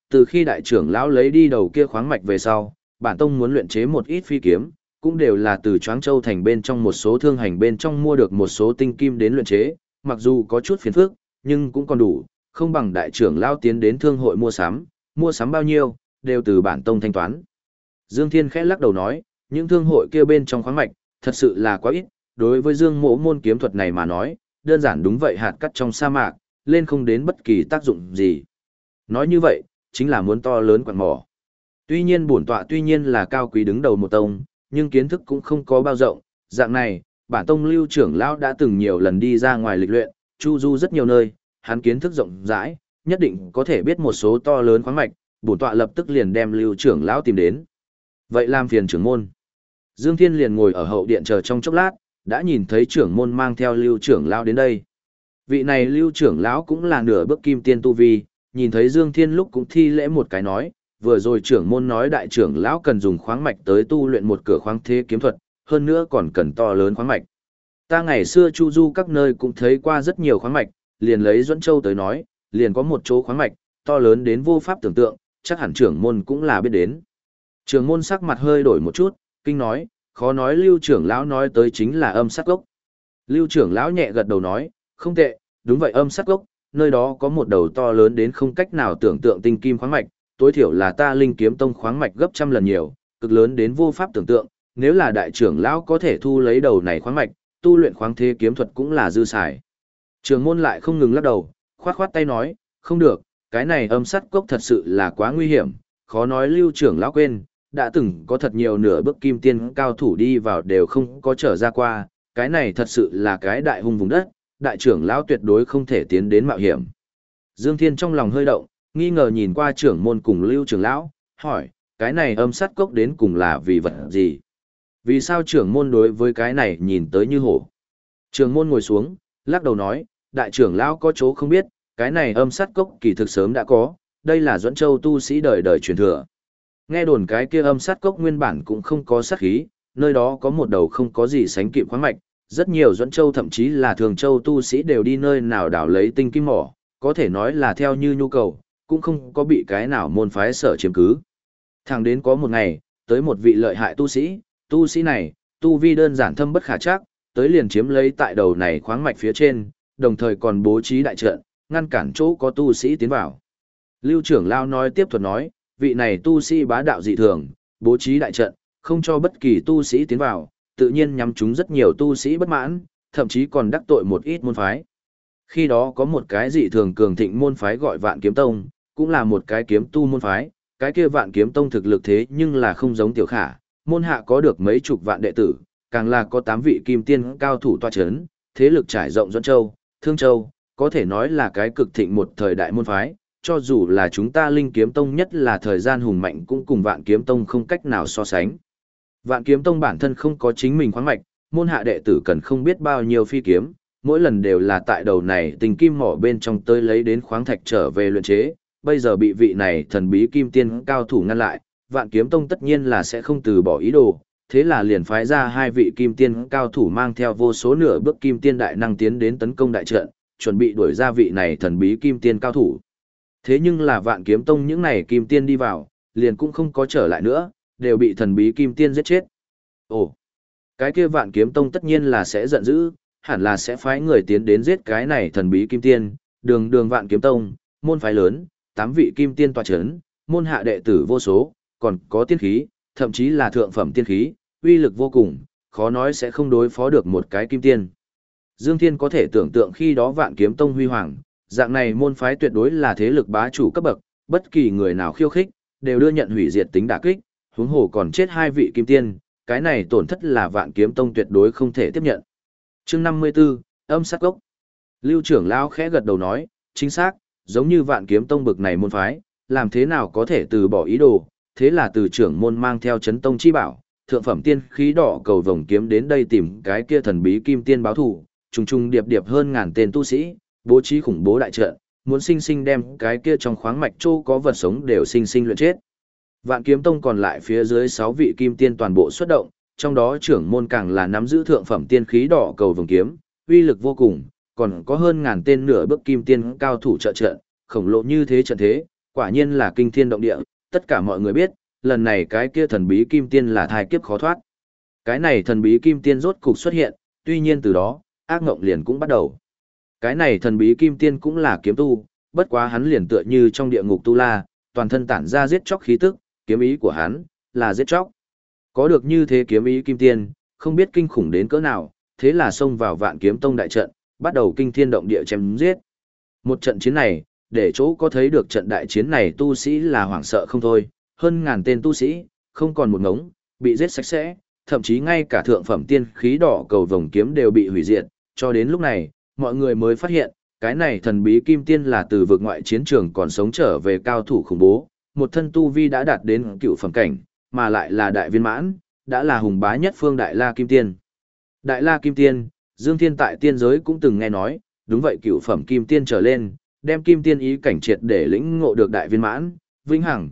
từ khi đại trưởng lão lấy đi đầu kia khoáng mạch về sau, bản tông muốn luyện chế một ít phi kiếm, cũng đều là từ Choáng Châu thành bên trong một số thương hành bên trong mua được một số tinh kim đến luyện chế, mặc dù có chút phiền phức, nhưng cũng còn đủ, không bằng đại trưởng lão tiến đến thương hội mua sắm bao nhiêu, đều từ bản tông thanh toán. Dương Thiên khẽ lắc đầu nói, những thương hội kia bên trong khoáng mạch, thật sự là quá ít, đối với Dương Mỗ môn kiếm thuật này mà nói, đơn giản đúng vậy hạt cát trong sa mạc, lên không đến bất kỳ tác dụng gì. Nói như vậy, chính là muốn to lớn quặng mỏ. Tuy nhiên bổn tọa tuy nhiên là cao quý đứng đầu một tông, nhưng kiến thức cũng không có bao rộng, dạng này, bản tông Lưu trưởng lão đã từng nhiều lần đi ra ngoài lịch luyện, chu du rất nhiều nơi, hắn kiến thức rộng rãi, nhất định có thể biết một số to lớn khoáng mạch, bổn tọa lập tức liền đem Lưu trưởng lão tìm đến. Vậy làm phiền trưởng môn. Dương Thiên liền ngồi ở hậu điện chờ trong chốc lát, đã nhìn thấy trưởng môn mang theo Lưu trưởng lão đến đây. Vị này Lưu trưởng lão cũng là nửa bước kim tiên tu vi, nhìn thấy Dương Thiên lúc cũng thi lễ một cái nói, vừa rồi trưởng môn nói đại trưởng lão cần dùng khoáng mạch tới tu luyện một cửa khoáng thế kiếm thuật, hơn nữa còn cần to lớn khoáng mạch. Ta ngày xưa chu du các nơi cũng thấy qua rất nhiều khoáng mạch, liền lấy Duẫn Châu tới nói, liền có một chỗ khoáng mạch, to lớn đến vô pháp tưởng tượng, chắc hẳn trưởng môn cũng là biết đến. Trưởng môn sắc mặt hơi đổi một chút, kinh nói, khó nói Lưu trưởng lão nói tới chính là âm sát gốc. Lưu trưởng lão nhẹ gật đầu nói, không tệ, đúng vậy âm sát gốc, nơi đó có một đầu to lớn đến không cách nào tưởng tượng tinh kim khoáng mạch, tối thiểu là ta Linh Kiếm Tông khoáng mạch gấp trăm lần nhiều, cực lớn đến vô pháp tưởng tượng, nếu là đại trưởng lão có thể thu lấy đầu này khoáng mạch, tu luyện khoáng thế kiếm thuật cũng là dư xài. Trưởng môn lại không ngừng lắc đầu, khoát khoát tay nói, không được, cái này âm sát cốc thật sự là quá nguy hiểm, khó nói Lưu trưởng lão quên, đã từng có thật nhiều nửa bước kim tiên cao thủ đi vào đều không có trở ra qua, cái này thật sự là cái đại hung vùng đất, đại trưởng lão tuyệt đối không thể tiến đến mạo hiểm. Dương Thiên trong lòng hơi động, nghi ngờ nhìn qua trưởng môn cùng Lưu trưởng lão, hỏi, cái này âm sát cốc đến cùng là vì vật gì? Vì sao trưởng môn đối với cái này nhìn tới như hổ? Trưởng môn ngồi xuống, lắc đầu nói, đại trưởng lão có chỗ không biết, cái này âm sát cốc kỳ thực sớm đã có, đây là Duẫn Châu tu sĩ đời đời truyền thừa. Nghe đồn cái kia âm sát cốc nguyên bản cũng không có sát khí, nơi đó có một đầu không có gì sánh kịp khoáng mạch, rất nhiều Duẫn Châu thậm chí là Thường Châu tu sĩ đều đi nơi nào đào lấy tinh kim mỏ, có thể nói là theo như nhu cầu, cũng không có bị cái nào môn phái sở chiếm cứ. Thẳng đến có một ngày, tới một vị lợi hại tu sĩ này, tu vi đơn giản thâm bất khả trắc, tới liền chiếm lấy tại đầu này khoáng mạch phía trên, đồng thời còn bố trí đại trận, ngăn cản chỗ có tu sĩ tiến vào. Lưu trưởng lão nói tiếp thuật nói, vị này tu sĩ bá đạo dị thường, bố trí đại trận, không cho bất kỳ tu sĩ tiến vào, tự nhiên nhắm chúng rất nhiều tu sĩ bất mãn, thậm chí còn đắc tội một ít môn phái. Khi đó có một cái dị thường cường thịnh môn phái gọi Vạn Kiếm Tông, cũng là một cái kiếm tu môn phái, cái kia Vạn Kiếm Tông thực lực thế nhưng là không giống Tiểu Khả, môn hạ có được mấy chục vạn đệ tử, càng là có 8 vị kim tiên cao thủ tọa chấn, thế lực trải rộng Duẫn Châu, Thương Châu, có thể nói là cái cực thịnh một thời đại môn phái, cho dù là chúng ta Linh Kiếm Tông nhất là thời gian hùng mạnh cũng cùng Vạn Kiếm Tông không cách nào so sánh. Vạn Kiếm Tông bản thân không có chính mình khoáng mạch, môn hạ đệ tử cần không biết bao nhiêu phi kiếm, mỗi lần đều là tại đầu này tình kim mỏ bên trong tới lấy đến khoáng thạch trở về luyện chế, bây giờ bị vị này thần bí kim tiên cao thủ ngăn lại, Vạn Kiếm Tông tất nhiên là sẽ không từ bỏ ý đồ, thế là liền phái ra 2 vị kim tiên cao thủ mang theo vô số nửa bước kim tiên đại năng tiến đến tấn công đại trận, chuẩn bị đuổi ra vị này thần bí kim tiên cao thủ. Thế nhưng là Vạn Kiếm Tông những này kim tiên đi vào, liền cũng không có trở lại nữa, đều bị thần bí kim tiên giết chết. Ồ, cái kia Vạn Kiếm Tông tất nhiên là sẽ giận dữ, hẳn là sẽ phái người tiến đến giết cái này thần bí kim tiên, đường Vạn Kiếm Tông, môn phái lớn, 8 vị kim tiên tọa chấn, môn hạ đệ tử vô số, còn có tiên khí, thậm chí là thượng phẩm tiên khí, uy lực vô cùng, khó nói sẽ không đối phó được một cái kim tiên. Dương Thiên có thể tưởng tượng khi đó Vạn Kiếm Tông huy hoàng, dạng này môn phái tuyệt đối là thế lực bá chủ cấp bậc, bất kỳ người nào khiêu khích, đều đưa nhận hủy diệt tính đả kích, huống hồ còn chết 2 vị kim tiên, cái này tổn thất là Vạn Kiếm Tông tuyệt đối không thể tiếp nhận. Chương 54, âm sát gốc. Lưu trưởng lão khẽ gật đầu nói, chính xác, giống như Vạn Kiếm Tông bực này môn phái, làm thế nào có thể từ bỏ ý đồ, thế là từ trưởng môn mang theo chấn tông chi bảo, thượng phẩm tiên khí đỏ cầu vồng kiếm đến đây tìm cái kia thần bí kim tiên báo thù, trùng trùng điệp điệp hơn ngàn tên tu sĩ, bố trí khủng bố đại trận, muốn sinh sinh đem cái kia trong khoáng mạch châu có vật sống đều sinh sinh luyện chết. Vạn Kiếm Tông còn lại phía dưới 6 vị kim tiên toàn bộ xuất động, trong đó trưởng môn càng là nắm giữ thượng phẩm tiên khí đỏ cầu vồng kiếm, uy lực vô cùng, còn có hơn ngàn tên nửa bước kim tiên cao thủ trợ trận, khổng lồ như thế trận thế, Quả nhiên là kinh thiên động địa, tất cả mọi người biết, lần này cái kia thần bí kim tiên là thai kiếp khó thoát. Cái này thần bí kim tiên rốt cục xuất hiện, tuy nhiên từ đó, ác ngộng liền cũng bắt đầu. Cái này thần bí kim tiên cũng là kiếm tu, bất quá hắn liền tựa như trong địa ngục tu la, toàn thân tản ra giết chóc khí tức, kiếm ý của hắn là giết chóc. Có được như thế kiếm ý kim tiên, không biết kinh khủng đến cỡ nào, thế là xông vào Vạn Kiếm Tông đại trận, bắt đầu kinh thiên động địa chém giết. Một trận chiến này, để chỗ có thấy được trận đại chiến này tu sĩ là hoảng sợ không thôi, hơn ngàn tên tu sĩ, không còn một ngống, bị giết sạch sẽ, thậm chí ngay cả thượng phẩm tiên khí đỏ cầu vồng kiếm đều bị hủy diệt, cho đến lúc này, mọi người mới phát hiện, cái này thần bí kim tiên là từ vực ngoại chiến trường còn sống trở về cao thủ khủng bố, một thân tu vi đã đạt đến cựu phẩm cảnh, mà lại là đại viên mãn, đã là hùng bá nhất phương Đại La Kim Tiên. Đại La Kim Tiên, Dương Thiên tại tiên giới cũng từng nghe nói, đúng vậy cựu phẩm kim tiên trở lên, đem kim tiên ý cảnh triệt để lĩnh ngộ được đại viên mãn, vĩnh hằng,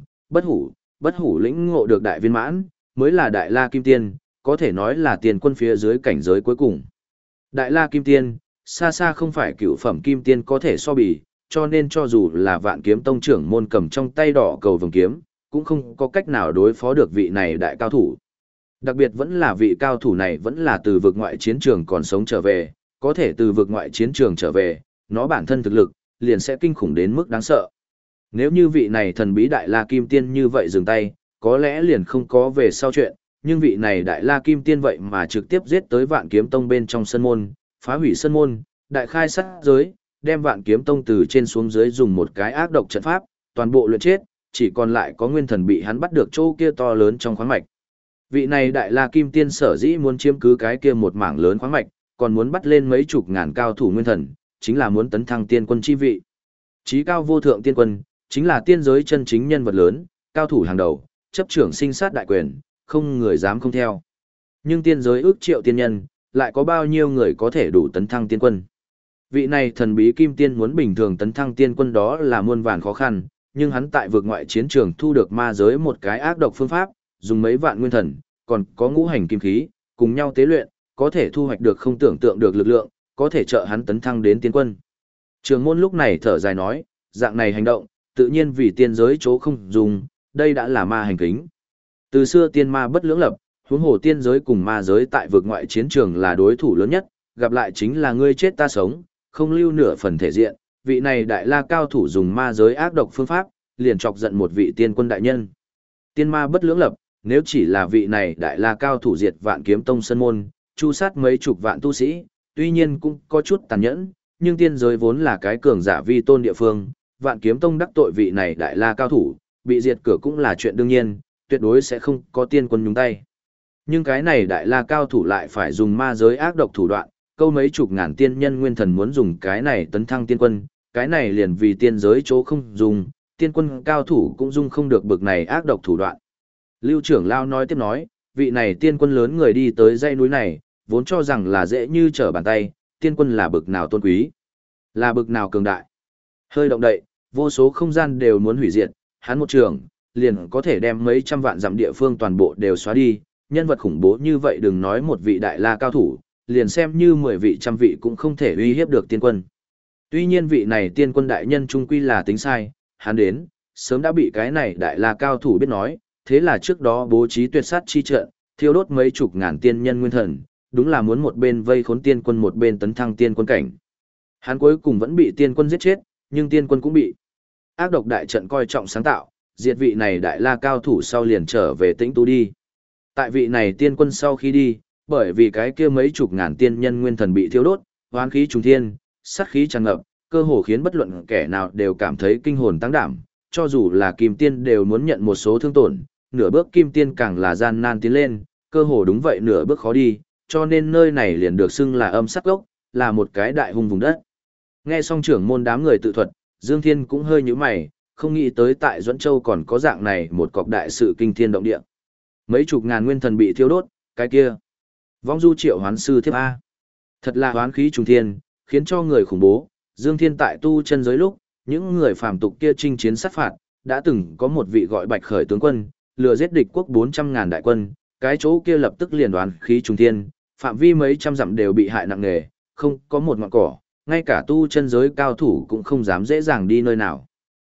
bất hủ lĩnh ngộ được đại viên mãn, mới là Đại La Kim Tiên, có thể nói là tiền quân phía dưới cảnh giới cuối cùng. Đại La Kim Tiên, xa xa không phải cựu phẩm kim tiên có thể so bì, cho nên cho dù là Vạn Kiếm Tông trưởng môn cầm trong tay đỏ cầu vồng kiếm, cũng không có cách nào đối phó được vị này đại cao thủ. Đặc biệt vẫn là vị cao thủ này vẫn là từ vực ngoại chiến trường còn sống trở về, có thể từ vực ngoại chiến trường trở về, nó bản thân thực lực, liền sẽ kinh khủng đến mức đáng sợ. Nếu như vị này thần bí Đại La Kim Tiên như vậy dừng tay, có lẽ liền không có về sau chuyện, nhưng vị này Đại La Kim Tiên vậy mà trực tiếp giết tới Vạn Kiếm Tông bên trong sân môn, phá hủy sân môn, đại khai sát giới, đem Vạn Kiếm Tông từ trên xuống dưới dùng một cái ác độc trận pháp, toàn bộ luyện chết, chỉ còn lại có nguyên thần bị hắn bắt được chỗ kia to lớn trong khoáng mạch. Vị này Đại La Kim Tiên sở dĩ muốn chiếm cứ cái kia một mảng lớn khoáng mạch, còn muốn bắt lên mấy chục ngàn cao thủ nguyên thần, chính là muốn tấn thăng tiên quân chi vị. Chí cao vô thượng tiên quân, chính là tiên giới chân chính nhân vật lớn, cao thủ hàng đầu, chấp trưởng sinh sát đại quyền, không người dám không theo. Nhưng tiên giới ước triệu tiên nhân, lại có bao nhiêu người có thể đủ tấn thăng tiên quân? Vị này thần bí kim tiên muốn bình thường tấn thăng tiên quân đó là muôn vàn khó khăn, nhưng hắn tại vực ngoại chiến trường thu được ma giới một cái ác độc phương pháp, dùng mấy vạn nguyên thần, còn có ngũ hành kim khí, cùng nhau tế luyện, có thể thu hoạch được không tưởng tượng được lực lượng, có thể trợ hắn tấn thăng đến tiên quân. Trường môn lúc này thở dài nói, dạng này hành động, tự nhiên vì tiên giới chỗ không dùng, đây đã là ma hành kính. Từ xưa tiên ma bất lưỡng lập, huống hồ tiên giới cùng ma giới tại vực ngoại chiến trường là đối thủ lớn nhất, gặp lại chính là ngươi chết ta sống, không lưu nửa phần thể diện, vị này Đại La cao thủ dùng ma giới ác độc phương pháp, liền chọc giận một vị tiên quân đại nhân. Tiên ma bất lưỡng lập, nếu chỉ là vị này Đại La cao thủ diệt Vạn Kiếm Tông sân môn, chu sát mấy chục vạn tu sĩ, tuy nhiên cũng có chút tàn nhẫn, nhưng tiên giới vốn là cái cường giả vi tôn địa phương, Vạn Kiếm Tông đắc tội vị này Đại La cao thủ, bị diệt cửa cũng là chuyện đương nhiên, tuyệt đối sẽ không có tiên quân nhúng tay. Nhưng cái này Đại La cao thủ lại phải dùng ma giới ác độc thủ đoạn, câu mấy chục ngàn tiên nhân nguyên thần muốn dùng cái này tấn thăng tiên quân, cái này liền vì tiên giới chỗ không dùng, tiên quân cao thủ cũng dung không được bực này ác độc thủ đoạn. Lưu trưởng lao nói tiếp nói, vị này tiên quân lớn người đi tới dãy núi này, vốn cho rằng là dễ như trở bàn tay, tiên quân là bực nào tôn quý, là bực nào cường đại. Hơi động đậy, vô số không gian đều muốn hủy diệt, hắn một trường, liền có thể đem mấy trăm vạn dặm địa phương toàn bộ đều xóa đi, nhân vật khủng bố như vậy đừng nói một vị Đại La cao thủ, liền xem như 10 vị trăm vị cũng không thể uy hiếp được tiên quân. Tuy nhiên vị này tiên quân đại nhân trung quy là tính sai, hắn đến, sớm đã bị cái này Đại La cao thủ biết nói, thế là trước đó bố trí tuyệt sát chi trận, thiêu đốt mấy chục ngàn tiên nhân nguyên thần, đúng là muốn một bên vây khốn tiên quân một bên tấn thăng tiên quân cảnh. Hắn cuối cùng vẫn bị tiên quân giết chết, nhưng tiên quân cũng bị ác độc đại trận coi trọng sáng tạo, diệt vị này Đại La cao thủ sau liền trở về Tĩnh Tu đi. Tại vị này tiên quân sau khi đi, bởi vì cái kia mấy chục ngàn tiên nhân nguyên thần bị thiêu đốt, oán khí trùng thiên, sát khí tràn ngập, cơ hồ khiến bất luận kẻ nào đều cảm thấy kinh hồn tăng đảm, cho dù là kim tiên đều muốn nhận một số thương tổn, nửa bước kim tiên càng là gian nan tiến lên, cơ hồ đúng vậy nửa bước khó đi, cho nên nơi này liền được xưng là âm sát gốc, là một cái đại hung vùng đất. Nghe xong trưởng môn đám người tự thuật, Dương Thiên cũng hơi nhíu mày, không nghĩ tới tại Duẫn Châu còn có dạng này một cọc đại sự kinh thiên động địa. Mấy chục ngàn nguyên thần bị thiêu đốt, cái kia. Vong du triệu hoán sư thiếp A. Thật là hoán khí trùng thiên, khiến cho người khủng bố. Dương Thiên tại tu chân giới lúc, những người phàm tục kia chinh chiến sát phạt, đã từng có một vị gọi Bạch Khởi tướng quân, lừa giết địch quốc 400.000 đại quân, cái chỗ kia lập tức liền đoán khí trùng thiên, phạm vi mấy trăm dặm đều bị hại nặng nề, không có một ngọn cỏ, ngay cả tu chân giới cao thủ cũng không dám dễ dàng đi nơi nào.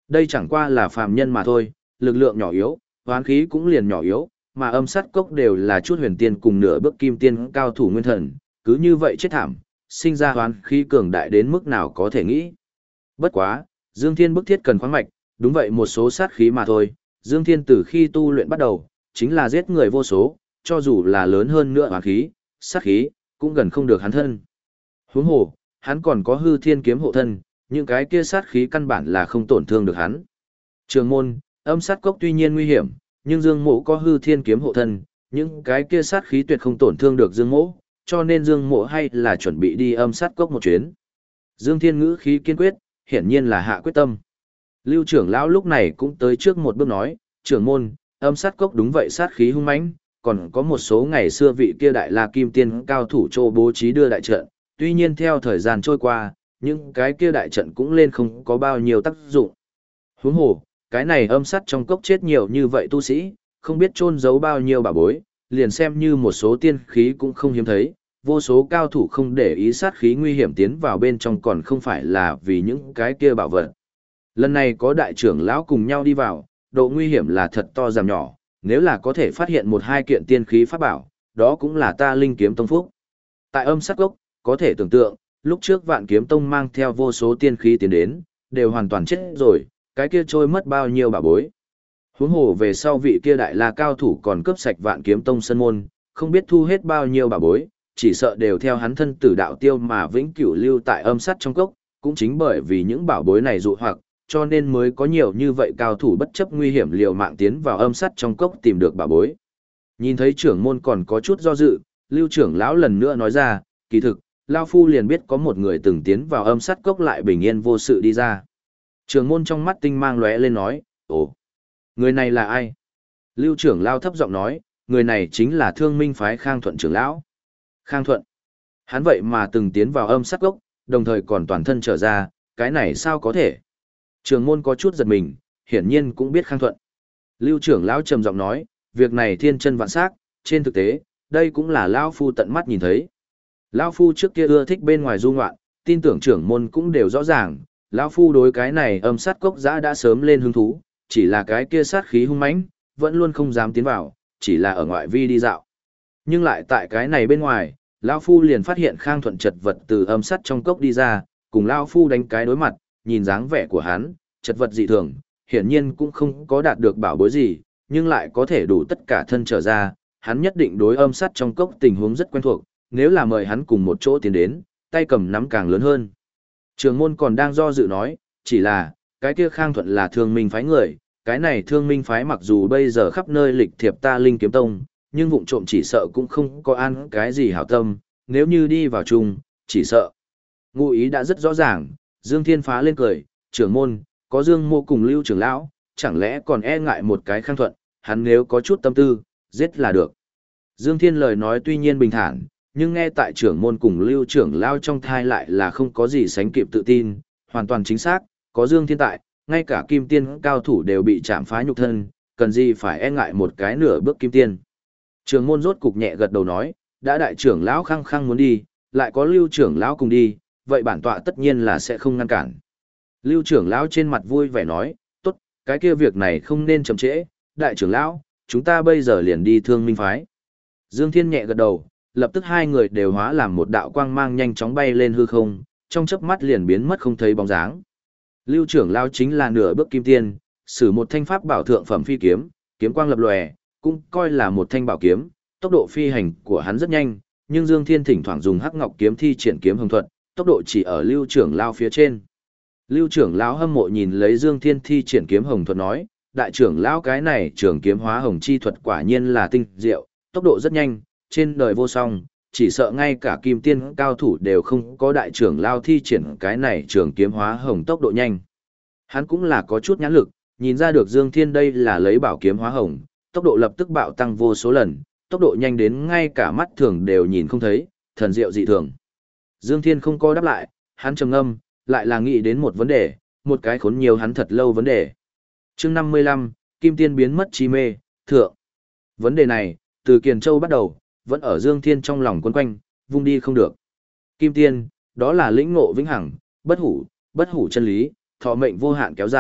Đây chẳng qua là phàm nhân mà thôi, lực lượng nhỏ yếu, hoán khí cũng liền nhỏ yếu, mà âm sát cốc đều là chút huyền tiên cùng nửa bước kim tiên cao thủ nguyên thần, cứ như vậy chết thảm, sinh ra hoán khí cường đại đến mức nào có thể nghĩ. Bất quá, Dương Thiên bức thiết cần khoáng mạch, đúng vậy một số sát khí mà thôi, Dương Thiên từ khi tu luyện bắt đầu, chính là giết người vô số, cho dù là lớn hơn nữa hoán khí, sát khí, cũng gần không được hắn thân. Huống hồ, hắn còn có hư thiên kiếm hộ thân, những cái kia sát khí căn bản là không tổn thương được hắn. Trường môn, âm sát cốc tuy nhiên nguy hiểm, nhưng Dương Mộ có hư thiên kiếm hộ thân, những cái kia sát khí tuyệt không tổn thương được Dương Mộ, cho nên Dương Mộ hay là chuẩn bị đi âm sát cốc một chuyến. Dương Thiên ngữ khí kiên quyết, hiển nhiên là hạ quyết tâm. Lưu trưởng lão lúc này cũng tới trước một bước nói, trưởng môn, âm sát cốc đúng vậy sát khí hung mãnh, còn có một số ngày xưa vị kia đại la kim tiên cao thủ trô bố trí đưa đại trận, tuy nhiên theo thời gian trôi qua, những cái kia đại trận cũng lên không có bao nhiêu tác dụng. Huống hồ, cái này âm sát trong cốc chết nhiều như vậy tu sĩ, không biết chôn giấu bao nhiêu bảo bối, liền xem như một số tiên khí cũng không hiếm thấy, vô số cao thủ không để ý sát khí nguy hiểm tiến vào bên trong còn không phải là vì những cái kia bảo vật. Lần này có đại trưởng lão cùng nhau đi vào, độ nguy hiểm là thật to giảm nhỏ, nếu là có thể phát hiện một hai kiện tiên khí pháp bảo, đó cũng là ta Linh Kiếm Tông phúc. Tại âm sát cốc, có thể tưởng tượng, lúc trước Vạn Kiếm Tông mang theo vô số tiên khí tiến đến, đều hoàn toàn chết rồi, cái kia trôi mất bao nhiêu bảo bối. Huống hồ về sau vị kia đại la cao thủ còn cướp sạch Vạn Kiếm Tông sân môn, không biết thu hết bao nhiêu bảo bối, chỉ sợ đều theo hắn thân tử đạo tiêu mà vĩnh cửu lưu tại âm sát trong cốc, cũng chính bởi vì những bảo bối này dụ hoặc, cho nên mới có nhiều như vậy cao thủ bất chấp nguy hiểm liều mạng tiến vào âm sát trong cốc tìm được bảo bối. Nhìn thấy trưởng môn còn có chút do dự, Lưu trưởng lão lần nữa nói ra, kỳ thực, lão phu liền biết có một người từng tiến vào âm sát cốc lại bình yên vô sự đi ra. Trưởng môn trong mắt tinh mang lóe lên nói, ồ, người này là ai? Lưu trưởng lão thấp giọng nói, người này chính là Thương Minh phái Khang Thuận trưởng lão. Khang Thuận, hắn vậy mà từng tiến vào âm sát cốc, đồng thời còn toàn thân trở ra, cái này sao có thể? Trưởng môn có chút giật mình, hiển nhiên cũng biết Khang Thuận. Lưu trưởng lão trầm giọng nói, việc này thiên chân vạn sắc, trên thực tế, đây cũng là lão phu tận mắt nhìn thấy. Lão phu trước kia ưa thích bên ngoài du ngoạn, tin tưởng trưởng môn cũng đều rõ ràng, lão phu đối cái này âm sát cốc giã đã sớm lên hứng thú, chỉ là cái kia sát khí hung mãnh, vẫn luôn không dám tiến vào, chỉ là ở ngoại vi đi dạo. Nhưng lại tại cái này bên ngoài, lão phu liền phát hiện Khang Thuận chật vật từ âm sát trong cốc đi ra, cùng lão phu đánh cái đối mặt, nhìn dáng vẻ của hắn, chật vật dị thường, hiển nhiên cũng không có đạt được bảo bối gì, nhưng lại có thể đủ tất cả thân trở ra, hắn nhất định đối âm sát trong cốc tình huống rất quen thuộc, nếu là mời hắn cùng một chỗ tiến đến, tay cầm nắm càng lớn hơn. Trường môn còn đang do dự nói, chỉ là, cái kia Khang Thuận là Thương Minh phái người, cái này Thương Minh phái mặc dù bây giờ khắp nơi lịch thiệp ta Linh Kiếm Tông, nhưng vụng trộm chỉ sợ cũng không có ăn cái gì hảo tâm, nếu như đi vào chung, chỉ sợ. Ngụ ý đã rất rõ ràng, Dương Thiên phá lên cười, trưởng môn, có Dương Mô cùng Lưu trưởng lão, chẳng lẽ còn e ngại một cái Khang Thuận, hắn nếu có chút tâm tư, giết là được. Dương Thiên lời nói tuy nhiên bình thản, nhưng nghe tại trưởng môn cùng Lưu trưởng lão trong thai lại là không có gì sánh kịp tự tin, hoàn toàn chính xác, có Dương Thiên tại, ngay cả kim tiên cao thủ đều bị chạm phá nhục thân, cần gì phải e ngại một cái nửa bước kim tiên. Trưởng môn rốt cục nhẹ gật đầu nói, đã đại trưởng lão khăng khăng muốn đi, lại có Lưu trưởng lão cùng đi, vậy bản tọa tất nhiên là sẽ không ngăn cản. Lưu trưởng lão trên mặt vui vẻ nói, tốt, cái kia việc này không nên chậm trễ, đại trưởng lão, chúng ta bây giờ liền đi Thương Minh phái. Dương Thiên nhẹ gật đầu, lập tức hai người đều hóa làm một đạo quang mang nhanh chóng bay lên hư không, trong chớp mắt liền biến mất không thấy bóng dáng. Lưu trưởng lão chính là nửa bước kim tiên, sử một thanh pháp bảo thượng phẩm phi kiếm, kiếm quang lập lòe, cũng coi là một thanh bảo kiếm, tốc độ phi hành của hắn rất nhanh, nhưng Dương Thiên thỉnh thoảng dùng hắc ngọc kiếm thi triển kiếm hồng thuật, tốc độ chỉ ở Lưu trưởng lão phía trên. Lưu trưởng lão hâm mộ nhìn lấy Dương Thiên thi triển kiếm hồng thuật nói, đại trưởng lão cái này trường kiếm hóa hồng chi thuật quả nhiên là tinh diệu, tốc độ rất nhanh, trên đời vô song, chỉ sợ ngay cả kim tiên cao thủ đều không có đại trưởng lão thi triển cái này trường kiếm hóa hồng tốc độ nhanh. Hắn cũng là có chút nhãn lực, nhìn ra được Dương Thiên đây là lấy bảo kiếm hóa hồng, tốc độ lập tức bạo tăng vô số lần, tốc độ nhanh đến ngay cả mắt thường đều nhìn không thấy, thần diệu dị thường. Dương Thiên không có đáp lại, hắn trầm ngâm, lại là nghĩ đến một vấn đề, một cái khốn nhiều hắn thật lâu vấn đề. Chương 55, Kim Tiên biến mất chi mê, thượng. Vấn đề này, từ Kiền Châu bắt đầu, vẫn ở Dương Thiên trong lòng quấn quanh, vung đi không được. Kim Tiên, đó là lĩnh ngộ vĩnh hằng, bất hủ chân lý, thọ mệnh vô hạn kéo dài,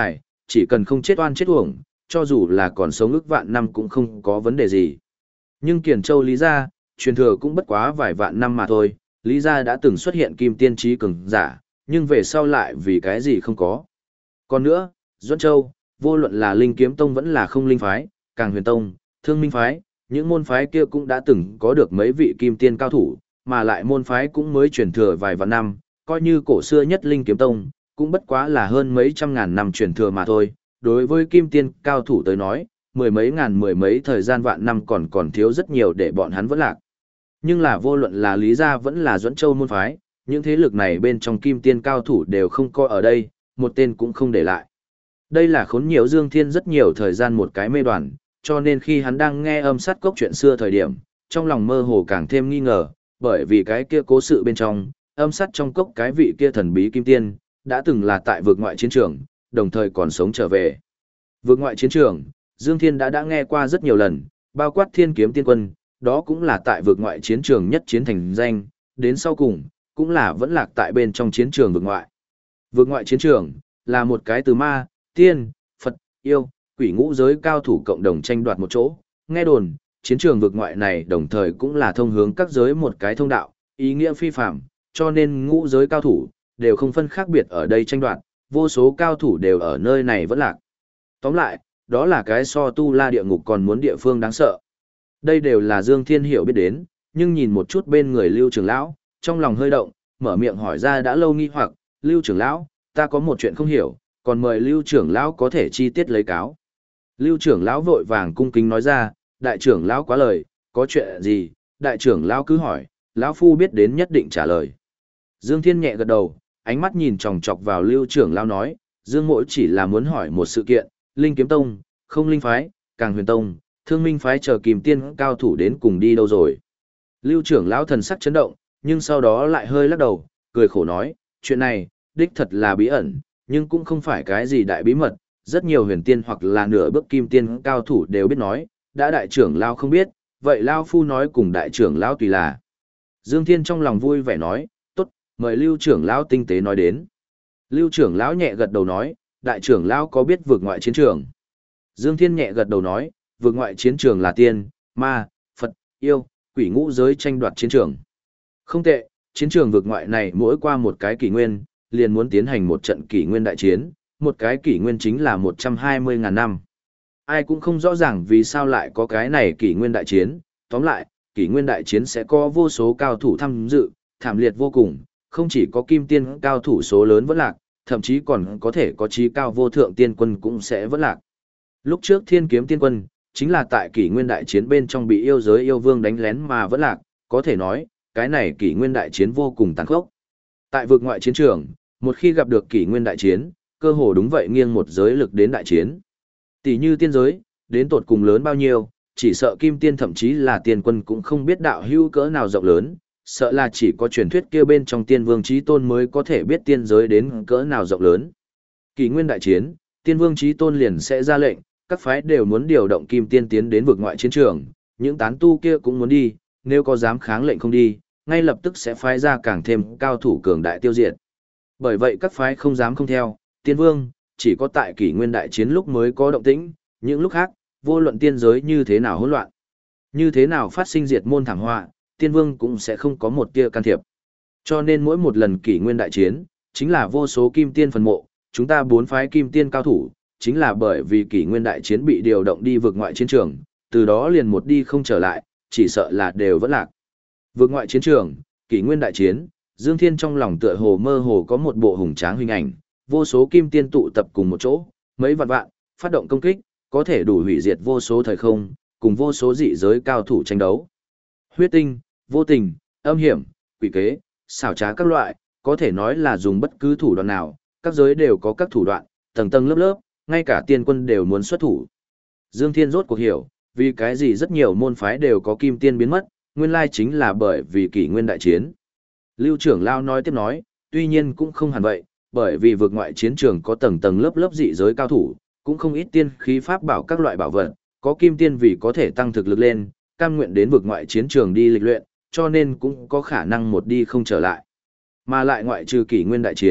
chỉ cần không chết oan chết uổng, cho dù là còn sống ức vạn năm cũng không có vấn đề gì. Nhưng Kiền Châu Lý gia, truyền thừa cũng bất quá vài vạn năm mà thôi, Lý gia đã từng xuất hiện kim tiên trí cường giả, nhưng về sau lại vì cái gì không có. Còn nữa, Duẫn Châu, vô luận là Linh Kiếm Tông vẫn là Không Linh phái, Càng Huyền Tông, Thương Minh phái, những môn phái kia cũng đã từng có được mấy vị kim tiên cao thủ, mà lại môn phái cũng mới truyền thừa vài vạn năm, coi như cổ xưa nhất Linh Kiếm Tông, cũng bất quá là hơn mấy trăm ngàn năm truyền thừa mà thôi. Đối với kim tiên cao thủ tới nói, mười mấy ngàn mười mấy thời gian vạn năm còn thiếu rất nhiều để bọn hắn vẫn lạc. Nhưng là vô luận là Lý gia vẫn là Duẫn Châu môn phái, những thế lực này bên trong kim tiên cao thủ đều không coi ở đây, một tên cũng không để lại. Đây là khốn nhiều Dương Thiên rất nhiều thời gian một cái mê đoàn, cho nên khi hắn đang nghe âm sát cốc chuyện xưa thời điểm, trong lòng mơ hồ càng thêm nghi ngờ, bởi vì cái kia cố sự bên trong, âm sát trong cốc cái vị kia thần bí kim tiên, đã từng là tại vực ngoại chiến trường, đồng thời còn sống trở về. Vực ngoại chiến trường, Dương Thiên đã nghe qua rất nhiều lần, bao quát Thiên Kiếm Tiên Quân, đó cũng là tại vực ngoại chiến trường nhất chiến thành danh, đến sau cùng, cũng là vẫn lạc tại bên trong chiến trường vực ngoại. Vực ngoại chiến trường, là một cái từ ma, tiên, Phật, yêu, quỷ ngũ giới cao thủ cộng đồng tranh đoạt một chỗ. Nghe đồn, chiến trường vực ngoại này đồng thời cũng là thông hướng các giới một cái thông đạo, ý nghĩa phi phạm, cho nên ngũ giới cao thủ, đều không phân khác biệt ở đây tranh đoạt, vô số cao thủ đều ở nơi này vẫn lạc. Tóm lại, đó là cái so tu la địa ngục còn muốn địa phương đáng sợ. Đây đều là Dương Thiên hiểu biết đến, nhưng nhìn một chút bên người Lưu trưởng lão, trong lòng hơi động, mở miệng hỏi ra đã lâu nghi hoặc, Lưu trưởng lão, ta có một chuyện không hiểu, còn mời Lưu trưởng lão có thể chi tiết lấy cáo. Lưu trưởng lão vội vàng cung kính nói ra, đại trưởng lão quá lời, có chuyện gì, đại trưởng lão cứ hỏi, lão phu biết đến nhất định trả lời. Dương Thiên nhẹ gật đầu, ánh mắt nhìn chòng chọc vào Lưu trưởng lão nói, Dương Mỗ chỉ là muốn hỏi một sự kiện, Linh Kiếm Tông, Không Linh phái, Càng Huyền Tông, Thương Minh phái chờ kìm tiên cao thủ đến cùng đi đâu rồi. Lưu trưởng lão thần sắc chấn động, nhưng sau đó lại hơi lắc đầu, cười khổ nói, chuyện này, đích thật là bí ẩn, nhưng cũng không phải cái gì đại bí mật, rất nhiều huyền tiên hoặc là nửa bước kim tiên cao thủ đều biết nói, đã đại trưởng lão không biết, vậy lão phu nói cùng đại trưởng lão tùy là. Dương Thiên trong lòng vui vẻ nói, tốt, mời Lưu trưởng lão tinh tế nói đến. Lưu trưởng lão nhẹ gật đầu nói, đại trưởng lão có biết vượt ngoại chiến trường. Dương Thiên nhẹ gật đầu nói, vượt ngoại chiến trường là tiên, ma, Phật, yêu, quỷ ngũ giới tranh đoạt chiến trường. Không tệ, chiến trường vượt ngoại này mỗi qua một cái kỷ nguyên, liền muốn tiến hành một trận kỷ nguyên đại chiến, một cái kỷ nguyên chính là 120.000 năm. Ai cũng không rõ ràng vì sao lại có cái này kỷ nguyên đại chiến, tóm lại, kỷ nguyên đại chiến sẽ có vô số cao thủ tham dự, thảm liệt vô cùng, không chỉ có kim tiên cao thủ số lớn vẫn lạc, thậm chí còn có thể có chí cao vô thượng tiên quân cũng sẽ vẫn lạc. Lúc trước Thiên Kiếm Tiên Quân, chính là tại kỷ nguyên đại chiến bên trong bị yêu giới yêu vương đánh lén mà vẫn lạc, có thể nói, cái này kỷ nguyên đại chiến vô cùng tàn khốc. Tại vực ngoại chiến trường, một khi gặp được kỷ nguyên đại chiến, cơ hồ đúng vậy nghiêng một giới lực đến đại chiến. Tỷ như tiên giới, đến tột cùng lớn bao nhiêu, chỉ sợ kim tiên thậm chí là tiên quân cũng không biết đạo hữu cỡ nào rộng lớn, sợ là chỉ có truyền thuyết kia bên trong tiên vương chí tôn mới có thể biết tiên giới đến cỡ nào rộng lớn. Kỷ nguyên đại chiến, tiên vương chí tôn liền sẽ ra lệnh, các phái đều muốn điều động kim tiên tiến đến vực ngoại chiến trường, những tán tu kia cũng muốn đi, nếu có dám kháng lệnh không đi, ngay lập tức sẽ phái ra càng thêm cao thủ cường đại tiêu diệt. Bởi vậy các phái không dám không theo, tiên vương, chỉ có tại kỷ nguyên đại chiến lúc mới có động tĩnh, những lúc khác, vô luận tiên giới như thế nào hỗn loạn, như thế nào phát sinh diệt môn thảm họa, tiên vương cũng sẽ không có một tia can thiệp. Cho nên mỗi một lần kỷ nguyên đại chiến, chính là vô số kim tiên phần mộ, chúng ta bốn phái kim tiên cao thủ, chính là bởi vì kỷ nguyên đại chiến bị điều động đi vượt ngoại chiến trường, từ đó liền một đi không trở lại, chỉ sợ là đều vẫn lạc. Vượt ngoại chiến trường, kỷ nguyên đại chiến, Dương Thiên trong lòng tựa hồ mơ hồ có một bộ hùng tráng hình ảnh, vô số kim tiên tụ tập cùng một chỗ, mấy vạn vạn, phát động công kích, có thể đủ hủy diệt vô số thời không, cùng vô số dị giới cao thủ tranh đấu. Huyết tinh, vô tình, âm hiểm, quỷ kế, xảo trá các loại, có thể nói là dùng bất cứ thủ đoạn nào, các giới đều có các thủ đoạn, tầng tầng lớp lớp, ngay cả tiên quân đều muốn xuất thủ. Dương Thiên rốt cuộc hiểu, vì cái gì rất nhiều môn phái đều có kim tiên biến mất, nguyên lai chính là bởi vì kỷ nguyên đại chiến. Lưu trưởng lão nói tiếp nói, tuy nhiên cũng không hẳn vậy, bởi vì vượt ngoại chiến trường có tầng tầng lớp lớp dị giới cao thủ, cũng không ít tiên khí pháp bảo các loại bảo vật, có kim tiên vì có thể tăng thực lực lên, cam nguyện đến vượt ngoại chiến trường đi lịch luyện, cho nên cũng có khả năng một đi không trở lại. Mà lại ngoại trừ kỷ nguyên đại chiến,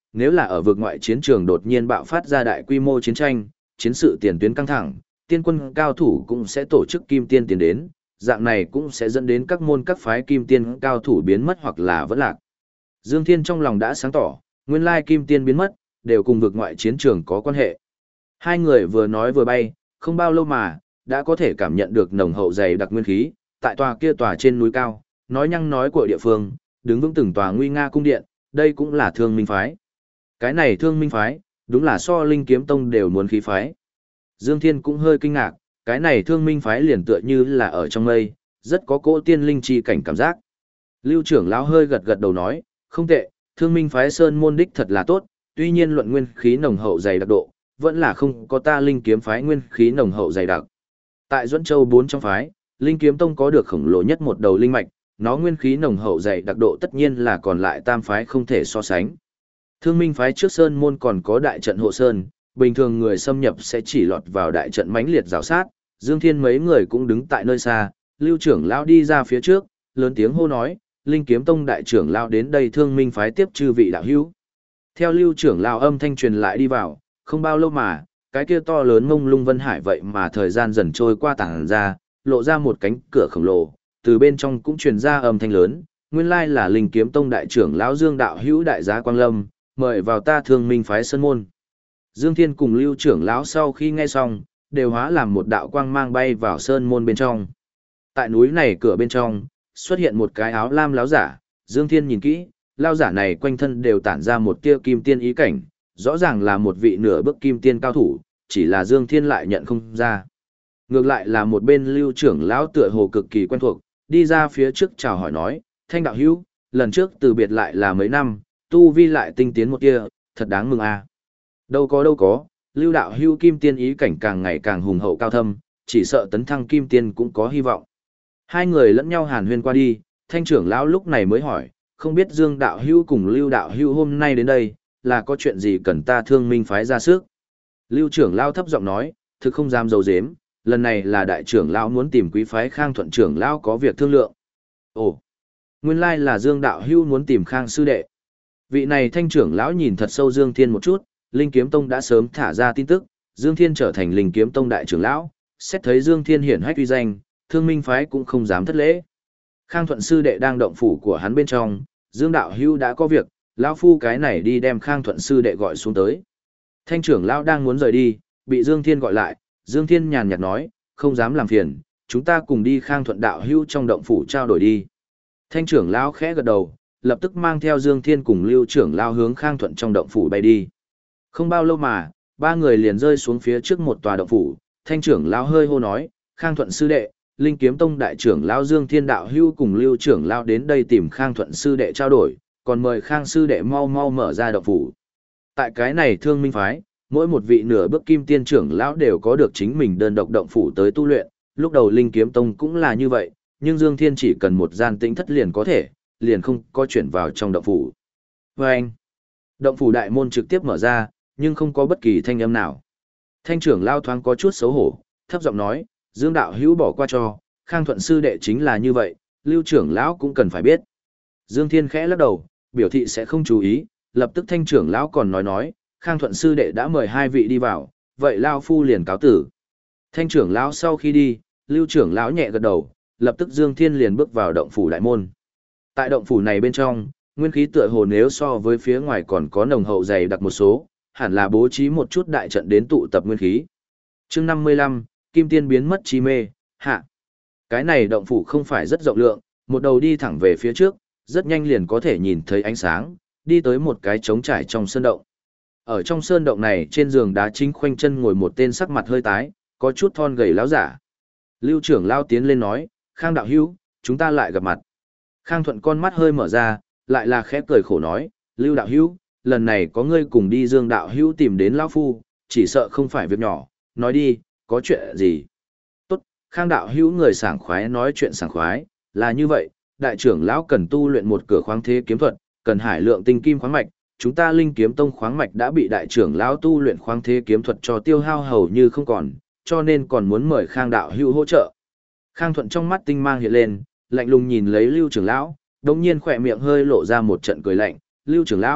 nếu là ở vực ngoại chiến trường đột nhiên bạo phát ra đại quy mô chiến tranh, chiến sự tiền tuyến căng thẳng, tiên quân cao thủ cũng sẽ tổ chức kim tiên tiến đến, dạng này cũng sẽ dẫn đến các môn các phái kim tiên cao thủ biến mất hoặc là vẫn lạc. Dương Thiên trong lòng đã sáng tỏ, nguyên lai kim tiên biến mất, đều cùng vực ngoại chiến trường có quan hệ. Hai người vừa nói vừa bay, không bao lâu mà, đã có thể cảm nhận được nồng hậu dày đặc nguyên khí, tại tòa trên núi cao, nói nhăng nói của địa phương, đứng vững từng tòa nguy nga cung điện, đây cũng là Thương Minh phái. Cái này Thương Minh phái, đúng là so Linh Kiếm Tông đều muốn khí phái. Dương Thiên cũng hơi kinh ngạc, cái này Thương Minh phái liền tựa như là ở trong mây, rất có cỗ tiên linh chi cảnh cảm giác. Lưu trưởng lão hơi gật gật đầu nói, không tệ, Thương Minh phái sơn môn đích thật là tốt, tuy nhiên luận nguyên khí nồng hậu dày đặc độ, vẫn là không có ta Linh Kiếm phái nguyên khí nồng hậu dày đặc. Tại Duẫn Châu 4 trong phái, Linh Kiếm Tông có được khổng lồ nhất một đầu linh mạch, nó nguyên khí nồng hậu dày đặc độ tất nhiên là còn lại tam phái không thể so sánh. Thương Minh phái trước sơn môn còn có đại trận hộ sơn, bình thường người xâm nhập sẽ chỉ lọt vào đại trận mãnh liệt rào sát. Dương Thiên mấy người cũng đứng tại nơi xa, Lưu trưởng lão đi ra phía trước, lớn tiếng hô nói, Linh Kiếm Tông đại trưởng lão đến đây Thương Minh phái tiếp chư vị đạo hữu. Theo Lưu trưởng lão âm thanh truyền lại đi vào, không bao lâu mà, cái kia to lớn mông lung vân hải vậy mà thời gian dần trôi qua tảng ra, lộ ra một cánh cửa khổng lồ, từ bên trong cũng truyền ra âm thanh lớn, nguyên lai là Linh Kiếm Tông đại trưởng lão Dương đạo hữu đại giá Quang Lâm, mời vào ta Thương Minh phái sơn môn. Dương Thiên cùng Lưu trưởng lão sau khi nghe xong, đều hóa làm một đạo quang mang bay vào sơn môn bên trong. Tại núi này cửa bên trong, xuất hiện một cái áo lam lão giả, Dương Thiên nhìn kỹ, lão giả này quanh thân đều tản ra một tia kim tiên ý cảnh, rõ ràng là một vị nửa bước kim tiên cao thủ, chỉ là Dương Thiên lại nhận không ra. Ngược lại là một bên Lưu trưởng lão tựa hồ cực kỳ quen thuộc, đi ra phía trước chào hỏi nói, Thanh đạo hữu, lần trước từ biệt lại là mấy năm, tu vi lại tinh tiến một tia, thật đáng mừng à. Đâu có, Lưu đạo hữu kim tiên ý cảnh càng ngày càng hùng hậu cao thâm, chỉ sợ tấn thăng kim tiên cũng có hy vọng. Hai người lẫn nhau hàn huyên qua đi, Thanh trưởng lão lúc này mới hỏi, không biết Dương đạo hữu cùng Lưu đạo hữu hôm nay đến đây, là có chuyện gì cần ta Thương Minh phái ra sức? Lưu trưởng lão thấp giọng nói, thực không dám giấu giếm, lần này là đại trưởng lão muốn tìm quý phái Khang Thuận trưởng lão có việc thương lượng. Ồ, nguyên lai là Dương đạo hữu muốn tìm Khang sư đệ. Vị này Thanh trưởng lão nhìn thật sâu Dương Thiên một chút, Linh Kiếm Tông đã sớm thả ra tin tức, Dương Thiên trở thành Linh Kiếm Tông đại trưởng lão, xét thấy Dương Thiên hiển hách uy danh, Thương Minh phái cũng không dám thất lễ. Khang Thuận sư đệ đang động phủ của hắn bên trong, Dương đạo hữu đã có việc, lão phu cái này đi đem Khang Thuận sư đệ gọi xuống tới. Thanh trưởng lão đang muốn rời đi, bị Dương Thiên gọi lại, Dương Thiên nhàn nhạt nói, không dám làm phiền, chúng ta cùng đi Khang Thuận đạo hữu trong động phủ trao đổi đi. Thanh trưởng lão khẽ gật đầu, lập tức mang theo Dương Thiên cùng Lưu trưởng lão hướng Khang Thuận trong động phủ bay đi. Không bao lâu mà, ba người liền rơi xuống phía trước một tòa động phủ, Thanh trưởng lão hơi hô nói, Khang Thuận sư đệ, Linh Kiếm Tông đại trưởng lão Dương Thiên đạo hữu cùng Lưu trưởng lão đến đây tìm Khang Thuận sư đệ trao đổi, còn mời Khang sư đệ mau mau mở ra động phủ. Tại cái này Thương Minh phái, mỗi một vị nửa bước kim tiên trưởng lão đều có được chính mình đơn độc động phủ tới tu luyện, lúc đầu Linh Kiếm Tông cũng là như vậy, nhưng Dương Thiên chỉ cần một gian tĩnh thất liền có thể, liền không có chuyển vào trong động phủ. Vâng! Động phủ đại môn trực tiếp mở ra, nhưng không có bất kỳ thanh âm nào. Thanh trưởng lao thoáng có chút xấu hổ, thấp giọng nói, Dương đạo hữu bỏ qua cho, Khang Thuận sư đệ chính là như vậy, Lưu trưởng lão cũng cần phải biết. Dương Thiên khẽ lắc đầu, biểu thị sẽ không chú ý, lập tức Thanh trưởng lão còn nói, Khang Thuận sư đệ đã mời hai vị đi vào, vậy lao phu liền cáo tử. Thanh trưởng lão sau khi đi, Lưu trưởng lão nhẹ gật đầu, lập tức Dương Thiên liền bước vào động phủ đại môn. Tại động phủ này bên trong, nguyên khí tựa hồ nếu so với phía ngoài còn có nồng hậu dày đặc một số, hẳn là bố trí một chút đại trận đến tụ tập nguyên khí. Chương 55, Kim Tiên biến mất chi mê, hạ. Cái này động phủ không phải rất rộng lượng, một đầu đi thẳng về phía trước, rất nhanh liền có thể nhìn thấy ánh sáng, đi tới một cái trống trải trong sơn động. Ở trong sơn động này, trên giường đá chính khoanh chân ngồi một tên sắc mặt hơi tái, có chút thon gầy láo giả. Lưu trưởng lao tiến lên nói, Khang đạo hữu, chúng ta lại gặp mặt. Khang Thuận con mắt hơi mở ra, lại là khẽ cười khổ nói, Lưu đạo hữu, lần này có ngươi cùng đi Dương đạo hữu tìm đến lão phu, chỉ sợ không phải việc nhỏ, nói đi, có chuyện gì? Tốt, Khang đạo hữu người sảng khoái nói chuyện sảng khoái, là như vậy, đại trưởng lão cần tu luyện một cửa khoáng thế kiếm thuật, cần hải lượng tinh kim khoáng mạch, chúng ta Linh Kiếm Tông khoáng mạch đã bị đại trưởng lão tu luyện khoáng thế kiếm thuật cho tiêu hao hầu như không còn, cho nên còn muốn mời Khang đạo hữu hỗ trợ. Khang Thuận trong mắt tinh mang hiện lên, lạnh lùng nhìn lấy Lưu trưởng lão, đống nhiên khỏe miệng hơi lộ ra một trận cười lạnh, Lưu trưởng lão,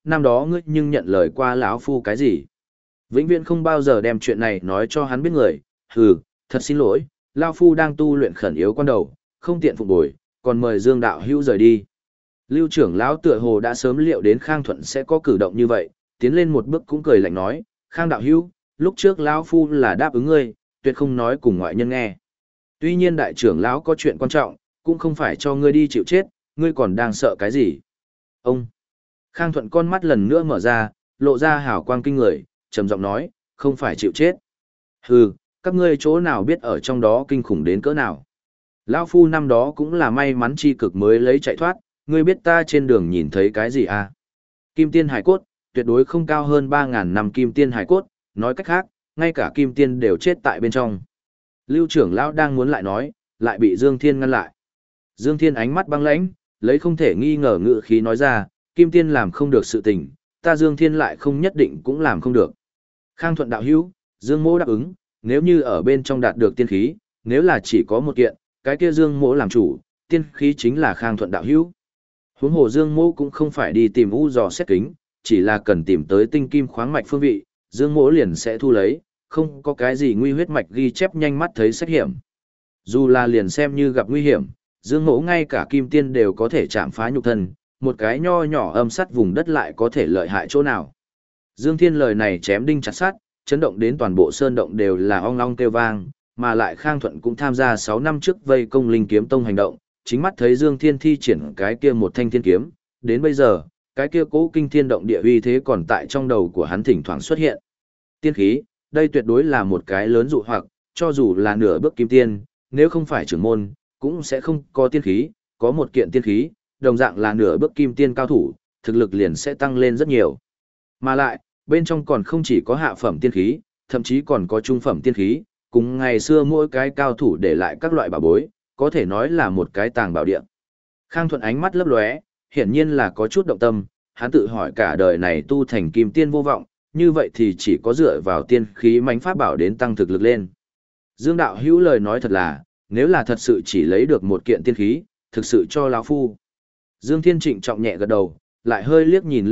năm đó ngươi nhưng nhận lời qua lão phu cái gì? Vĩnh viễn không bao giờ đem chuyện này nói cho hắn biết người, hừ, thật xin lỗi, lão phu đang tu luyện khẩn yếu quan đầu, không tiện phục bồi, còn mời Dương đạo hữu rời đi. Lưu trưởng lão tựa hồ đã sớm liệu đến Khang Thuận sẽ có cử động như vậy, tiến lên một bước cũng cười lạnh nói, Khang đạo hữu, lúc trước lão phu là đáp ứng ngươi, tuyệt không nói cùng ngoại nhân nghe. Tuy nhiên đại trưởng lão có chuyện quan trọng, cũng không phải cho ngươi đi chịu chết, ngươi còn đang sợ cái gì? Ông! Khang Thuận con mắt lần nữa mở ra, lộ ra hào quang kinh người, trầm giọng nói, không phải chịu chết. Hừ, các ngươi chỗ nào biết ở trong đó kinh khủng đến cỡ nào? Lão phu năm đó cũng là may mắn chi cực mới lấy chạy thoát, ngươi biết ta trên đường nhìn thấy cái gì à? Kim tiên hải cốt, tuyệt đối không cao hơn 3.000 năm kim tiên hải cốt, nói cách khác, ngay cả kim tiên đều chết tại bên trong. Lưu trưởng lão đang muốn lại nói, lại bị Dương Thiên ngăn lại. Dương Thiên ánh mắt băng lãnh, lấy không thể nghi ngờ ngữ khí nói ra, kim tiên làm không được sự tình, ta Dương Thiên lại không nhất định cũng làm không được. Khang Thuận đạo hữu, Dương Mỗ đáp ứng, nếu như ở bên trong đạt được tiên khí, nếu là chỉ có một kiện, cái kia Dương Mỗ làm chủ, tiên khí chính là Khang Thuận đạo hữu. Huống hồ Dương Mỗ cũng không phải đi tìm u dò xét kính, chỉ là cần tìm tới tinh kim khoáng mạch phương vị, Dương Mỗ liền sẽ thu lấy, không có cái gì nguy huyết mạch ghi chép nhanh mắt thấy xét hiểm. Dù là liền xem như gặp nguy hiểm, Dương Mỗ ngay cả kim tiên đều có thể chạm phá nhục thân, một cái nho nhỏ âm sắt vùng đất lại có thể lợi hại chỗ nào. Dương Thiên lời này chém đinh chặt sắt, chấn động đến toàn bộ sơn động đều là ong ong kêu vang, mà lại Khang Thuận cũng tham gia 6 năm trước vây công Linh Kiếm Tông hành động, chính mắt thấy Dương Thiên thi triển cái kia một thanh thiên kiếm, đến bây giờ, cái kia cố kinh thiên động địa uy thế còn tại trong đầu của hắn thỉnh thoảng xuất hiện. Tiên khí, đây tuyệt đối là một cái lớn dụ hoặc, cho dù là nửa bước kim tiên, nếu không phải trưởng môn, cũng sẽ không có tiên khí, có một kiện tiên khí, đồng dạng là nửa bước kim tiên cao thủ, thực lực liền sẽ tăng lên rất nhiều. Mà lại, bên trong còn không chỉ có hạ phẩm tiên khí, thậm chí còn có trung phẩm tiên khí, cùng ngày xưa mỗi cái cao thủ để lại các loại bảo bối, có thể nói là một cái tàng bảo địa. Khang Thuận ánh mắt lấp lóe, hiển nhiên là có chút động tâm, hắn tự hỏi cả đời này tu thành kim tiên vô vọng, như vậy thì chỉ có dựa vào tiên khí mãnh pháp bảo đến tăng thực lực lên. Dương đạo hữu lời nói thật là, nếu là thật sự chỉ lấy được một kiện tiên khí, thực sự cho lão phu. Dương Thiên Trịnh trọng nhẹ gật đầu, lại hơi liếc nhìn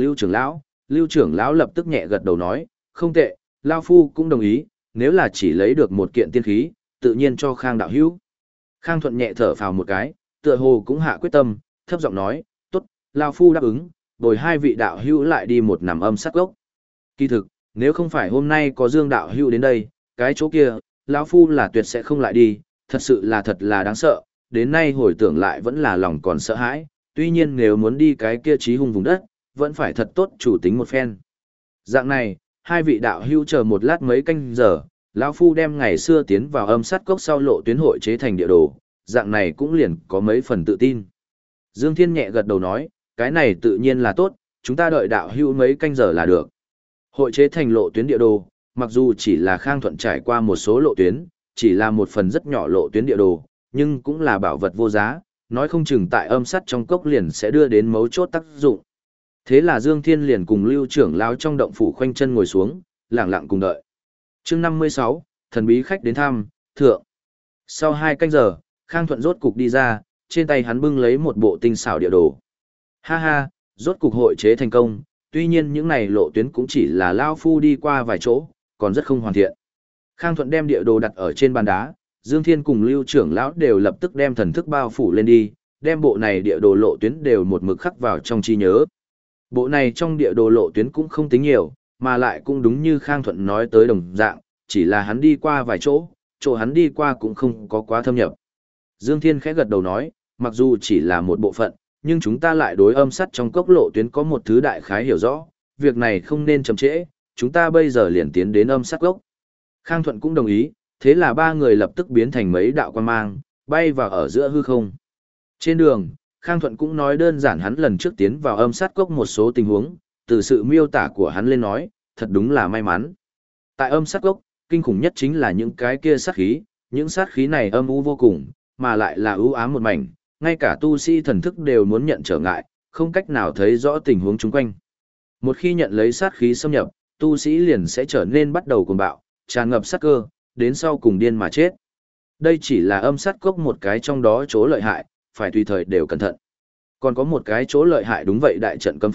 Lưu trưởng lão lập tức nhẹ gật đầu nói, không tệ, lão phu cũng đồng ý, nếu là chỉ lấy được một kiện tiên khí, tự nhiên cho Khang đạo hữu. Khang Thuận nhẹ thở phào một cái, tựa hồ cũng hạ quyết tâm, thấp giọng nói, tốt, lão phu đáp ứng, bồi hai vị đạo hữu lại đi một nằm âm sát gốc. Kỳ thực, nếu không phải hôm nay có Dương đạo hữu đến đây, cái chỗ kia, lão phu là tuyệt sẽ không lại đi, thật sự là thật là đáng sợ, đến nay hồi tưởng lại vẫn là lòng còn sợ hãi, tuy nhiên nếu muốn đi cái kia chí hung vùng đất, vẫn phải thật tốt chủ tính một phen. Dạng này, hai vị đạo hữu chờ một lát mấy canh giờ, lão phu đem ngày xưa tiến vào âm sát cốc sau lộ tuyến hội chế thành địa đồ, dạng này cũng liền có mấy phần tự tin. Dương Thiên nhẹ gật đầu nói, cái này tự nhiên là tốt, chúng ta đợi đạo hữu mấy canh giờ là được. Hội chế thành lộ tuyến địa đồ, mặc dù chỉ là Khang Thuận trải qua một số lộ tuyến, chỉ là một phần rất nhỏ lộ tuyến địa đồ, nhưng cũng là bảo vật vô giá, nói không chừng tại âm sắt trong cốc liền sẽ đưa đến mấu chốt tác dụng. Thế là Dương Thiên liền cùng Lưu trưởng lão trong động phủ khoanh chân ngồi xuống, lặng lặng cùng đợi. Chương 56, thần bí khách đến thăm, thượng. Sau 2 canh giờ, Khang Thuận rốt cục đi ra, trên tay hắn bưng lấy một bộ tinh xảo địa đồ. Ha ha, rốt cục hội chế thành công, tuy nhiên những này lộ tuyến cũng chỉ là lao phu đi qua vài chỗ, còn rất không hoàn thiện. Khang Thuận đem địa đồ đặt ở trên bàn đá, Dương Thiên cùng Lưu trưởng lão đều lập tức đem thần thức bao phủ lên đi, đem bộ này địa đồ lộ tuyến đều một mực khắc vào trong trí nhớ. Bộ này trong địa đồ lộ tuyến cũng không tính nhiều, mà lại cũng đúng như Khang Thuận nói tới đồng dạng, chỉ là hắn đi qua vài chỗ, chỗ hắn đi qua cũng không có quá thâm nhập. Dương Thiên khẽ gật đầu nói, mặc dù chỉ là một bộ phận, nhưng chúng ta lại đối âm sắt trong cốc lộ tuyến có một thứ đại khái hiểu rõ, việc này không nên chậm trễ, chúng ta bây giờ liền tiến đến âm sắt cốc. Khang Thuận cũng đồng ý, thế là ba người lập tức biến thành mấy đạo quang mang, bay vào ở giữa hư không. Trên đường, Khang Thuận cũng nói đơn giản hắn lần trước tiến vào âm sát cốc một số tình huống, từ sự miêu tả của hắn lên nói, thật đúng là may mắn. Tại âm sát cốc, kinh khủng nhất chính là những cái kia sát khí, những sát khí này âm u vô cùng, mà lại là u ám một mảnh, ngay cả tu sĩ thần thức đều muốn nhận trở ngại, không cách nào thấy rõ tình huống chung quanh. Một khi nhận lấy sát khí xâm nhập, tu sĩ liền sẽ trở nên bắt đầu cuồng bạo, tràn ngập sát cơ, đến sau cùng điên mà chết. Đây chỉ là âm sát cốc một cái trong đó chỗ lợi hại, phải tùy thời đều cẩn thận. Còn có một cái chỗ lợi hại đúng vậy đại trận cấm pháp,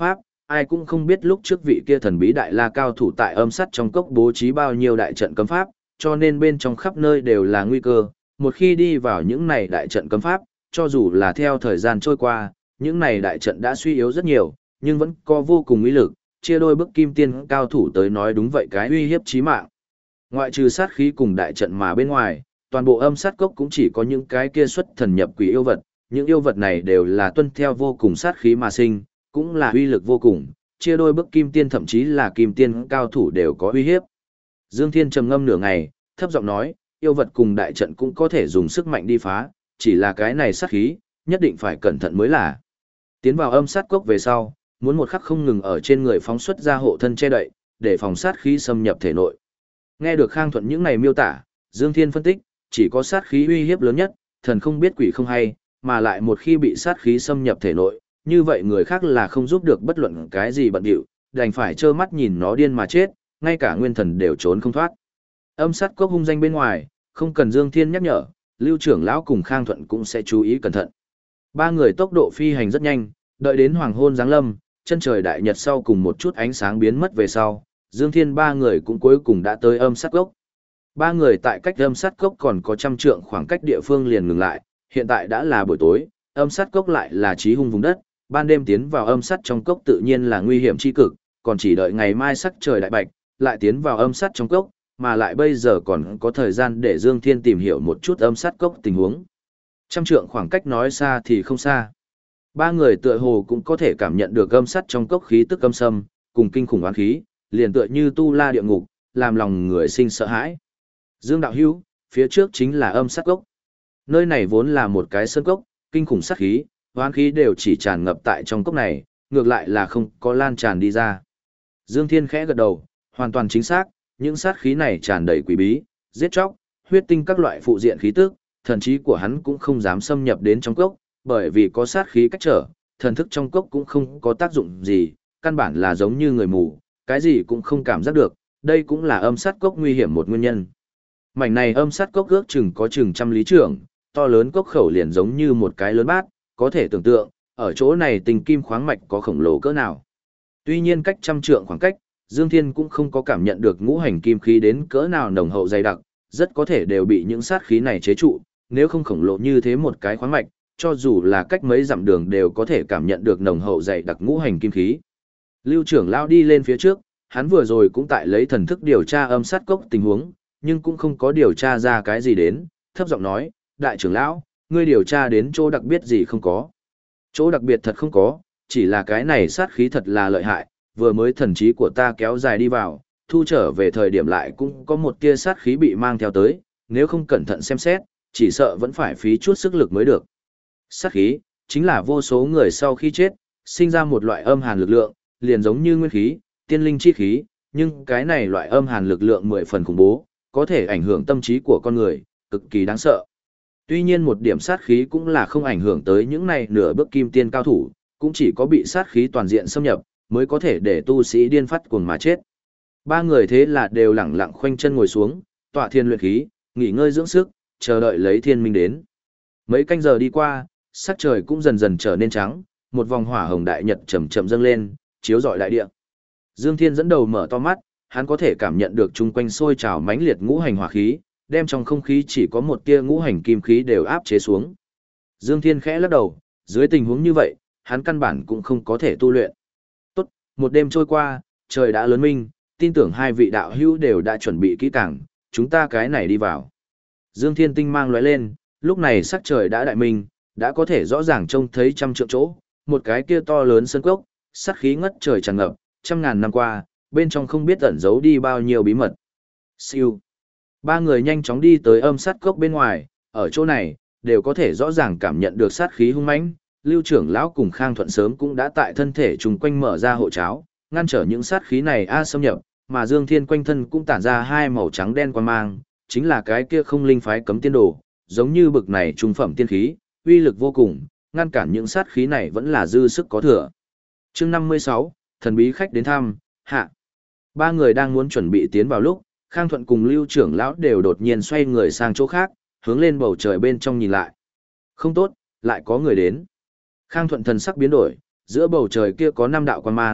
ai cũng không biết lúc trước vị kia thần bí đại la cao thủ tại âm sắt trong cốc bố trí bao nhiêu đại trận cấm pháp, cho nên bên trong khắp nơi đều là nguy cơ. Một khi đi vào những này đại trận cấm pháp, cho dù là theo thời gian trôi qua, những này đại trận đã suy yếu rất nhiều, nhưng vẫn có vô cùng uy lực, chia đôi bức kim tiên cao thủ tới nói đúng vậy cái uy hiếp chí mạng. Ngoại trừ sát khí cùng đại trận mà bên ngoài, toàn bộ âm sát cốc cũng chỉ có những cái kia xuất thần nhập quỷ yêu vật, những yêu vật này đều là tuân theo vô cùng sát khí mà sinh, cũng là uy lực vô cùng, chia đôi bức kim tiên thậm chí là kim tiên cao thủ đều có uy hiếp. Dương Thiên trầm ngâm nửa ngày, thấp giọng nói, yêu vật cùng đại trận cũng có thể dùng sức mạnh đi phá, chỉ là cái này sát khí, nhất định phải cẩn thận mới là. Tiến vào âm sát cốc về sau, muốn một khắc không ngừng ở trên người phóng xuất ra hộ thân che đậy, để phòng sát khí xâm nhập thể nội. Nghe được Khang Thuận những này miêu tả, Dương Thiên phân tích, chỉ có sát khí uy hiếp lớn nhất, thần không biết quỷ không hay, mà lại một khi bị sát khí xâm nhập thể nội, như vậy người khác là không giúp được bất luận cái gì bận điệu, đành phải trơ mắt nhìn nó điên mà chết, ngay cả nguyên thần đều trốn không thoát. Âm sát cốc hung danh bên ngoài, không cần Dương Thiên nhắc nhở, Lưu trưởng lão cùng Khang Thuận cũng sẽ chú ý cẩn thận. Ba người tốc độ phi hành rất nhanh, đợi đến hoàng hôn giáng lâm, chân trời đại nhật sau cùng một chút ánh sáng biến mất về sau, Dương Thiên ba người cũng cuối cùng đã tới âm sát cốc. Ba người tại cách âm sát cốc còn có 100 trượng khoảng cách địa phương liền ngừng lại, hiện tại đã là buổi tối, âm sát cốc lại là chí hung vùng đất, ban đêm tiến vào âm sát trong cốc tự nhiên là nguy hiểm chi cực, còn chỉ đợi ngày mai sắc trời đại bạch, lại tiến vào âm sát trong cốc, mà lại bây giờ còn có thời gian để Dương Thiên tìm hiểu một chút âm sát cốc tình huống. 100 trượng khoảng cách nói xa thì không xa. Ba người tựa hồ cũng có thể cảm nhận được âm sát trong cốc khí tức âm sâm, cùng kinh khủng oán khí, liền tựa như tu la địa ngục, làm lòng người sinh sợ hãi. Dương đạo hữu, phía trước chính là âm sát cốc. Nơi này vốn là một cái sơn cốc, kinh khủng sát khí, oán khí đều chỉ tràn ngập tại trong cốc này, ngược lại là không có lan tràn đi ra. Dương Thiên khẽ gật đầu, hoàn toàn chính xác, những sát khí này tràn đầy quỷ bí, giết chóc, huyết tinh các loại phụ diện khí tức, thần trí của hắn cũng không dám xâm nhập đến trong cốc, bởi vì có sát khí cách trở, thần thức trong cốc cũng không có tác dụng gì, căn bản là giống như người mù, cái gì cũng không cảm giác được, đây cũng là âm sát cốc nguy hiểm một nguyên nhân. Mảnh này âm sát cốc ước chừng có chừng 100 lý trưởng, to lớn cốc khẩu liền giống như một cái lớn bát, có thể tưởng tượng, ở chỗ này tình kim khoáng mạch có khổng lồ cỡ nào. Tuy nhiên cách 100 trượng khoảng cách, Dương Thiên cũng không có cảm nhận được ngũ hành kim khí đến cỡ nào nồng hậu dày đặc, rất có thể đều bị những sát khí này chế trụ, nếu không khổng lồ như thế một cái khoáng mạch, cho dù là cách mấy dặm đường đều có thể cảm nhận được nồng hậu dày đặc ngũ hành kim khí. Lưu trưởng lão đi lên phía trước, hắn vừa rồi cũng tại lấy thần thức điều tra âm sát cốc tình huống, nhưng cũng không có điều tra ra cái gì đến, thấp giọng nói, đại trưởng lão, ngươi điều tra đến chỗ đặc biệt gì không có. Chỗ đặc biệt thật không có, chỉ là cái này sát khí thật là lợi hại, vừa mới thần trí của ta kéo dài đi vào, thu trở về thời điểm lại cũng có một tia sát khí bị mang theo tới, nếu không cẩn thận xem xét, chỉ sợ vẫn phải phí chút sức lực mới được. Sát khí, chính là vô số người sau khi chết, sinh ra một loại âm hàn lực lượng, liền giống như nguyên khí, tiên linh chi khí, nhưng cái này loại âm hàn lực lượng 10 phần khủng bố, có thể ảnh hưởng tâm trí của con người, cực kỳ đáng sợ. Tuy nhiên một điểm sát khí cũng là không ảnh hưởng tới những này nửa bước kim tiên cao thủ, cũng chỉ có bị sát khí toàn diện xâm nhập, mới có thể để tu sĩ điên phát cuồng mà chết. Ba người thế là đều lẳng lặng khoanh chân ngồi xuống, tọa thiên luyện khí, nghỉ ngơi dưỡng sức, chờ đợi lấy thiên minh đến. Mấy canh giờ đi qua, sắc trời cũng dần dần trở nên trắng, một vòng hỏa hồng đại nhật chậm chậm dâng lên, chiếu rọi đại địa. Dương Thiên dẫn đầu mở to mắt, hắn có thể cảm nhận được chung quanh sôi trào mãnh liệt ngũ hành hỏa khí, đem trong không khí chỉ có một tia ngũ hành kim khí đều áp chế xuống. Dương Thiên khẽ lắc đầu, dưới tình huống như vậy, hắn căn bản cũng không có thể tu luyện. Tốt, một đêm trôi qua, trời đã lớn minh, tin tưởng hai vị đạo hữu đều đã chuẩn bị kỹ càng, chúng ta cái này đi vào. Dương Thiên tinh mang lóe lên, lúc này sắc trời đã đại minh, đã có thể rõ ràng trông thấy 100 trượng chỗ, một cái kia to lớn sơn cốc, sát khí ngất trời tràn ngập, 100.000 năm qua, bên trong không biết ẩn giấu đi bao nhiêu bí mật. Siêu. Ba người nhanh chóng đi tới âm sát cốc bên ngoài, ở chỗ này, đều có thể rõ ràng cảm nhận được sát khí hung mãnh. Lưu trưởng lão cùng Khang Thuận sớm cũng đã tại thân thể chung quanh mở ra hộ cháo, ngăn trở những sát khí này xâm nhập, mà Dương Thiên quanh thân cũng tản ra hai màu trắng đen quang mang, chính là cái kia không linh phái cấm tiên đồ, giống như bực này trung phẩm tiên khí, uy lực vô cùng, ngăn cản những sát khí này vẫn là dư sức có thừa. Chương 56, thần bí khách đến thăm, hạ. Ba người đang muốn chuẩn bị tiến vào lúc, Khang Thuận cùng Lưu trưởng lão đều đột nhiên xoay người sang chỗ khác, hướng lên bầu trời bên trong nhìn lại. Không tốt, lại có người đến. Khang Thuận thần sắc biến đổi, giữa bầu trời kia có 5 đạo quang mang,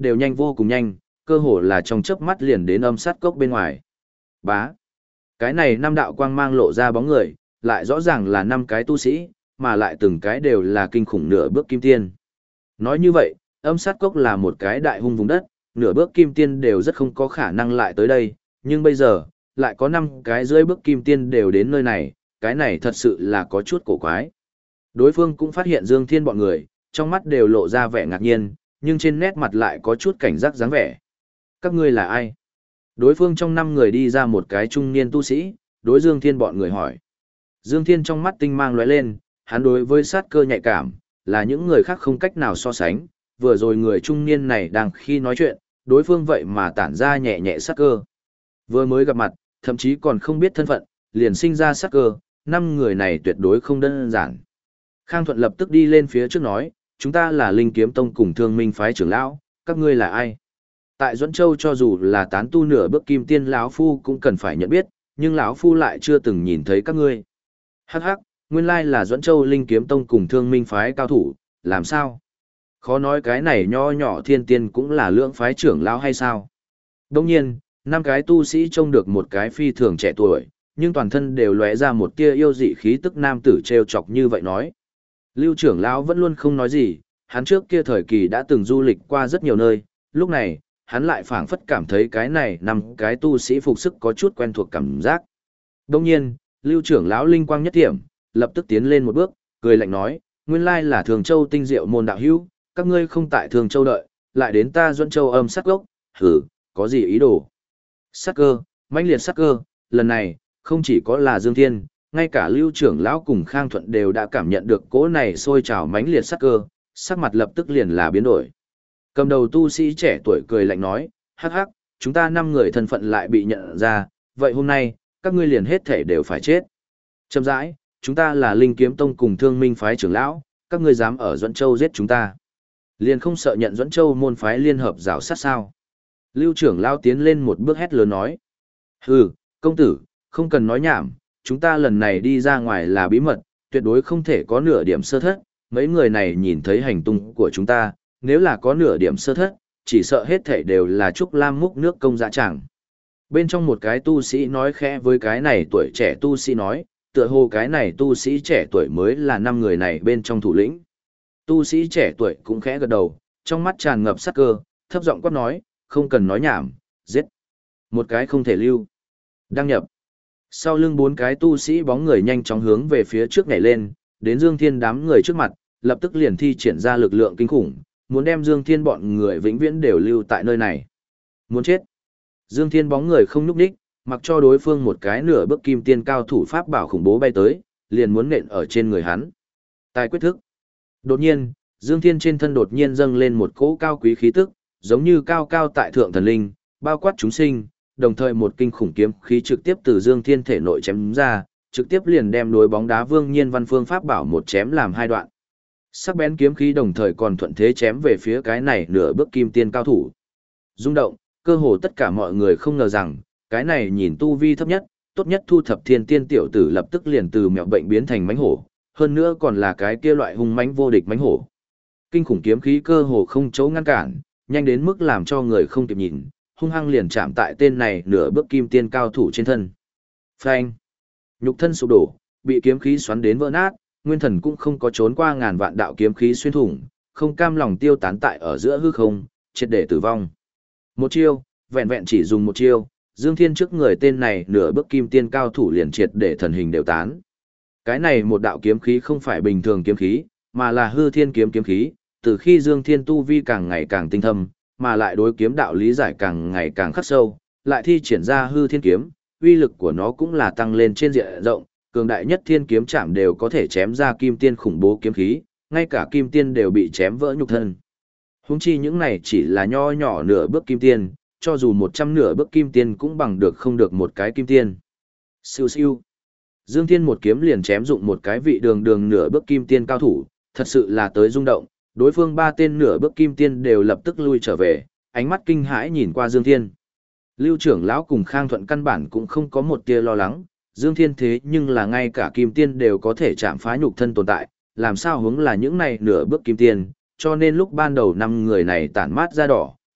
đều nhanh vô cùng nhanh, cơ hồ là trong chớp mắt liền đến âm sát cốc bên ngoài. Bá. Cái này năm đạo quang mang lộ ra bóng người, lại rõ ràng là năm cái tu sĩ, mà lại từng cái đều là kinh khủng nửa bước kim tiên. Nói như vậy, âm sát cốc là một cái đại hung vùng đất, nửa bước kim tiên đều rất không có khả năng lại tới đây, nhưng bây giờ, lại có 5 cái dưới bước kim tiên đều đến nơi này, cái này thật sự là có chút cổ quái. Đối phương cũng phát hiện Dương Thiên bọn người, trong mắt đều lộ ra vẻ ngạc nhiên, nhưng trên nét mặt lại có chút cảnh giác dáng vẻ. Các ngươi là ai? Đối phương trong 5 người đi ra một cái trung niên tu sĩ, đối Dương Thiên bọn người hỏi. Dương Thiên trong mắt tinh mang lóe lên, hắn đối với sát cơ nhạy cảm, là những người khác không cách nào so sánh, vừa rồi người trung niên này đang khi nói chuyện, đối phương vậy mà tản ra nhẹ nhẹ sát cơ. Vừa mới gặp mặt, thậm chí còn không biết thân phận, liền sinh ra sát cơ, 5 người này tuyệt đối không đơn giản. Khang Thuận lập tức đi lên phía trước nói, chúng ta là Linh Kiếm Tông cùng Thương Minh phái trưởng lão, các ngươi là ai? Tại Duẫn Châu cho dù là tán tu nửa bước kim tiên lão phu cũng cần phải nhận biết, nhưng lão phu lại chưa từng nhìn thấy các ngươi. Hắc hắc, nguyên lai là Duẫn Châu Linh Kiếm Tông cùng Thương Minh phái cao thủ, làm sao? Khó nói cái này nho nhỏ thiên tiên cũng là lưỡng phái trưởng lão hay sao? Đương nhiên, 5 cái tu sĩ trông được một cái phi thường trẻ tuổi, nhưng toàn thân đều lóe ra một tia yêu dị khí tức nam tử trêu chọc như vậy nói. Lưu trưởng lão vẫn luôn không nói gì, hắn trước kia thời kỳ đã từng du lịch qua rất nhiều nơi, lúc này, hắn lại phảng phất cảm thấy cái này 5 cái tu sĩ phục sức có chút quen thuộc cảm giác. Đương nhiên, Lưu trưởng lão linh quang nhất điểm, lập tức tiến lên một bước, cười lạnh nói, nguyên lai là Thường Châu tinh diệu môn đạo hữu, các ngươi không tại Thường Châu đợi, lại đến ta Duẫn Châu âm sát gốc, hử, có gì ý đồ? Sát cơ, mãnh liệt sát cơ, lần này, không chỉ có là Dương Thiên, ngay cả Lưu trưởng lão cùng Khang Thuận đều đã cảm nhận được cỗ này sôi trào mãnh liệt sát cơ, sắc mặt lập tức liền là biến đổi. Cầm đầu tu sĩ trẻ tuổi cười lạnh nói, hắc hắc, chúng ta 5 người thân phận lại bị nhận ra, vậy hôm nay, các ngươi liền hết thể đều phải chết. Chậm rãi, chúng ta là Linh Kiếm Tông cùng Thương Minh phái trưởng lão, các ngươi dám ở Duẫn Châu giết chúng ta. Liền không sợ nhận Duẫn Châu môn phái liên hợp rào sát sao? Lưu trưởng lão tiến lên một bước hét lớn nói. Hừ, công tử, không cần nói nhảm, chúng ta lần này đi ra ngoài là bí mật, tuyệt đối không thể có nửa điểm sơ thất, mấy người này nhìn thấy hành tung của chúng ta, nếu là có nửa điểm sơ thất, chỉ sợ hết thảy đều là Trúc Lam múc nước công dạ chẳng. Bên trong một cái tu sĩ nói khẽ với cái này tuổi trẻ tu sĩ nói, tựa hồ cái này tu sĩ trẻ tuổi mới là 5 người này bên trong thủ lĩnh. Tu sĩ trẻ tuổi cũng khẽ gật đầu, trong mắt tràn ngập sát cơ, thấp giọng quát nói, không cần nói nhảm, giết. Một cái không thể lưu. Đăng nhập. Sau lưng 4 cái tu sĩ bóng người nhanh chóng hướng về phía trước nhảy lên, đến Dương Thiên đám người trước mặt, lập tức liền thi triển ra lực lượng kinh khủng, muốn đem Dương Thiên bọn người vĩnh viễn đều lưu tại nơi này. Muốn chết. Dương Thiên bóng người không nhúc nhích, mặc cho đối phương một cái nửa bước kim tiên cao thủ pháp bảo khủng bố bay tới, liền muốn nện ở trên người hắn. Tài quyết thức. Đột nhiên, Dương Thiên trên thân đột nhiên dâng lên một cỗ cao quý khí tức, giống như cao cao tại thượng thần linh, bao quát chúng sinh, đồng thời một kinh khủng kiếm khí trực tiếp từ Dương Thiên thể nội chém ra, trực tiếp liền đem đối bóng đá Vương Nhiên Văn Phương pháp bảo một chém làm 2 đoạn. Sắc bén kiếm khí đồng thời còn thuận thế chém về phía cái này nửa bước kim tiên cao thủ. Rung động, cơ hồ tất cả mọi người không ngờ rằng, cái này nhìn tu vi thấp nhất, tốt nhất thu thập thiên tiên tiểu tử lập tức liền từ mẹo bệnh biến thành mãnh hổ, hơn nữa còn là cái kia loại hung mãnh vô địch mãnh hổ. Kinh khủng kiếm khí cơ hồ không chỗ ngăn cản, nhanh đến mức làm cho người không kịp nhìn, hung hăng liền chạm tại tên này nửa bước kim tiên cao thủ trên thân. Phanh! Nhục thân sụp đổ, bị kiếm khí xoắn đến vỡ nát, nguyên thần cũng không có trốn qua ngàn vạn đạo kiếm khí xuyên thủng, không cam lòng tiêu tán tại ở giữa hư không, triệt để tử vong. Một chiêu, vẹn vẹn chỉ dùng một chiêu, Dương Thiên trước người tên này nửa bước kim tiên cao thủ liền triệt để thần hình đều tán. Cái này một đạo kiếm khí không phải bình thường kiếm khí, mà là hư thiên kiếm kiếm khí, từ khi Dương Thiên tu vi càng ngày càng tinh thâm, mà lại đối kiếm đạo lý giải càng ngày càng khắc sâu, lại thi triển ra hư thiên kiếm, uy lực của nó cũng là tăng lên trên diện rộng, cường đại nhất thiên kiếm chạm đều có thể chém ra kim tiên khủng bố kiếm khí, ngay cả kim tiên đều bị chém vỡ nhục thân. Huống chi những này chỉ là nho nhỏ nửa bước kim tiên, cho dù 100 nửa bước kim tiên cũng bằng được không được một cái kim tiên. Siêu siêu. Dương Thiên một kiếm liền chém dụng một cái vị đường đường nửa bước kim tiên cao thủ, thật sự là tới rung động, đối phương 3 tên nửa bước kim tiên đều lập tức lui trở về, ánh mắt kinh hãi nhìn qua Dương Thiên. Lưu trưởng lão cùng Khang Thuận căn bản cũng không có một tia lo lắng, Dương Thiên thế nhưng là ngay cả kim tiên đều có thể chạm phá nhục thân tồn tại, làm sao hướng là những này nửa bước kim tiên, cho nên lúc ban đầu 5 người này tản mát ra đỏ,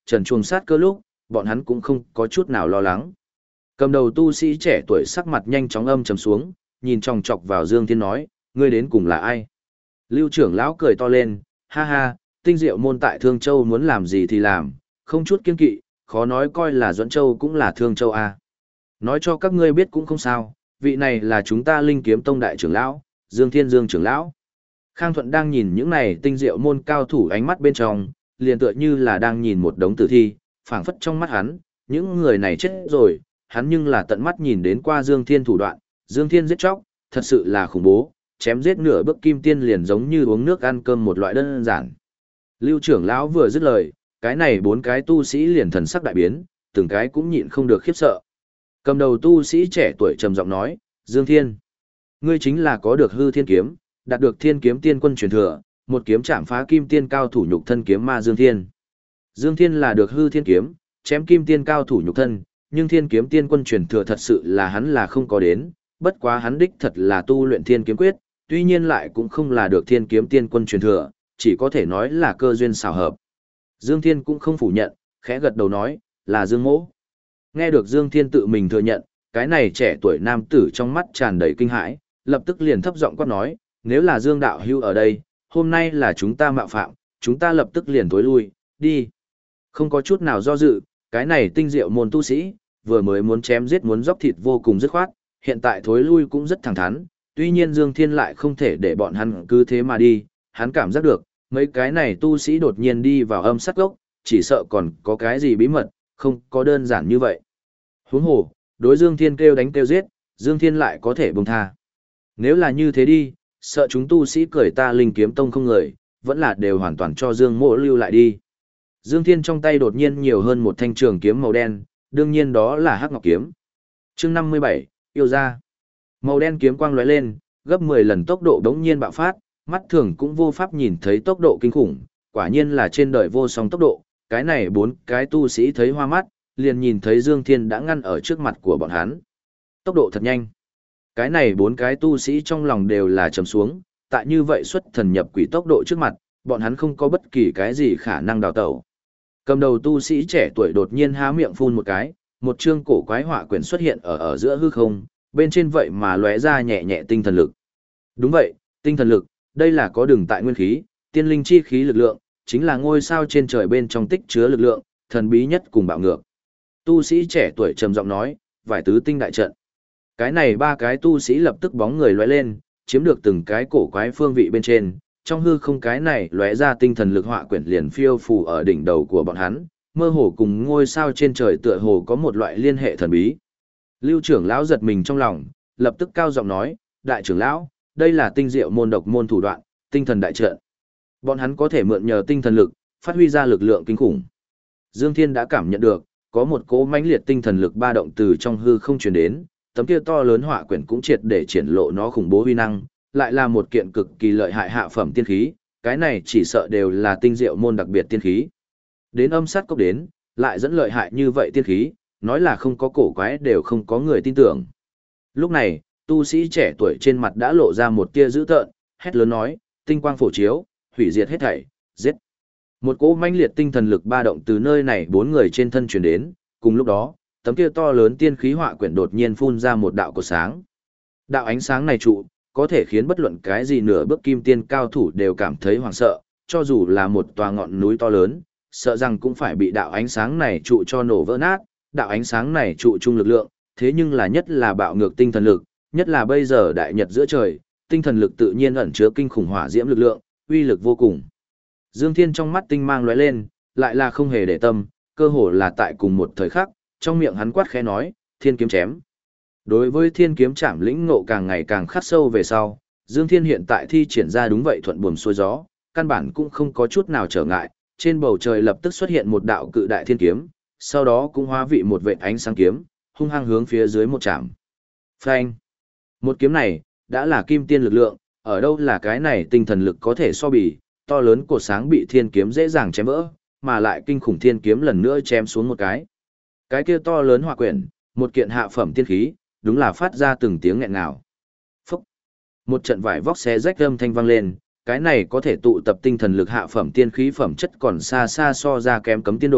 trần chuồng sát cơ lúc, bọn hắn cũng không có chút nào lo lắng. Cầm đầu tu sĩ trẻ tuổi sắc mặt nhanh chóng âm trầm xuống, nhìn chòng chọc vào Dương Thiên nói, ngươi đến cùng là ai? Lưu trưởng lão cười to lên, ha ha, tinh diệu môn tại Thương Châu muốn làm gì thì làm, không chút kiêng kỵ, khó nói coi là Duẫn Châu cũng là Thương Châu à. Nói cho các ngươi biết cũng không sao, vị này là chúng ta Linh Kiếm Tông đại trưởng lão, Dương Thiên Dương trưởng lão. Khang Thuận đang nhìn những này tinh diệu môn cao thủ ánh mắt bên trong, liền tựa như là đang nhìn một đống tử thi, phảng phất trong mắt hắn, những người này chết rồi, hắn nhưng là tận mắt nhìn đến qua Dương Thiên thủ đoạn, Dương Thiên giết chóc, thật sự là khủng bố, chém giết nửa bước kim tiên liền giống như uống nước ăn cơm một loại đơn giản. Lưu trưởng lão vừa dứt lời, cái này bốn cái tu sĩ liền thần sắc đại biến, từng cái cũng nhịn không được khiếp sợ. Cầm đầu tu sĩ trẻ tuổi trầm giọng nói, Dương Thiên, ngươi chính là có được hư thiên kiếm, đạt được thiên kiếm tiên quân truyền thừa, một kiếm chạm phá kim tiên cao thủ nhục thân kiếm ma Dương Thiên. Dương Thiên là được hư thiên kiếm, chém kim tiên cao thủ nhục thân, nhưng thiên kiếm tiên quân truyền thừa thật sự là hắn là không có đến, bất quá hắn đích thật là tu luyện thiên kiếm quyết, tuy nhiên lại cũng không là được thiên kiếm tiên quân truyền thừa, chỉ có thể nói là cơ duyên xào hợp. Dương Thiên cũng không phủ nhận, khẽ gật đầu nói, là Dương Mỗ. Nghe được Dương Thiên tự mình thừa nhận, cái này trẻ tuổi nam tử trong mắt tràn đầy kinh hãi, lập tức liền thấp giọng quát nói, nếu là Dương đạo hưu ở đây, hôm nay là chúng ta mạo phạm, chúng ta lập tức liền tối lui, đi. Không có chút nào do dự, cái này tinh diệu môn tu sĩ, vừa mới muốn chém giết muốn dốc thịt vô cùng dứt khoát, hiện tại thối lui cũng rất thẳng thắn, tuy nhiên Dương Thiên lại không thể để bọn hắn cứ thế mà đi, hắn cảm giác được, mấy cái này tu sĩ đột nhiên đi vào âm sát gốc, chỉ sợ còn có cái gì bí mật, không có đơn giản như vậy. Huống hồ, đối Dương Thiên kêu đánh kêu giết, Dương Thiên lại có thể buông tha. Nếu là như thế đi, sợ chúng tu sĩ cười ta Linh Kiếm Tông không người, vẫn là đều hoàn toàn cho Dương Mỗ lưu lại đi. Dương Thiên trong tay đột nhiên nhiều hơn một thanh trường kiếm màu đen, đương nhiên đó là Hắc Ngọc kiếm. Chương 57, yêu ra. Màu đen kiếm quang lóe lên, gấp 10 lần tốc độ đống nhiên bạo phát, mắt thường cũng vô pháp nhìn thấy tốc độ kinh khủng, quả nhiên là trên đời vô song tốc độ, cái này bốn cái tu sĩ thấy hoa mắt, liền nhìn thấy Dương Thiên đã ngăn ở trước mặt của bọn hắn. Tốc độ thật nhanh. Cái này bốn cái tu sĩ trong lòng đều là trầm xuống, tại như vậy xuất thần nhập quỷ tốc độ trước mặt, bọn hắn không có bất kỳ cái gì khả năng đào tẩu. Cầm đầu tu sĩ trẻ tuổi đột nhiên há miệng phun một cái, một chương cổ quái họa quyển xuất hiện ở giữa hư không, bên trên vậy mà lóe ra nhẹ nhẹ tinh thần lực. Đúng vậy, tinh thần lực, đây là có đường tại nguyên khí, tiên linh chi khí lực lượng, chính là ngôi sao trên trời bên trong tích chứa lực lượng, thần bí nhất cùng bạo ngược. Tu sĩ trẻ tuổi trầm giọng nói, vài tứ tinh đại trận. Cái này ba cái tu sĩ lập tức bóng người lóe lên, chiếm được từng cái cổ quái phương vị bên trên, trong hư không cái này lóe ra tinh thần lực họa quyển liền phiêu phù ở đỉnh đầu của bọn hắn, mơ hồ cùng ngôi sao trên trời tựa hồ có một loại liên hệ thần bí. Lưu trưởng lão giật mình trong lòng, lập tức cao giọng nói, đại trưởng lão, đây là tinh diệu môn độc môn thủ đoạn, tinh thần đại trận. Bọn hắn có thể mượn nhờ tinh thần lực, phát huy ra lực lượng kinh khủng. Dương Thiên đã cảm nhận được, có một cỗ mãnh liệt tinh thần lực ba động từ trong hư không truyền đến, tấm kia to lớn họa quyển cũng triệt để triển lộ nó khủng bố uy năng, lại là một kiện cực kỳ lợi hại hạ phẩm tiên khí, cái này chỉ sợ đều là tinh diệu môn đặc biệt tiên khí. Đến âm sát cốc đến, lại dẫn lợi hại như vậy tiên khí, nói là không có cổ quái đều không có người tin tưởng. Lúc này, tu sĩ trẻ tuổi trên mặt đã lộ ra một tia dữ tợn, hét lớn nói, tinh quang phổ chiếu, hủy diệt hết thảy, giết. Một cỗ mãnh liệt tinh thần lực ba động từ nơi này bốn người trên thân truyền đến, cùng lúc đó, tấm kia to lớn tiên khí họa quyển đột nhiên phun ra một đạo cột sáng. Đạo ánh sáng này trụ, có thể khiến bất luận cái gì nửa bước kim tiên cao thủ đều cảm thấy hoảng sợ, cho dù là một tòa ngọn núi to lớn, sợ rằng cũng phải bị đạo ánh sáng này trụ cho nổ vỡ nát, đạo ánh sáng này trụ chung lực lượng, thế nhưng là nhất là bạo ngược tinh thần lực, nhất là bây giờ đại nhật giữa trời, tinh thần lực tự nhiên ẩn chứa kinh khủng hỏa diễm lực lượng, uy lực vô cùng. Dương Thiên trong mắt tinh mang lóe lên, lại là không hề để tâm, cơ hồ là tại cùng một thời khắc, trong miệng hắn quát khẽ nói, thiên kiếm chém. Đối với thiên kiếm chạm lĩnh ngộ càng ngày càng khắc sâu về sau, Dương Thiên hiện tại thi triển ra đúng vậy thuận buồm xuôi gió, căn bản cũng không có chút nào trở ngại, trên bầu trời lập tức xuất hiện một đạo cự đại thiên kiếm, sau đó cũng hóa vị một vệt ánh sáng kiếm, hung hăng hướng phía dưới một chạm. Phanh! Một kiếm này, đã là kim tiên lực lượng, ở đâu là cái này tinh thần lực có thể so bì, to lớn cột sáng bị thiên kiếm dễ dàng chém vỡ, mà lại kinh khủng thiên kiếm lần nữa chém xuống một cái. Cái kia to lớn hỏa quyển, một kiện hạ phẩm tiên khí, đúng là phát ra từng tiếng nghẹn ngào. Phúc! Một trận vải vóc xé rách âm thanh vang lên, cái này có thể tụ tập tinh thần lực hạ phẩm tiên khí phẩm chất còn xa xa so ra kém cấm tiên đồ,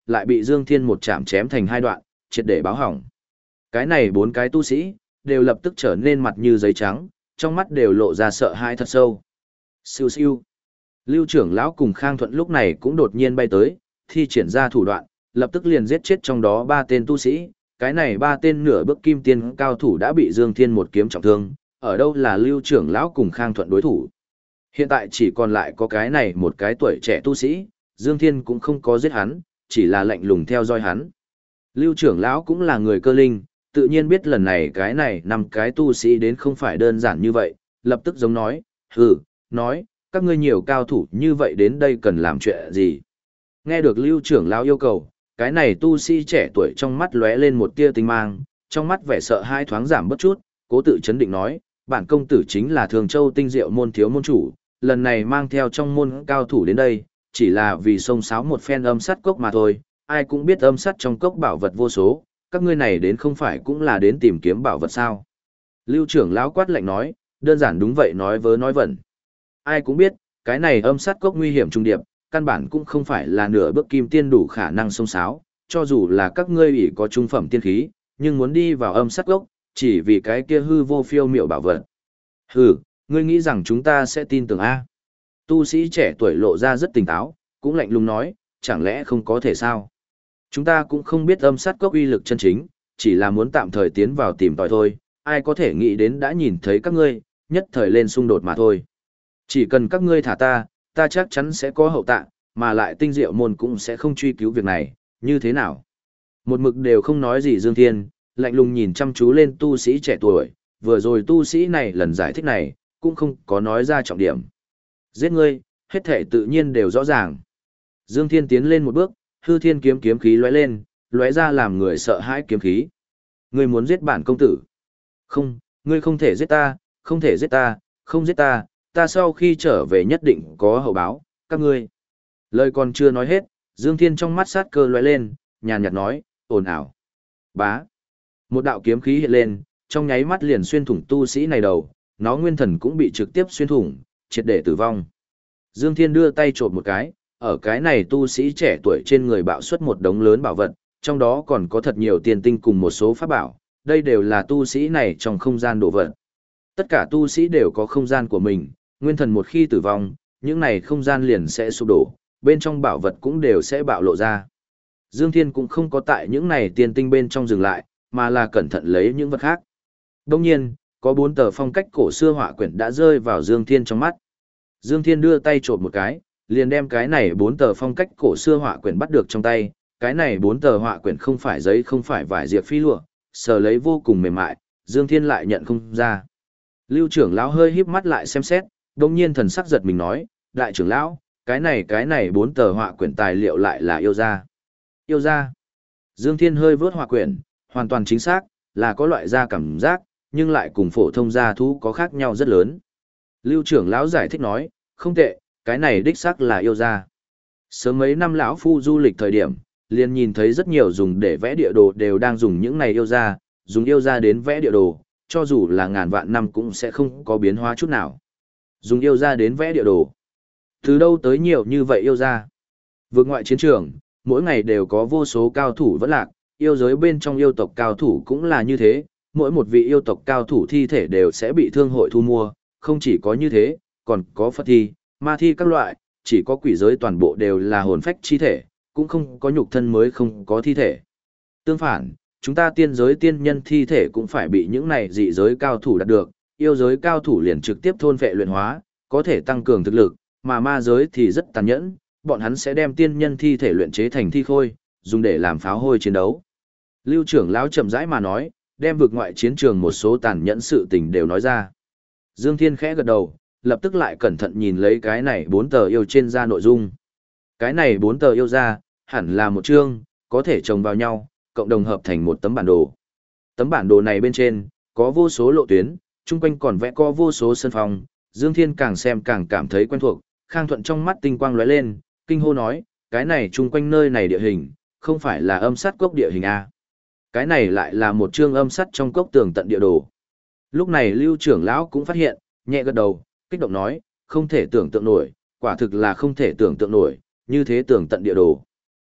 lại bị Dương Thiên một chạm chém thành hai đoạn, triệt để báo hỏng. Cái này 4 cái tu sĩ, đều lập tức trở nên mặt như giấy trắng, trong mắt đều lộ ra sợ hãi thật sâu. Siêu siêu. Lưu trưởng lão cùng Khang Thuận lúc này cũng đột nhiên bay tới, thi triển ra thủ đoạn, lập tức liền giết chết trong đó 3 tên tu sĩ. Cái này 3 tên nửa bước kim tiên cao thủ đã bị Dương Thiên một kiếm trọng thương, ở đâu là Lưu trưởng lão cùng Khang Thuận đối thủ. Hiện tại chỉ còn lại có cái này một cái tuổi trẻ tu sĩ, Dương Thiên cũng không có giết hắn, chỉ là lạnh lùng theo dõi hắn. Lưu trưởng lão cũng là người cơ linh, tự nhiên biết lần này cái này 5 cái tu sĩ đến không phải đơn giản như vậy, lập tức giống nói, nói, các ngươi nhiều cao thủ như vậy đến đây cần làm chuyện gì. Nghe được Lưu trưởng lão yêu cầu, cái này tu sĩ trẻ tuổi trong mắt lóe lên một tia tinh mang, trong mắt vẻ sợ hãi thoáng giảm bất chút, cố tự chấn định nói, bản công tử chính là Thường Châu Tinh Diệu môn thiếu môn chủ, lần này mang theo trong môn cao thủ đến đây, chỉ là vì xông xáo một phen âm sát cốc mà thôi, ai cũng biết âm sát trong cốc bảo vật vô số, các ngươi này đến không phải cũng là đến tìm kiếm bảo vật sao. Lưu trưởng lão quát lạnh nói, đơn giản đúng vậy nói vớ nói vẩn. Ai cũng biết, cái này âm sát cốc nguy hiểm trung điệp, căn bản cũng không phải là nửa bước kim tiên đủ khả năng xông xáo, cho dù là các ngươi ỷ có trung phẩm tiên khí, nhưng muốn đi vào âm sát cốc, chỉ vì cái kia hư vô phiêu miệu bảo vật. Hừ, ngươi nghĩ rằng chúng ta sẽ tin tưởng A. Tu sĩ trẻ tuổi lộ ra rất tỉnh táo, cũng lạnh lùng nói, chẳng lẽ không có thể sao? Chúng ta cũng không biết âm sát cốc uy lực chân chính, chỉ là muốn tạm thời tiến vào tìm tòi thôi, ai có thể nghĩ đến đã nhìn thấy các ngươi, nhất thời lên xung đột mà thôi. Chỉ cần các ngươi thả ta, ta chắc chắn sẽ có hậu tạ, mà lại Tinh Diệu môn cũng sẽ không truy cứu việc này, như thế nào? Một mực đều không nói gì Dương Thiên, lạnh lùng nhìn chăm chú lên tu sĩ trẻ tuổi, vừa rồi tu sĩ này lần giải thích này, cũng không có nói ra trọng điểm. Giết ngươi, hết thể tự nhiên đều rõ ràng. Dương Thiên tiến lên một bước, hư thiên kiếm kiếm khí lóe lên, lóe ra làm người sợ hãi kiếm khí. Ngươi muốn giết bản công tử? Không, ngươi không thể giết ta, không thể giết ta, không giết ta, ta sau khi trở về nhất định có hậu báo, các ngươi. Lời còn chưa nói hết, Dương Thiên trong mắt sát cơ lóe lên, nhàn nhạt nói, ồn ào. Bá. Một đạo kiếm khí hiện lên, trong nháy mắt liền xuyên thủng tu sĩ này đầu, nó nguyên thần cũng bị trực tiếp xuyên thủng, triệt để tử vong. Dương Thiên đưa tay chộp một cái, ở cái này tu sĩ trẻ tuổi trên người bạo xuất một đống lớn bảo vật, trong đó còn có thật nhiều tiền tinh cùng một số pháp bảo, đây đều là tu sĩ này trong không gian đồ vật. Tất cả tu sĩ đều có không gian của mình, nguyên thần một khi tử vong, những này không gian liền sẽ sụp đổ, bên trong bảo vật cũng đều sẽ bạo lộ ra. Dương Thiên cũng không có tại những này tiền tinh bên trong dừng lại, mà là cẩn thận lấy những vật khác. Đồng nhiên, có 4 tờ phong cách cổ xưa họa quyển đã rơi vào Dương Thiên trong mắt. Dương Thiên đưa tay chộp một cái, liền đem cái này 4 tờ phong cách cổ xưa họa quyển bắt được trong tay. Cái này 4 tờ họa quyển không phải giấy, không phải vải diệp phi lụa, sờ lấy vô cùng mềm mại, Dương Thiên lại nhận không ra. Lưu trưởng lão hơi híp mắt lại xem xét, đồng nhiên thần sắc giật mình nói, đại trưởng lão, cái này 4 tờ họa quyển tài liệu lại là yêu gia. Yêu gia. Dương Thiên hơi vớt họa quyển, hoàn toàn chính xác, là có loại da cảm giác, nhưng lại cùng phổ thông gia thú có khác nhau rất lớn. Lưu trưởng lão giải thích nói, không tệ, cái này đích xác là yêu gia. Sớm mấy năm lão phu du lịch thời điểm, liền nhìn thấy rất nhiều dùng để vẽ địa đồ đều đang dùng những này yêu gia, dùng yêu gia đến vẽ địa đồ, cho dù là ngàn vạn năm cũng sẽ không có biến hóa chút nào. Dùng yêu gia đến vẽ địa đồ. Từ đâu tới nhiều như vậy yêu gia? Vượt ngoại chiến trường, mỗi ngày đều có vô số cao thủ vẫn lạc, yêu giới bên trong yêu tộc cao thủ cũng là như thế, mỗi một vị yêu tộc cao thủ thi thể đều sẽ bị thương hội thu mua, không chỉ có như thế, còn có Phật thi, ma thi các loại, chỉ có quỷ giới toàn bộ đều là hồn phách chi thể, cũng không có nhục thân mới không có thi thể. Tương phản, chúng ta tiên giới tiên nhân thi thể cũng phải bị những này dị giới cao thủ đạt được, yêu giới cao thủ liền trực tiếp thôn phệ luyện hóa, có thể tăng cường thực lực, mà ma giới thì rất tàn nhẫn, bọn hắn sẽ đem tiên nhân thi thể luyện chế thành thi khôi, dùng để làm pháo hôi chiến đấu. Lưu trưởng lão chậm rãi mà nói, đem vực ngoại chiến trường một số tàn nhẫn sự tình đều nói ra. Dương Thiên khẽ gật đầu, lập tức lại cẩn thận nhìn lấy cái này 4 tờ yêu trên da nội dung. Cái này 4 tờ yêu da, hẳn là một chương, có thể chồng vào nhau, cộng đồng hợp thành một tấm bản đồ. Tấm bản đồ này bên trên, có vô số lộ tuyến, chung quanh còn vẽ có vô số sân phòng. Dương Thiên càng xem càng cảm thấy quen thuộc, Khang Thuận trong mắt tinh quang lóe lên, kinh hô nói, cái này chung quanh nơi này địa hình, không phải là âm sát cốc địa hình A. Cái này lại là một chương âm sát trong cốc tường tận địa đồ. Lúc này Lưu trưởng lão cũng phát hiện, nhẹ gật đầu, kích động nói, không thể tưởng tượng nổi, quả thực là không thể tưởng tượng nổi, như thế tường tận địa đồ.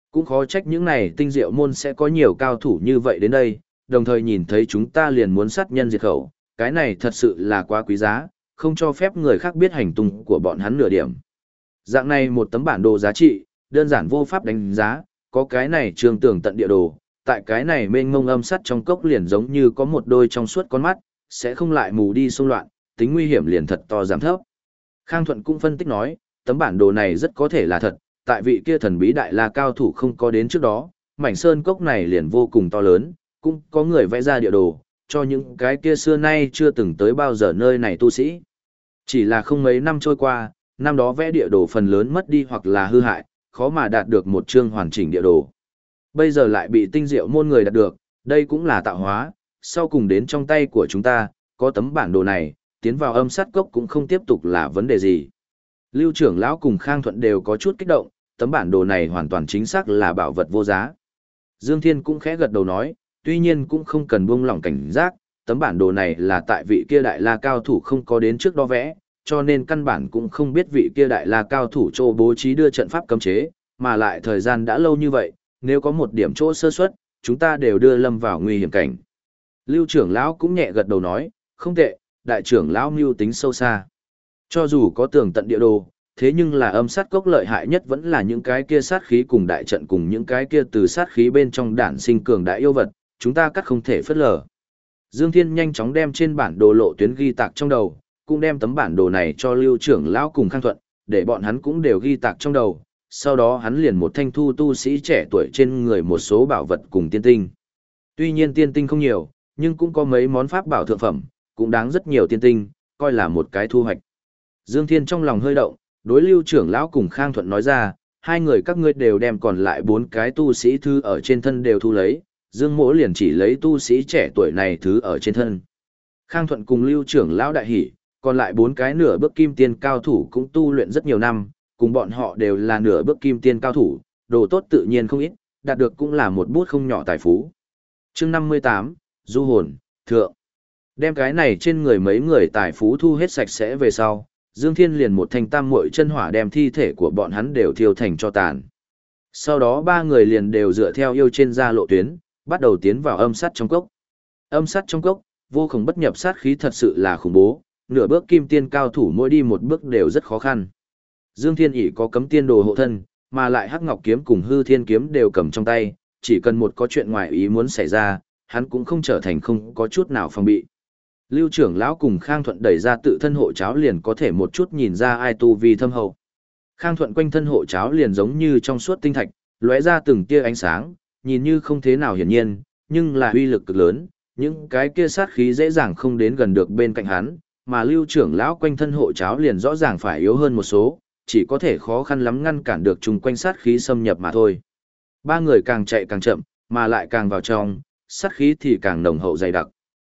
Cũng khó trách những này tinh diệu môn sẽ có nhiều cao thủ như vậy đến đây, đồng thời nhìn thấy chúng ta liền muốn sát nhân diệt khẩu, cái này thật sự là quá quý giá, không cho phép người khác biết hành tung của bọn hắn nửa điểm. Dạng này một tấm bản đồ giá trị, đơn giản vô pháp đánh giá, có cái này trường tường tận địa đồ, tại cái này mênh mông âm sắt trong cốc liền giống như có một đôi trong suốt con mắt, sẽ không lại mù đi xung loạn, tính nguy hiểm liền thật to giảm thấp. Khang Thuận cũng phân tích nói, tấm bản đồ này rất có thể là thật, tại vị kia thần bí đại la cao thủ không có đến trước đó, mảnh sơn cốc này liền vô cùng to lớn, cũng có người vẽ ra địa đồ, cho những cái kia xưa nay chưa từng tới bao giờ nơi này tu sĩ. Chỉ là không mấy năm trôi qua, năm đó vẽ địa đồ phần lớn mất đi hoặc là hư hại, khó mà đạt được một chương hoàn chỉnh địa đồ. Bây giờ lại bị tinh diệu môn người đạt được, đây cũng là tạo hóa, sau cùng đến trong tay của chúng ta, có tấm bản đồ này, tiến vào âm sát cốc cũng không tiếp tục là vấn đề gì. Lưu trưởng lão cùng Khang Thuận đều có chút kích động, tấm bản đồ này hoàn toàn chính xác là bảo vật vô giá. Dương Thiên cũng khẽ gật đầu nói, tuy nhiên cũng không cần buông lỏng cảnh giác, tấm bản đồ này là tại vị kia đại la cao thủ không có đến trước đó vẽ, cho nên căn bản cũng không biết vị kia đại la cao thủ chỗ bố trí đưa trận pháp cấm chế, mà lại thời gian đã lâu như vậy, nếu có một điểm chỗ sơ suất, chúng ta đều đưa lâm vào nguy hiểm cảnh. Lưu trưởng lão cũng nhẹ gật đầu nói, không tệ, đại trưởng lão mưu tính sâu xa. Cho dù có tường tận địa đồ, thế nhưng là âm sát cốc lợi hại nhất vẫn là những cái kia sát khí cùng đại trận cùng những cái kia từ sát khí bên trong đản sinh cường đại yêu vật, chúng ta cắt không thể phớt lờ. Dương Thiên nhanh chóng đem trên bản đồ lộ tuyến ghi tạc trong đầu, cũng đem tấm bản đồ này cho Lưu trưởng lão cùng Khang Thuận, để bọn hắn cũng đều ghi tạc trong đầu. Sau đó hắn liền một thanh thu tu sĩ trẻ tuổi trên người một số bảo vật cùng tiên tinh. Tuy nhiên tiên tinh không nhiều, nhưng cũng có mấy món pháp bảo thượng phẩm, cũng đáng rất nhiều tiên tinh, coi là một cái thu hoạch. Dương Thiên trong lòng hơi động, đối Lưu trưởng lão cùng Khang Thuận nói ra, hai người các ngươi đều đem còn lại 4 cái tu sĩ thư ở trên thân đều thu lấy, Dương Mỗ liền chỉ lấy tu sĩ trẻ tuổi này thứ ở trên thân. Khang Thuận cùng Lưu trưởng lão đại hỉ, còn lại 4 cái nửa bước kim tiên cao thủ cũng tu luyện rất nhiều năm, cùng bọn họ đều là nửa bước kim tiên cao thủ, đồ tốt tự nhiên không ít, đạt được cũng là một bút không nhỏ tài phú. Chương 58, Du hồn, thượng. Đem cái này trên người mấy người tài phú thu hết sạch sẽ về sau, Dương Thiên liền một thanh tam muội chân hỏa đem thi thể của bọn hắn đều thiêu thành cho tàn. Sau đó 3 người liền đều dựa theo yêu trên ra lộ tuyến, bắt đầu tiến vào âm sát trong cốc. Âm sát trong cốc, vô cùng bất nhập sát khí thật sự là khủng bố, nửa bước kim tiên cao thủ mỗi đi một bước đều rất khó khăn. Dương Thiên ỷ có cấm tiên đồ hộ thân, mà lại Hắc Ngọc kiếm cùng Hư Thiên kiếm đều cầm trong tay, chỉ cần một có chuyện ngoài ý muốn xảy ra, hắn cũng không trở thành không có chút nào phòng bị. Lưu trưởng lão cùng Khang Thuận đẩy ra tự thân hộ cháo liền có thể một chút nhìn ra ai tu vi thâm hậu. Khang Thuận quanh thân hộ cháo liền giống như trong suốt tinh thạch, lóe ra từng tia ánh sáng, nhìn như không thế nào hiển nhiên, nhưng là uy lực cực lớn, những cái kia sát khí dễ dàng không đến gần được bên cạnh hắn, mà Lưu trưởng lão quanh thân hộ cháo liền rõ ràng phải yếu hơn một số, chỉ có thể khó khăn lắm ngăn cản được chung quanh sát khí xâm nhập mà thôi. 3 người càng chạy càng chậm, mà lại càng vào trong, sát khí thì càng nồng hậu dày đặc.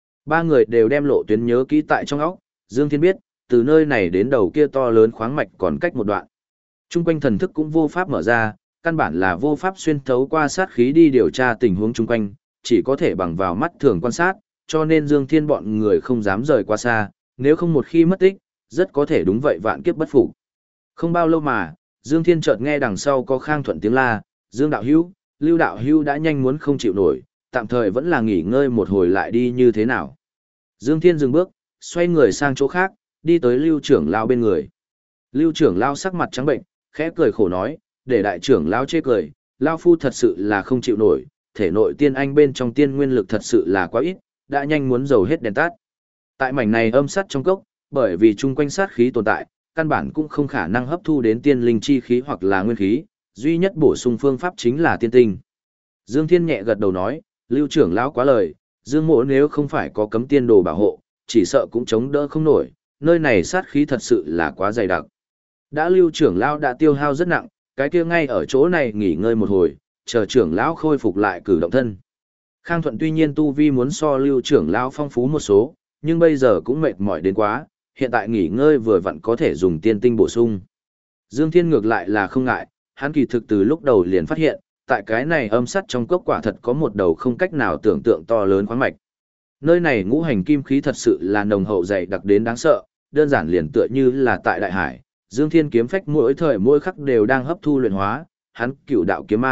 3 người đều đem lộ tuyến nhớ kỹ tại trong óc, Dương Thiên biết, từ nơi này đến đầu kia to lớn khoáng mạch còn cách một đoạn. Chung quanh thần thức cũng vô pháp mở ra, căn bản là vô pháp xuyên thấu qua sát khí đi điều tra tình huống chung quanh, chỉ có thể bằng vào mắt thường quan sát, cho nên Dương Thiên bọn người không dám rời qua xa, nếu không một khi mất tích, rất có thể đúng vậy vạn kiếp bất phục. Không bao lâu mà, Dương Thiên chợt nghe đằng sau có Khang Thuận tiếng la, Dương đạo hữu, Lưu đạo hữu đã nhanh muốn không chịu nổi, tạm thời vẫn là nghỉ ngơi một hồi lại đi như thế nào. Dương Thiên dừng bước, xoay người sang chỗ khác, đi tới Lưu trưởng lão bên người. Lưu trưởng lão sắc mặt trắng bệnh, khẽ cười khổ nói, để đại trưởng lão chê cười, lão phu thật sự là không chịu nổi, thể nội tiên anh bên trong tiên nguyên lực thật sự là quá ít, đã nhanh muốn dầu hết đèn tắt. Tại mảnh này âm sát trong cốc, bởi vì chung quanh sát khí tồn tại, căn bản cũng không khả năng hấp thu đến tiên linh chi khí hoặc là nguyên khí, duy nhất bổ sung phương pháp chính là tiên tinh. Dương Thiên nhẹ gật đầu nói, Lưu trưởng lão quá lời, Dương Mỗ nếu không phải có cấm tiên đồ bảo hộ, chỉ sợ cũng chống đỡ không nổi, nơi này sát khí thật sự là quá dày đặc. Đã Lưu trưởng lão đã tiêu hao rất nặng, cái kia ngay ở chỗ này nghỉ ngơi một hồi, chờ trưởng lão khôi phục lại cử động thân. Khang Thuận tuy nhiên tu vi muốn so Lưu trưởng lão phong phú một số, nhưng bây giờ cũng mệt mỏi đến quá, hiện tại nghỉ ngơi vừa vặn có thể dùng tiên tinh bổ sung. Dương Thiên ngược lại là không ngại, hắn kỳ thực từ lúc đầu liền phát hiện, tại cái này âm sắt trong cốc quả thật có một đầu không cách nào tưởng tượng to lớn khoáng mạch. Nơi này ngũ hành kim khí thật sự là nồng hậu dày đặc đến đáng sợ, đơn giản liền tựa như là tại đại hải, Dương Thiên kiếm phách mỗi thời mỗi khắc đều đang hấp thu luyện hóa, hắn cửu đạo kiếm mang,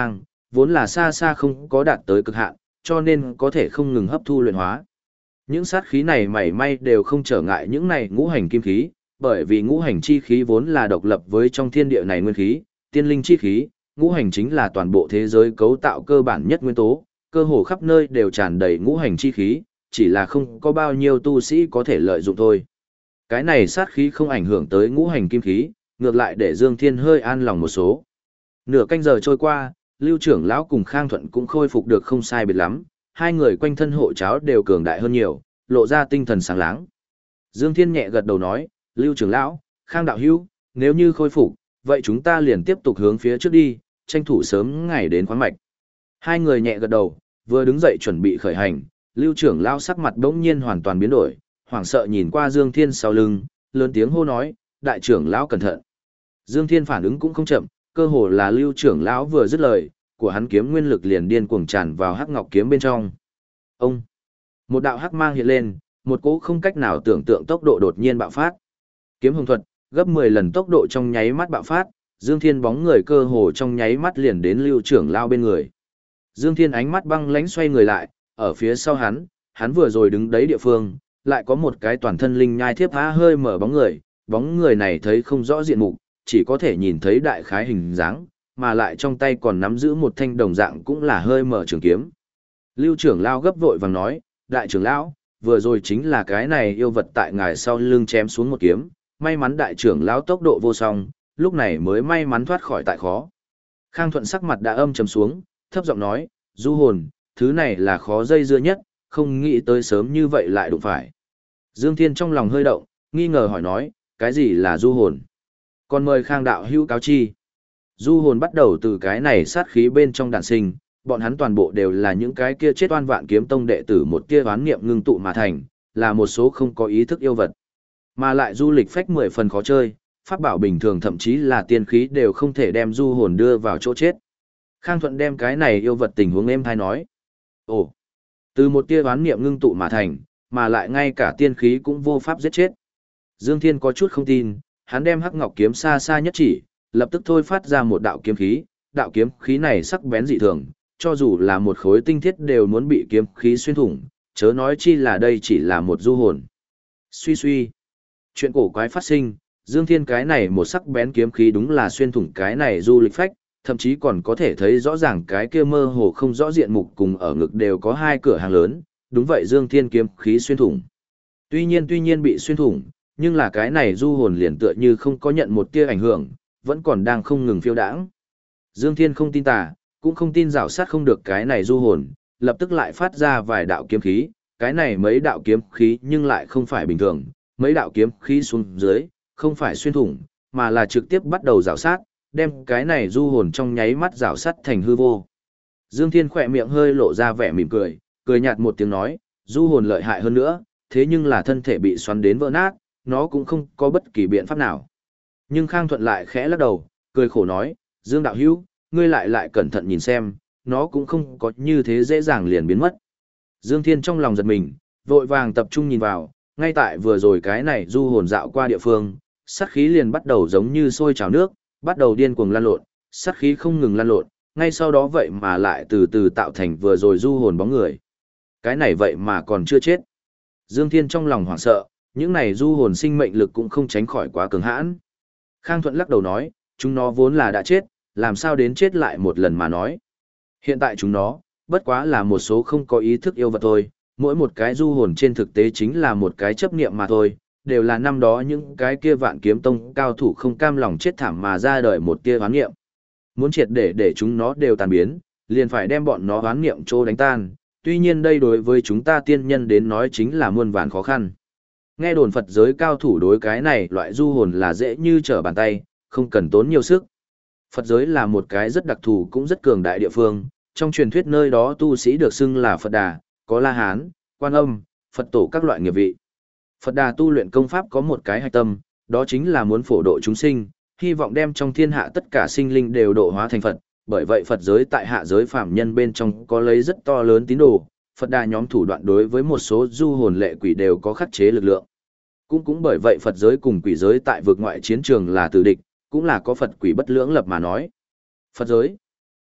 vốn là xa xa không có đạt tới cực hạn, cho nên có thể không ngừng hấp thu luyện hóa. Những sát khí này mảy may đều không trở ngại những này ngũ hành kim khí, bởi vì ngũ hành chi khí vốn là độc lập với trong thiên địa này nguyên khí, tiên linh chi khí, ngũ hành chính là toàn bộ thế giới cấu tạo cơ bản nhất nguyên tố, cơ hồ khắp nơi đều tràn đầy ngũ hành chi khí, chỉ là không có bao nhiêu tu sĩ có thể lợi dụng thôi. Cái này sát khí không ảnh hưởng tới ngũ hành kim khí, ngược lại để Dương Thiên hơi an lòng một số. Nửa canh giờ trôi qua, Lưu trưởng lão cùng Khang Thuận cũng khôi phục được không sai biệt lắm, hai người quanh thân hộ cháo đều cường đại hơn nhiều, lộ ra tinh thần sáng láng. Dương Thiên nhẹ gật đầu nói, Lưu trưởng lão, Khang đạo hữu, nếu như khôi phục, vậy chúng ta liền tiếp tục hướng phía trước đi, tranh thủ sớm ngày đến khoáng mạch. Hai người nhẹ gật đầu, vừa đứng dậy chuẩn bị khởi hành, Lưu trưởng lão sắc mặt bỗng nhiên hoàn toàn biến đổi, hoảng sợ nhìn qua Dương Thiên sau lưng, lớn tiếng hô nói, đại trưởng lão cẩn thận. Dương Thiên phản ứng cũng không chậm, cơ hồ là Lưu trưởng lão vừa dứt lời, của hắn kiếm nguyên lực liền điên cuồng tràn vào hắc ngọc kiếm bên trong. Ông, một đạo hắc mang hiện lên, một cỗ không cách nào tưởng tượng tốc độ đột nhiên bạo phát. Kiếm hồng thuật, gấp 10 lần tốc độ trong nháy mắt bạo phát, Dương Thiên bóng người cơ hồ trong nháy mắt liền đến Lưu trưởng lão bên người. Dương Thiên ánh mắt băng lãnh xoay người lại, ở phía sau hắn vừa rồi đứng đấy địa phương, lại có một cái toàn thân linh nhai thiếp há hơi mở bóng người này thấy không rõ diện mục, chỉ có thể nhìn thấy đại khái hình dáng, mà lại trong tay còn nắm giữ một thanh đồng dạng cũng là hơi mở trường kiếm. Lưu trưởng lão gấp vội vàng nói, đại trưởng lão, vừa rồi chính là cái này yêu vật tại ngài sau lưng chém xuống một kiếm, may mắn đại trưởng lão tốc độ vô song, lúc này mới may mắn thoát khỏi tại khó. Khang Thuận sắc mặt đã âm trầm xuống, thấp giọng nói, du hồn, thứ này là khó dây dưa nhất, không nghĩ tới sớm như vậy lại đụng phải. Dương Thiên trong lòng hơi động, nghi ngờ hỏi nói, cái gì là du hồn? Còn mời Khang đạo hữu cáo chi. Du hồn bắt đầu từ cái này sát khí bên trong đản sinh, bọn hắn toàn bộ đều là những cái kia chết oan vạn kiếm tông đệ tử một kia oán niệm ngưng tụ mà thành, là một số không có ý thức yêu vật. Mà lại du lịch phách 10 phần khó chơi, pháp bảo bình thường thậm chí là tiên khí đều không thể đem du hồn đưa vào chỗ chết. Khang Thuận đem cái này yêu vật tình huống êm thai nói. Ồ, từ một tia oán niệm ngưng tụ mà thành, mà lại ngay cả tiên khí cũng vô pháp giết chết. Dương Thiên có chút không tin, hắn đem hắc ngọc kiếm xa xa nhất chỉ, lập tức thôi phát ra một đạo kiếm khí này sắc bén dị thường, cho dù là một khối tinh thiết đều muốn bị kiếm khí xuyên thủng, chớ nói chi là đây chỉ là một du hồn. Suy suy, chuyện cổ quái phát sinh, Dương Thiên cái này một sắc bén kiếm khí đúng là xuyên thủng cái này du lịch phách, thậm chí còn có thể thấy rõ ràng cái kia mơ hồ không rõ diện mục cùng ở ngực đều có hai cửa hàng lớn, đúng vậy Dương Thiên kiếm khí xuyên thủng. Tuy nhiên bị xuyên thủng, nhưng là cái này du hồn liền tựa như không có nhận một tia ảnh hưởng, vẫn còn đang không ngừng phiêu đãng. Dương Thiên không tin tà, cũng không tin rào sát không được cái này du hồn, lập tức lại phát ra vài đạo kiếm khí, cái này mấy đạo kiếm khí nhưng lại không phải bình thường, mấy đạo kiếm khí xuống dưới, không phải xuyên thủng, mà là trực tiếp bắt đầu rào sát, đem cái này du hồn trong nháy mắt rào sát thành hư vô. Dương Thiên khỏe miệng hơi lộ ra vẻ mỉm cười, cười nhạt một tiếng nói, du hồn lợi hại hơn nữa, thế nhưng là thân thể bị xoắn đến vỡ nát, nó cũng không có bất kỳ biện pháp nào. Nhưng Khang Thuận lại khẽ lắc đầu, cười khổ nói, Dương đạo hữu, ngươi lại cẩn thận nhìn xem, nó cũng không có như thế dễ dàng liền biến mất. Dương Thiên trong lòng giật mình, vội vàng tập trung nhìn vào, ngay tại vừa rồi cái này du hồn dạo qua địa phương, sát khí liền bắt đầu giống như sôi trào nước, bắt đầu điên cuồng lan lộn, sát khí không ngừng lan lộn, ngay sau đó vậy mà lại từ từ tạo thành vừa rồi du hồn bóng người. Cái này vậy mà còn chưa chết. Dương Thiên trong lòng hoảng sợ, những này du hồn sinh mệnh lực cũng không tránh khỏi quá cường hãn. Khang Thuận lắc đầu nói, chúng nó vốn là đã chết, làm sao đến chết lại một lần mà nói. Hiện tại chúng nó, bất quá là một số không có ý thức yêu vật thôi, mỗi một cái du hồn trên thực tế chính là một cái chấp niệm mà thôi, đều là năm đó những cái kia vạn kiếm tông cao thủ không cam lòng chết thảm mà ra đời một tia hoán niệm. Muốn triệt để chúng nó đều tàn biến, liền phải đem bọn nó hoán niệm trô đánh tan, tuy nhiên đây đối với chúng ta tiên nhân đến nói chính là muôn vàn khó khăn. Nghe đồn Phật giới cao thủ đối cái này loại du hồn là dễ như trở bàn tay, không cần tốn nhiều sức. Phật giới là một cái rất đặc thù cũng rất cường đại địa phương, trong truyền thuyết nơi đó tu sĩ được xưng là Phật Đà, có La Hán, Quan Âm, Phật Tổ các loại nghiệp vị. Phật Đà tu luyện công pháp có một cái hạch tâm, đó chính là muốn phổ độ chúng sinh, hy vọng đem trong thiên hạ tất cả sinh linh đều độ hóa thành Phật, bởi vậy Phật giới tại hạ giới phàm nhân bên trong có lấy rất to lớn tín đồ, Phật Đà nhóm thủ đoạn đối với một số du hồn lệ quỷ đều có khắc chế lực lượng. Cũng bởi vậy Phật giới cùng quỷ giới tại vực ngoại chiến trường là tử địch, cũng là có Phật quỷ bất lưỡng lập mà nói. Phật giới.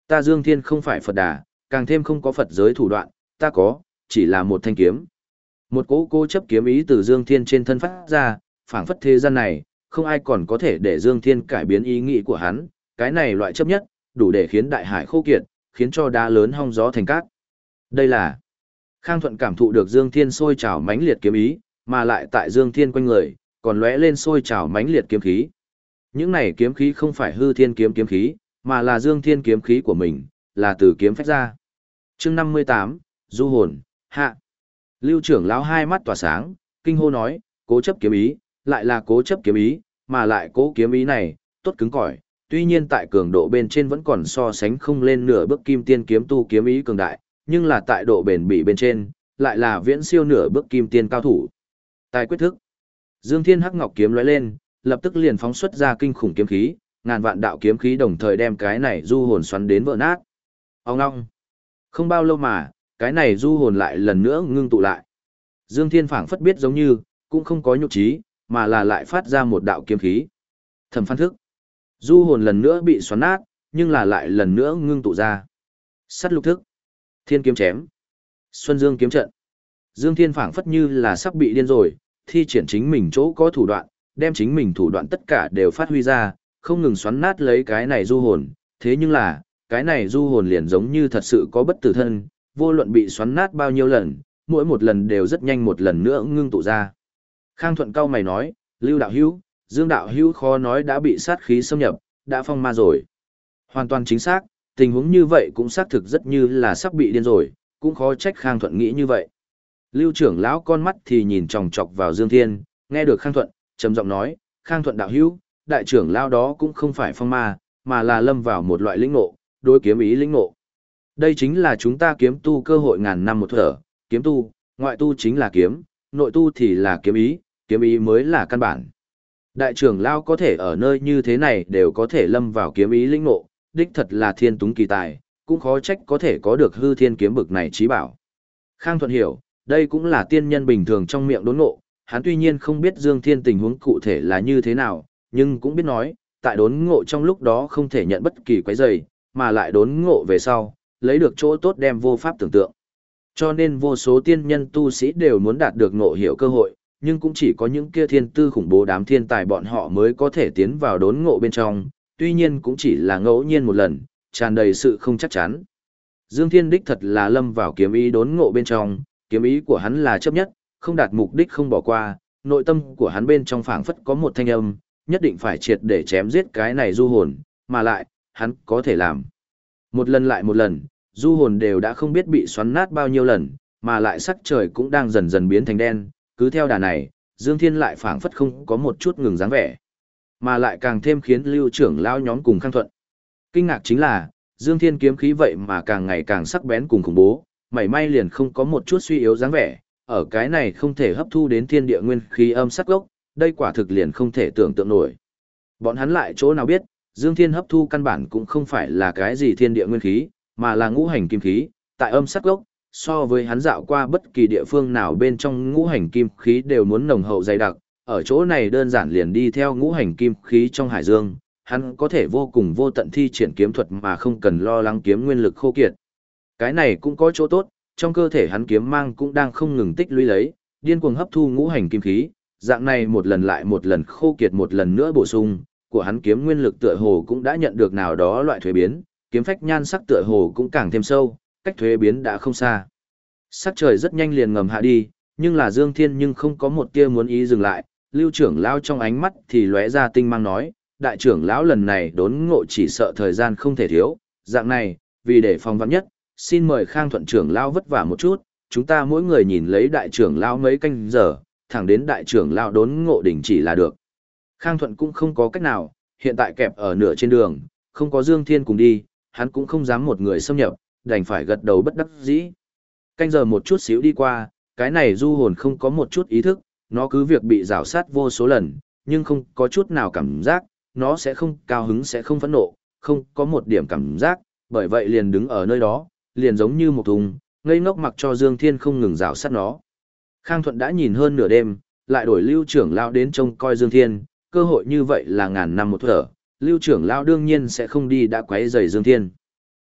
Ta Dương Thiên không phải Phật Đà, càng thêm không có Phật giới thủ đoạn, ta có, chỉ là một thanh kiếm. Một cỗ cố chấp kiếm ý từ Dương Thiên trên thân phát ra, phảng phất thế gian này, không ai còn có thể để Dương Thiên cải biến ý nghĩ của hắn, cái này loại chấp nhất, đủ để khiến đại hải khô kiệt, khiến cho đá lớn hong gió thành cát. Đây là Khang Thuận cảm thụ được Dương Thiên sôi trào mãnh liệt kiếm ý, mà lại tại Dương Thiên quanh người, còn lóe lên sôi trào mãnh liệt kiếm khí. Những này kiếm khí không phải hư thiên kiếm kiếm khí, mà là Dương Thiên kiếm khí của mình, là từ kiếm phách ra. Chương 58, Du hồn, hạ. Lưu trưởng lão hai mắt tỏa sáng, kinh hô nói, cố chấp kiếm ý, lại là cố chấp kiếm ý, mà lại cố kiếm ý này, tốt cứng cỏi, tuy nhiên tại cường độ bên trên vẫn còn so sánh không lên nửa bước kim tiên kiếm tu kiếm ý cường đại, nhưng là tại độ bền bỉ bên trên, lại là viễn siêu nửa bước kim tiên cao thủ. Tài quyết thức. Dương Thiên hắc ngọc kiếm lóe lên, lập tức liền phóng xuất ra kinh khủng kiếm khí, ngàn vạn đạo kiếm khí đồng thời đem cái này du hồn xoắn đến vỡ nát. Ông ngong. Không bao lâu mà, cái này du hồn lại lần nữa ngưng tụ lại. Dương Thiên phảng phất biết giống như, cũng không có nhục trí, mà là lại phát ra một đạo kiếm khí. Thẩm Phan thức. Du hồn lần nữa bị xoắn nát, nhưng là lại lần nữa ngưng tụ ra. Sắt lục thức. Thiên kiếm chém. Xuân Dương kiếm trận. Dương Thiên phảng phất như là sắp bị điên rồi, thi triển chính mình chỗ có thủ đoạn, đem chính mình thủ đoạn tất cả đều phát huy ra, không ngừng xoắn nát lấy cái này du hồn. Thế nhưng là, cái này du hồn liền giống như thật sự có bất tử thân, vô luận bị xoắn nát bao nhiêu lần, mỗi một lần đều rất nhanh một lần nữa ngưng tụ ra. Khang Thuận cau mày nói, Lưu đạo hữu, Dương đạo hữu khó nói đã bị sát khí xâm nhập, đã phong ma rồi. Hoàn toàn chính xác, tình huống như vậy cũng xác thực rất như là sắp bị điên rồi, cũng khó trách Khang Thuận nghĩ như vậy. Lưu trưởng lão con mắt thì nhìn chòng chọc vào Dương Thiên, nghe được Khang Thuận, trầm giọng nói, Khang Thuận đạo hữu, đại trưởng lão đó cũng không phải phong ma, mà là lâm vào một loại lĩnh ngộ, đối kiếm ý lĩnh ngộ. Đây chính là chúng ta kiếm tu cơ hội ngàn năm một thở, kiếm tu, ngoại tu chính là kiếm, nội tu thì là kiếm ý mới là căn bản. Đại trưởng lão có thể ở nơi như thế này đều có thể lâm vào kiếm ý lĩnh ngộ, đích thật là thiên túng kỳ tài, cũng khó trách có thể có được hư thiên kiếm bực này trí bảo. Khang Thuận hiểu, đây cũng là tiên nhân bình thường trong miệng đốn ngộ, hắn tuy nhiên không biết Dương Thiên tình huống cụ thể là như thế nào, nhưng cũng biết nói, tại đốn ngộ trong lúc đó không thể nhận bất kỳ quấy rầy, mà lại đốn ngộ về sau, lấy được chỗ tốt đem vô pháp tưởng tượng. Cho nên vô số tiên nhân tu sĩ đều muốn đạt được ngộ hiểu cơ hội, nhưng cũng chỉ có những kia thiên tư khủng bố đám thiên tài bọn họ mới có thể tiến vào đốn ngộ bên trong, tuy nhiên cũng chỉ là ngẫu nhiên một lần, tràn đầy sự không chắc chắn. Dương Thiên đích thật là lâm vào kiếm ý đốn ngộ bên trong, kiếm ý của hắn là chấp nhất, không đạt mục đích không bỏ qua, nội tâm của hắn bên trong phảng phất có một thanh âm, nhất định phải triệt để chém giết cái này du hồn, mà lại, hắn có thể làm. Một lần lại một lần, du hồn đều đã không biết bị xoắn nát bao nhiêu lần, mà lại sắc trời cũng đang dần dần biến thành đen, cứ theo đà này, Dương Thiên lại phảng phất không có một chút ngừng dáng vẻ, mà lại càng thêm khiến Lưu trưởng lão nhóm cùng Khang Thuận. Kinh ngạc chính là, Dương Thiên kiếm khí vậy mà càng ngày càng sắc bén cùng khủng bố, mảy may liền không có một chút suy yếu dáng vẻ, ở cái này không thể hấp thu đến thiên địa nguyên khí âm sắc gốc, đây quả thực liền không thể tưởng tượng nổi. Bọn hắn lại chỗ nào biết, Dương Thiên hấp thu căn bản cũng không phải là cái gì thiên địa nguyên khí, mà là ngũ hành kim khí, tại âm sắc gốc, so với hắn dạo qua bất kỳ địa phương nào bên trong ngũ hành kim khí đều muốn nồng hậu dày đặc, ở chỗ này đơn giản liền đi theo ngũ hành kim khí trong hải dương, hắn có thể vô cùng vô tận thi triển kiếm thuật mà không cần lo lắng kiếm nguyên lực khô kiệt. Cái này cũng có chỗ tốt, trong cơ thể hắn kiếm mang cũng đang không ngừng tích lũy lấy, điên cuồng hấp thu ngũ hành kim khí, dạng này một lần lại một lần khô kiệt một lần nữa bổ sung, của hắn kiếm nguyên lực tựa hồ cũng đã nhận được nào đó loại thuế biến, kiếm phách nhan sắc tựa hồ cũng càng thêm sâu, cách thuế biến đã không xa. Sắc trời rất nhanh liền ngầm hạ đi, nhưng là Dương Thiên nhưng không có một tia muốn ý dừng lại, Lưu trưởng lão trong ánh mắt thì lóe ra tinh mang nói, đại trưởng lão lần này đốn ngộ chỉ sợ thời gian không thể thiếu, dạng này, vì để phòng vắn nhất, xin mời Khang Thuận trưởng lão vất vả một chút, chúng ta mỗi người nhìn lấy đại trưởng lão mấy canh giờ, thẳng đến đại trưởng lão đốn ngộ đỉnh chỉ là được. Khang Thuận cũng không có cách nào, hiện tại kẹp ở nửa trên đường, không có Dương Thiên cùng đi, hắn cũng không dám một người xâm nhập, đành phải gật đầu bất đắc dĩ. Canh giờ một chút xíu đi qua, cái này du hồn không có một chút ý thức, nó cứ việc bị rào sát vô số lần, nhưng không có chút nào cảm giác, nó sẽ không cao hứng sẽ không phẫn nộ, không có một điểm cảm giác, bởi vậy liền đứng ở nơi đó, liền giống như một thùng, ngây ngốc mặc cho Dương Thiên không ngừng rào sát nó. Khang Thuận đã nhìn hơn nửa đêm, lại đổi Lưu trưởng lão đến trông coi Dương Thiên, cơ hội như vậy là ngàn năm một thở, Lưu trưởng lão đương nhiên sẽ không đi đã quấy rầy Dương Thiên.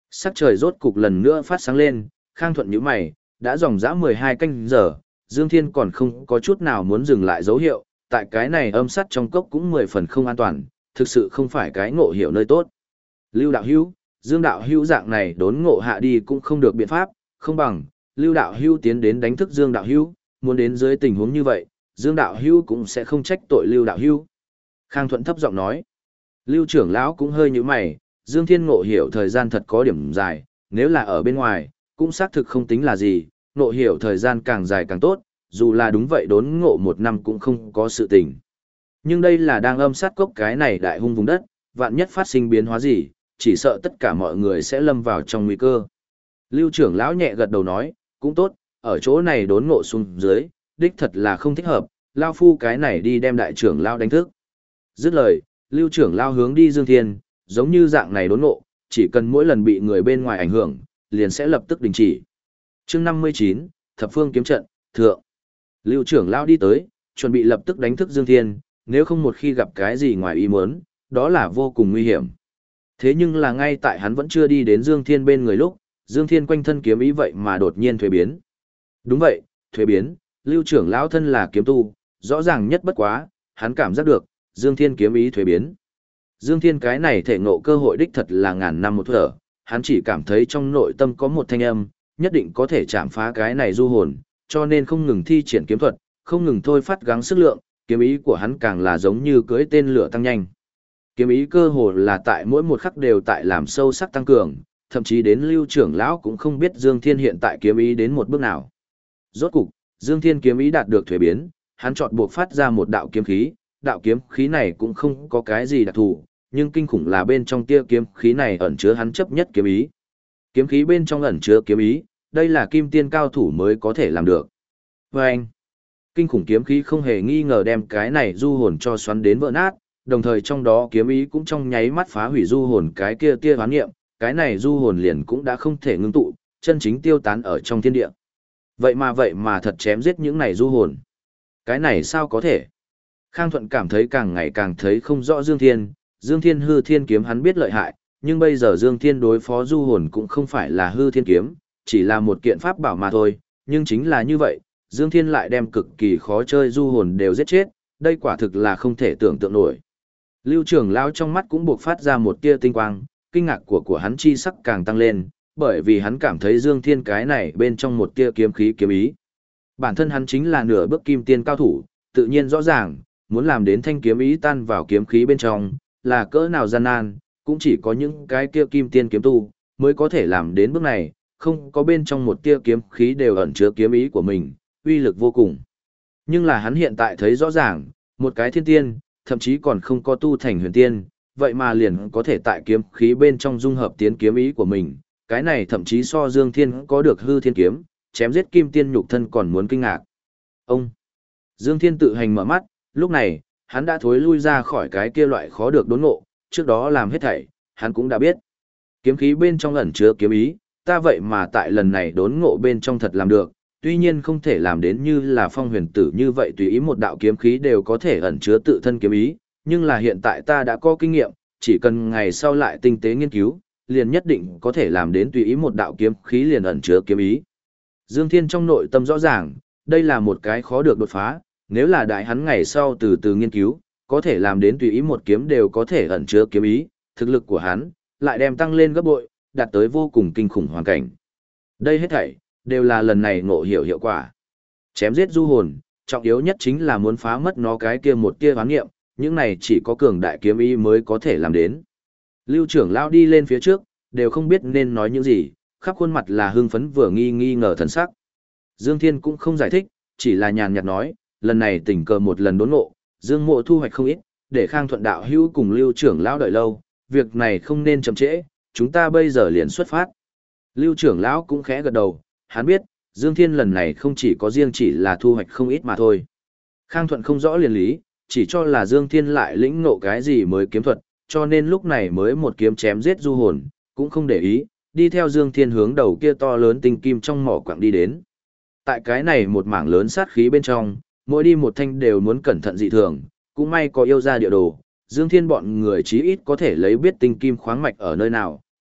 Sắc trời rốt cục lần nữa phát sáng lên, Khang Thuận nhíu mày, đã dòng dã 12 canh giờ, Dương Thiên còn không có chút nào muốn dừng lại dấu hiệu, tại cái này âm sắt trong cốc cũng 10 phần không an toàn, thực sự không phải cái ngộ hiểu nơi tốt. Lưu đạo hữu, Dương đạo hữu dạng này đốn ngộ hạ đi cũng không được biện pháp, không bằng, Lưu đạo hữu tiến đến đánh thức Dương đạo hữu, muốn đến dưới tình huống như vậy, Dương đạo hữu cũng sẽ không trách tội Lưu đạo hữu. Khang Thuận thấp giọng nói. Lưu trưởng lão cũng hơi nhíu mày, Dương Thiên ngộ hiểu thời gian thật có điểm dài, nếu là ở bên ngoài, cũng xác thực không tính là gì, ngộ hiểu thời gian càng dài càng tốt, dù là đúng vậy đốn ngộ 1 năm cũng không có sự tình. Nhưng đây là đang âm sát cốc cái này đại hung vùng đất, vạn nhất phát sinh biến hóa gì, chỉ sợ tất cả mọi người sẽ lâm vào trong nguy cơ. Lưu trưởng lão nhẹ gật đầu nói, cũng tốt, ở chỗ này đốn ngộ xuống dưới, đích thật là không thích hợp, lao phu cái này đi đem đại trưởng lão đánh thức. Dứt lời, Lưu trưởng lão hướng đi Dương Thiên, giống như dạng này đốn ngộ, chỉ cần mỗi lần bị người bên ngoài ảnh hưởng, liền sẽ lập tức đình chỉ. Chương 59, Thập Phương kiếm trận, thượng. Lưu trưởng lão đi tới, chuẩn bị lập tức đánh thức Dương Thiên, nếu không một khi gặp cái gì ngoài ý muốn, đó là vô cùng nguy hiểm. Thế nhưng là ngay tại hắn vẫn chưa đi đến Dương Thiên bên người lúc, Dương Thiên quanh thân kiếm ý vậy mà đột nhiên thuế biến. Đúng vậy, thuế biến, Lưu trưởng lão thân là kiếm tu, rõ ràng nhất bất quá, hắn cảm giác được, Dương Thiên kiếm ý thuế biến. Dương Thiên cái này thể ngộ cơ hội đích thật là ngàn năm một thở, hắn chỉ cảm thấy trong nội tâm có một thanh âm, nhất định có thể chạm phá cái này du hồn, cho nên không ngừng thi triển kiếm thuật, không ngừng thôi phát gắng sức lượng, kiếm ý của hắn càng là giống như cưỡi tên lửa tăng nhanh. Kiếm ý cơ hồ là tại mỗi một khắc đều tại làm sâu sắc tăng cường, thậm chí đến Lưu trưởng lão cũng không biết Dương Thiên hiện tại kiếm ý đến một bước nào. Rốt cục, Dương Thiên kiếm ý đạt được thuế biến, hắn chọn buộc phát ra một đạo kiếm khí này cũng không có cái gì đặc thù, nhưng kinh khủng là bên trong tia kiếm khí này ẩn chứa hắn chấp nhất kiếm ý. Kiếm khí bên trong ẩn chứa kiếm ý, đây là kim tiên cao thủ mới có thể làm được. Và anh, kinh khủng kiếm khí không hề nghi ngờ đem cái này du hồn cho xoắn đến vỡ nát, đồng thời trong đó kiếm ý cũng trong nháy mắt phá hủy du hồn cái kia tia hoán nghiệm, cái này du hồn liền cũng đã không thể ngưng tụ, chân chính tiêu tán ở trong thiên địa. Vậy mà thật chém giết những này du hồn. Cái này sao có thể? Khang Thuận cảm thấy càng ngày càng thấy không rõ Dương Thiên hư thiên kiếm hắn biết lợi hại, nhưng bây giờ Dương Thiên đối phó du hồn cũng không phải là hư thiên kiếm, chỉ là một kiện pháp bảo mà thôi, nhưng chính là như vậy, Dương Thiên lại đem cực kỳ khó chơi du hồn đều giết chết, đây quả thực là không thể tưởng tượng nổi. Lưu trưởng lão trong mắt cũng buộc phát ra một tia tinh quang, kinh ngạc của hắn chi sắc càng tăng lên, bởi vì hắn cảm thấy Dương Thiên cái này bên trong một tia kiếm khí kiếm ý. Bản thân hắn chính là nửa bước kim tiên cao thủ, tự nhiên rõ ràng, muốn làm đến thanh kiếm ý tan vào kiếm khí bên trong, là cỡ nào gian nan, cũng chỉ có những cái kia kim tiên kiếm tu, mới có thể làm đến bước này, không có bên trong một tia kiếm khí đều ẩn chứa kiếm ý của mình, uy lực vô cùng. Nhưng là hắn hiện tại thấy rõ ràng, một cái thiên tiên, thậm chí còn không có tu thành huyền tiên, vậy mà liền có thể tại kiếm khí bên trong dung hợp tiến kiếm ý của mình, cái này thậm chí so Dương Thiên có được hư thiên kiếm, chém giết kim tiên nhục thân còn muốn kinh ngạc. Ông Dương Thiên tự hành mở mắt, lúc này, hắn đã thối lui ra khỏi cái kia loại khó được đốn ngộ, trước đó làm hết thảy, hắn cũng đã biết. Kiếm khí bên trong ẩn chứa kiếm ý, ta vậy mà tại lần này đốn ngộ bên trong thật làm được, tuy nhiên không thể làm đến như là Phong Huyền Tử như vậy tùy ý một đạo kiếm khí đều có thể ẩn chứa tự thân kiếm ý, nhưng là hiện tại ta đã có kinh nghiệm, chỉ cần ngày sau lại tinh tế nghiên cứu, liền nhất định có thể làm đến tùy ý một đạo kiếm khí liền ẩn chứa kiếm ý. Dương Thiên trong nội tâm rõ ràng, đây là một cái khó được đột phá, nếu là đại hắn ngày sau từ từ nghiên cứu, có thể làm đến tùy ý một kiếm đều có thể ẩn chứa kiếm ý, thực lực của hắn lại đem tăng lên gấp bội, đạt tới vô cùng kinh khủng hoàn cảnh. Đây hết thảy đều là lần này ngộ hiểu hiệu quả. Chém giết du hồn, trọng yếu nhất chính là muốn phá mất nó cái kia một tia hoán nghiệm, những này chỉ có cường đại kiếm ý mới có thể làm đến. Lưu trưởng lão đi lên phía trước, đều không biết nên nói những gì, khắp khuôn mặt là hưng phấn vừa nghi ngờ thần sắc. Dương Thiên cũng không giải thích, chỉ là nhàn nhạt nói, lần này tình cờ một lần đốn ngộ, Dương Mộ thu hoạch không ít, để Khang Thuận đạo hữu cùng Lưu trưởng lão đợi lâu, việc này không nên chậm trễ, chúng ta bây giờ liền xuất phát. Lưu trưởng lão cũng khẽ gật đầu, hắn biết, Dương Thiên lần này không chỉ có riêng chỉ là thu hoạch không ít mà thôi. Khang Thuận không rõ liền lý, chỉ cho là Dương Thiên lại lĩnh ngộ cái gì mới kiếm thuật, cho nên lúc này mới một kiếm chém giết du hồn, cũng không để ý, đi theo Dương Thiên hướng đầu kia to lớn tinh kim trong mỏ quặng đi đến. Tại cái này một mảng lớn sát khí bên trong, mỗi đi một thanh đều muốn cẩn thận dị thường, cũng may có yêu ra địa đồ, Dương Thiên bọn người chí ít có thể lấy biết tinh kim khoáng mạch ở nơi nào,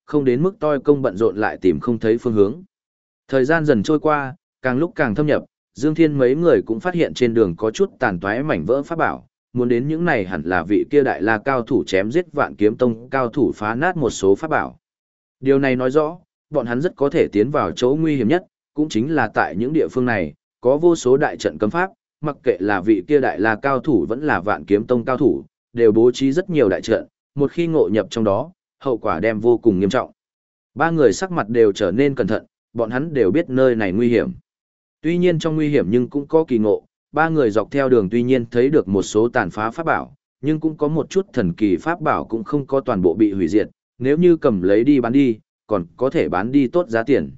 không đến mức toi công bận rộn lại tìm không thấy phương hướng. Thời gian dần trôi qua, càng lúc càng thâm nhập, Dương Thiên mấy người cũng phát hiện trên đường có chút tàn toái mảnh vỡ pháp bảo, muốn đến những này hẳn là vị kia đại la cao thủ chém giết Vạn Kiếm Tông cao thủ phá nát một số pháp bảo. Điều này nói rõ, bọn hắn rất có thể tiến vào chỗ nguy hiểm nhất, cũng chính là tại những địa phương này, có vô số đại trận cấm pháp, mặc kệ là vị kia đại la cao thủ vẫn là Vạn Kiếm Tông cao thủ, đều bố trí rất nhiều đại trận, một khi ngộ nhập trong đó, hậu quả đem vô cùng nghiêm trọng. Ba người sắc mặt đều trở nên cẩn thận, bọn hắn đều biết nơi này nguy hiểm. Tuy nhiên trong nguy hiểm nhưng cũng có kỳ ngộ, ba người dọc theo đường tuy nhiên thấy được một số tàn phá pháp bảo, nhưng cũng có một chút thần kỳ pháp bảo cũng không có toàn bộ bị hủy diệt, nếu như cầm lấy đi bán đi, còn có thể bán đi tốt giá tiền.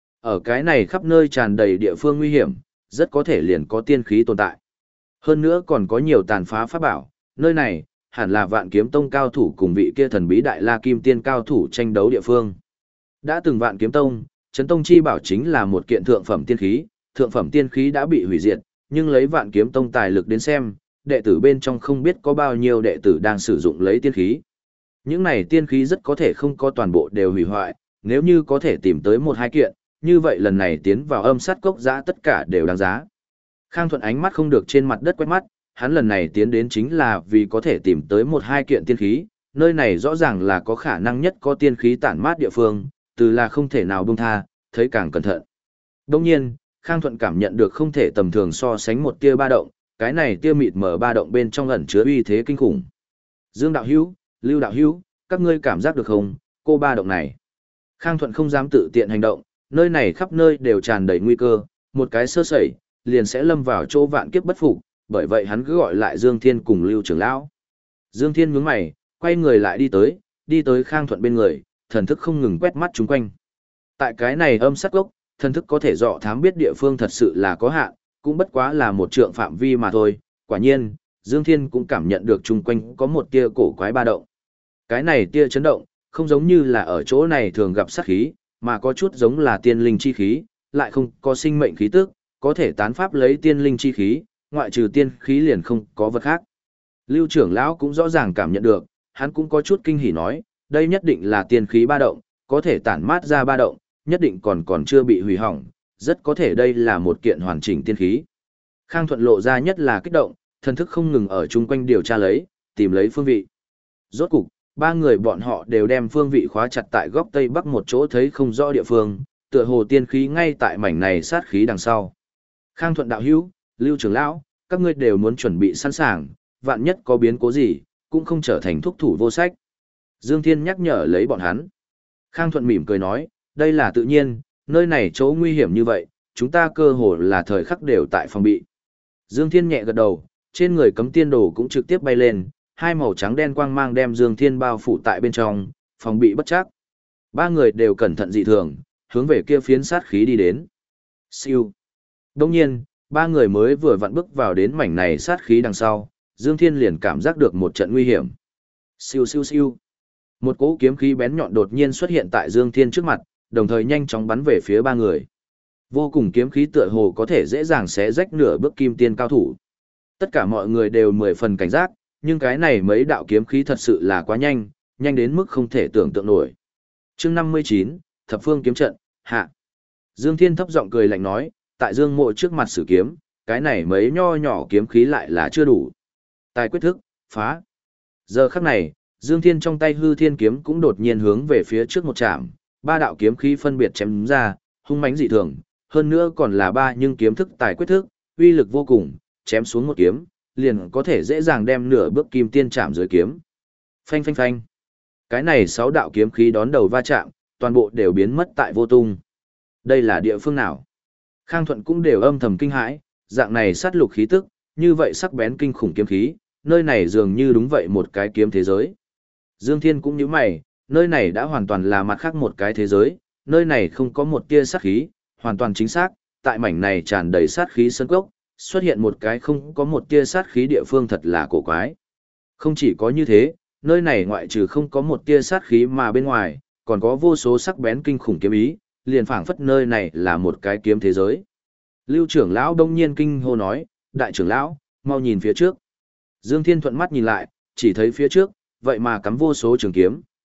Ở cái này khắp nơi tràn đầy địa phương nguy hiểm, rất có thể liền có tiên khí tồn tại. Hơn nữa còn có nhiều tàn phá pháp bảo, nơi này, hẳn là Vạn Kiếm Tông cao thủ cùng vị kia thần bí đại la kim tiên cao thủ tranh đấu địa phương. Đã từng Vạn Kiếm Tông, Chấn Tông chi bảo chính là một kiện thượng phẩm tiên khí, thượng phẩm tiên khí đã bị hủy diệt, nhưng lấy Vạn Kiếm Tông tài lực đến xem, đệ tử bên trong không biết có bao nhiêu đệ tử đang sử dụng lấy tiên khí. Những này tiên khí rất có thể không có toàn bộ đều hủy hoại, nếu như có thể tìm tới một hai kiện, như vậy lần này tiến vào âm sát cốc giã tất cả đều đáng giá. Khang Thuận ánh mắt không được trên mặt đất quét mắt, hắn lần này tiến đến chính là vì có thể tìm tới một hai kiện tiên khí, nơi này rõ ràng là có khả năng nhất có tiên khí tản mát địa phương, từ là không thể nào buông tha, thấy càng cẩn thận. Đồng nhiên, Khang Thuận cảm nhận được không thể tầm thường so sánh một tia ba động, cái này tia mịt mờ ba động bên trong ẩn chứa uy thế kinh khủng. Dương đạo hữu, Lưu đạo hữu, các ngươi cảm giác được không, cô ba động này. Khang Thuận không dám tự tiện hành động, nơi này khắp nơi đều tràn đầy nguy cơ, một cái sơ sẩy, liền sẽ lâm vào chỗ vạn kiếp bất phục, bởi vậy hắn cứ gọi lại Dương Thiên cùng Lưu trưởng lão. Dương Thiên nhướng mày, quay người lại đi tới Khang Thuận bên người, thần thức không ngừng quét mắt chúng quanh. Tại cái này âm sát gốc, thần thức có thể dọ thám biết địa phương thật sự là có hạn, cũng bất quá là một trượng phạm vi mà thôi. Quả nhiên, Dương Thiên cũng cảm nhận được chung quanh có một tia cổ quái ba động. Cái này tia chấn động, không giống như là ở chỗ này thường gặp sát khí, mà có chút giống là tiên linh chi khí, lại không có sinh mệnh khí tức, có thể tán pháp lấy tiên linh chi khí, ngoại trừ tiên khí liền không có vật khác. Lưu trưởng lão cũng rõ ràng cảm nhận được, hắn cũng có chút kinh hỉ nói, đây nhất định là tiên khí ba động, có thể tản mát ra ba động, nhất định còn chưa bị hủy hỏng, rất có thể đây là một kiện hoàn chỉnh tiên khí. Khang Thuận lộ ra nhất là kích động, thần thức không ngừng ở chung quanh điều tra lấy, tìm lấy phương vị. Rốt cục, ba người bọn họ đều đem phương vị khóa chặt tại góc tây bắc một chỗ thấy không rõ địa phương, tựa hồ tiên khí ngay tại mảnh này sát khí đằng sau. Khang Thuận đạo hữu, Lưu trưởng lão, các ngươi đều muốn chuẩn bị sẵn sàng, vạn nhất có biến cố gì, cũng không trở thành thúc thủ vô sách. Dương Thiên nhắc nhở lấy bọn hắn. Khang Thuận mỉm cười nói, đây là tự nhiên, nơi này chỗ nguy hiểm như vậy, chúng ta cơ hồ là thời khắc đều tại phòng bị. Dương Thiên nhẹ gật đầu, trên người cấm tiên đồ cũng trực tiếp bay lên, hai màu trắng đen quang mang đem Dương Thiên bao phủ tại bên trong, phòng bị bất chắc. Ba người đều cẩn thận dị thường, hướng về kia phiến sát khí đi đến. Siêu. Đồng nhiên, ba người mới vừa vặn bước vào đến mảnh này sát khí đằng sau, Dương Thiên liền cảm giác được một trận nguy hiểm. Siêu siêu siêu. Một cỗ kiếm khí bén nhọn đột nhiên xuất hiện tại Dương Thiên trước mặt, đồng thời nhanh chóng bắn về phía ba người. Vô cùng kiếm khí tựa hồ có thể dễ dàng xé rách nửa bước kim tiên cao thủ. Tất cả mọi người đều 10 phần cảnh giác, nhưng cái này mấy đạo kiếm khí thật sự là quá nhanh, nhanh đến mức không thể tưởng tượng nổi. Chương 59, Thập Phương kiếm trận, hạ. Dương Thiên thấp giọng cười lạnh nói, tại Dương Mộ trước mặt sử kiếm, cái này mấy nho nhỏ kiếm khí lại là chưa đủ. Tài quyết thức, phá. Giờ khắc này, Dương Thiên trong tay hư thiên kiếm cũng đột nhiên hướng về phía trước một chạm, ba đạo kiếm khí phân biệt chém ra, hung mãnh dị thường, hơn nữa còn là ba nhưng kiếm thức tài quyết thức, uy lực vô cùng, chém xuống một kiếm, liền có thể dễ dàng đem nửa bước kim tiên chạm dưới kiếm. Phanh phanh phanh. Cái này 6 đạo kiếm khí đón đầu va chạm, toàn bộ đều biến mất tại vô tung. Đây là địa phương nào? Khang Thuận cũng đều âm thầm kinh hãi, dạng này sát lục khí tức, như vậy sắc bén kinh khủng kiếm khí, nơi này dường như đúng vậy một cái kiếm thế giới. Dương Thiên cũng nhíu mày, nơi này đã hoàn toàn là mặt khác một cái thế giới, nơi này không có một tia sát khí, hoàn toàn chính xác, tại mảnh này tràn đầy sát khí sân cốc, xuất hiện một cái không có một tia sát khí địa phương thật là cổ quái. Không chỉ có như thế, nơi này ngoại trừ không có một tia sát khí mà bên ngoài, còn có vô số sắc bén kinh khủng kiếm ý, liền phảng phất nơi này là một cái kiếm thế giới. Lưu trưởng lão đông nhiên kinh hô nói, đại trưởng lão, mau nhìn phía trước. Dương Thiên thuận mắt nhìn lại, chỉ thấy phía trước, vậy mà cắm vô số trường kiếm,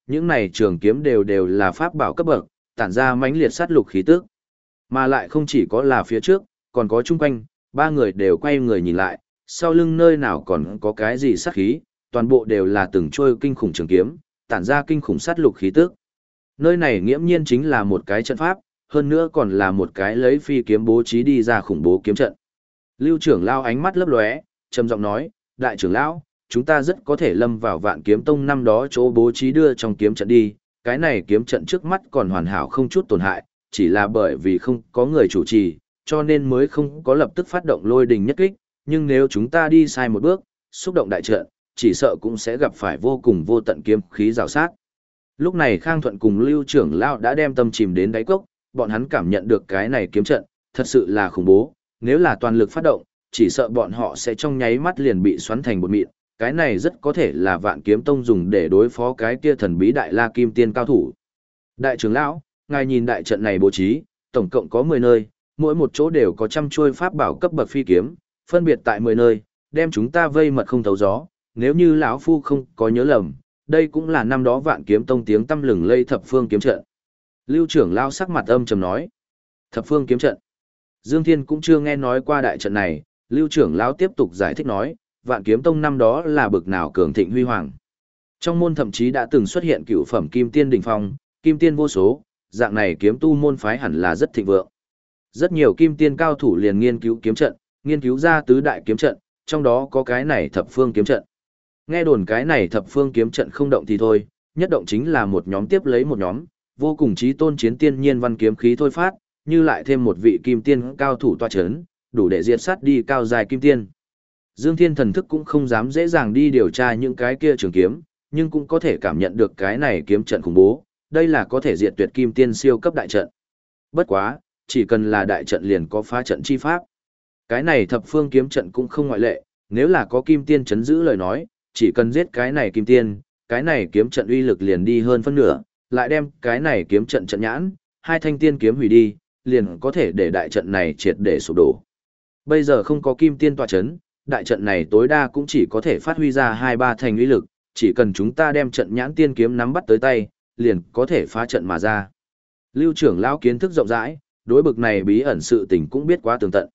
những này trường kiếm đều là pháp bảo cấp bậc, tản ra mãnh liệt sát lục khí tức. Mà lại không chỉ có là phía trước, còn có chung quanh, ba người đều quay người nhìn lại, sau lưng nơi nào còn có cái gì sát khí, toàn bộ đều là từng trôi kinh khủng trường kiếm, tản ra kinh khủng sát lục khí tức. Nơi này nghiễm nhiên chính là một cái trận pháp, hơn nữa còn là một cái lấy phi kiếm bố trí đi ra khủng bố kiếm trận. Lưu trưởng lão ánh mắt lấp lóe, trầm giọng nói, đại trưởng lão, chúng ta rất có thể lâm vào Vạn Kiếm Tông năm đó chỗ bố trí đưa trong kiếm trận đi, cái này kiếm trận trước mắt còn hoàn hảo không chút tổn hại, chỉ là bởi vì không có người chủ trì, cho nên mới không có lập tức phát động lôi đình nhất kích, nhưng nếu chúng ta đi sai một bước, xúc động đại trận, chỉ sợ cũng sẽ gặp phải vô cùng vô tận kiếm khí rào sát. Lúc này Khang Thuận cùng Lưu trưởng lão đã đem tâm chìm đến đáy cốc, bọn hắn cảm nhận được cái này kiếm trận, thật sự là khủng bố, nếu là toàn lực phát động, chỉ sợ bọn họ sẽ trong nháy mắt liền bị xoắn thành bột mịn, cái này rất có thể là Vạn Kiếm Tông dùng để đối phó cái kia thần bí Đại La Kim Tiên cao thủ. Đại trưởng lão, ngài nhìn đại trận này bố trí, tổng cộng có 10 nơi, mỗi một chỗ đều có trăm chuôi pháp bảo cấp bậc phi kiếm, phân biệt tại 10 nơi, đem chúng ta vây mật không thấu gió, nếu như lão phu không có nhớ lầm, đây cũng là năm đó Vạn Kiếm Tông tiếng tăm lừng lây thập phương kiếm trận. Lưu trưởng lão sắc mặt âm trầm nói, thập phương kiếm trận. Dương Thiên cũng chưa nghe nói qua đại trận này, Lưu trưởng lão tiếp tục giải thích nói, Vạn Kiếm Tông năm đó là bực nào cường thịnh huy hoàng. Trong môn thậm chí đã từng xuất hiện cựu phẩm kim tiên đỉnh phong, kim tiên vô số, dạng này kiếm tu môn phái hẳn là rất thịnh vượng. Rất nhiều kim tiên cao thủ liền nghiên cứu kiếm trận, nghiên cứu ra tứ đại kiếm trận, trong đó có cái này thập phương kiếm trận. Nghe đồn cái này thập phương kiếm trận không động thì thôi, nhất động chính là một nhóm tiếp lấy một nhóm, vô cùng chí tôn chiến tiên nhiên văn kiếm khí thôi phát, như lại thêm một vị kim tiên cao thủ tọa chấn, đủ để diệt sát đi cao dài kim tiên. Dương Thiên thần thức cũng không dám dễ dàng đi điều tra những cái kia trường kiếm, nhưng cũng có thể cảm nhận được cái này kiếm trận khủng bố, đây là có thể diệt tuyệt kim tiên siêu cấp đại trận. Bất quá, chỉ cần là đại trận liền có phá trận chi pháp. Cái này thập phương kiếm trận cũng không ngoại lệ, nếu là có kim tiên chấn giữ lời nói, chỉ cần giết cái này kim tiên, cái này kiếm trận uy lực liền đi hơn phân nửa, lại đem cái này kiếm trận trận nhãn, hai thanh tiên kiếm hủy đi, liền có thể để đại trận này triệt để sụp đổ. Bây giờ không có kim tiên tọa chấn, đại trận này tối đa cũng chỉ có thể phát huy ra 2-3 thành uy lực, chỉ cần chúng ta đem trận nhãn tiên kiếm nắm bắt tới tay, liền có thể phá trận mà ra. Lưu trưởng lão kiến thức rộng rãi, đối bực này bí ẩn sự tình cũng biết quá tường tận.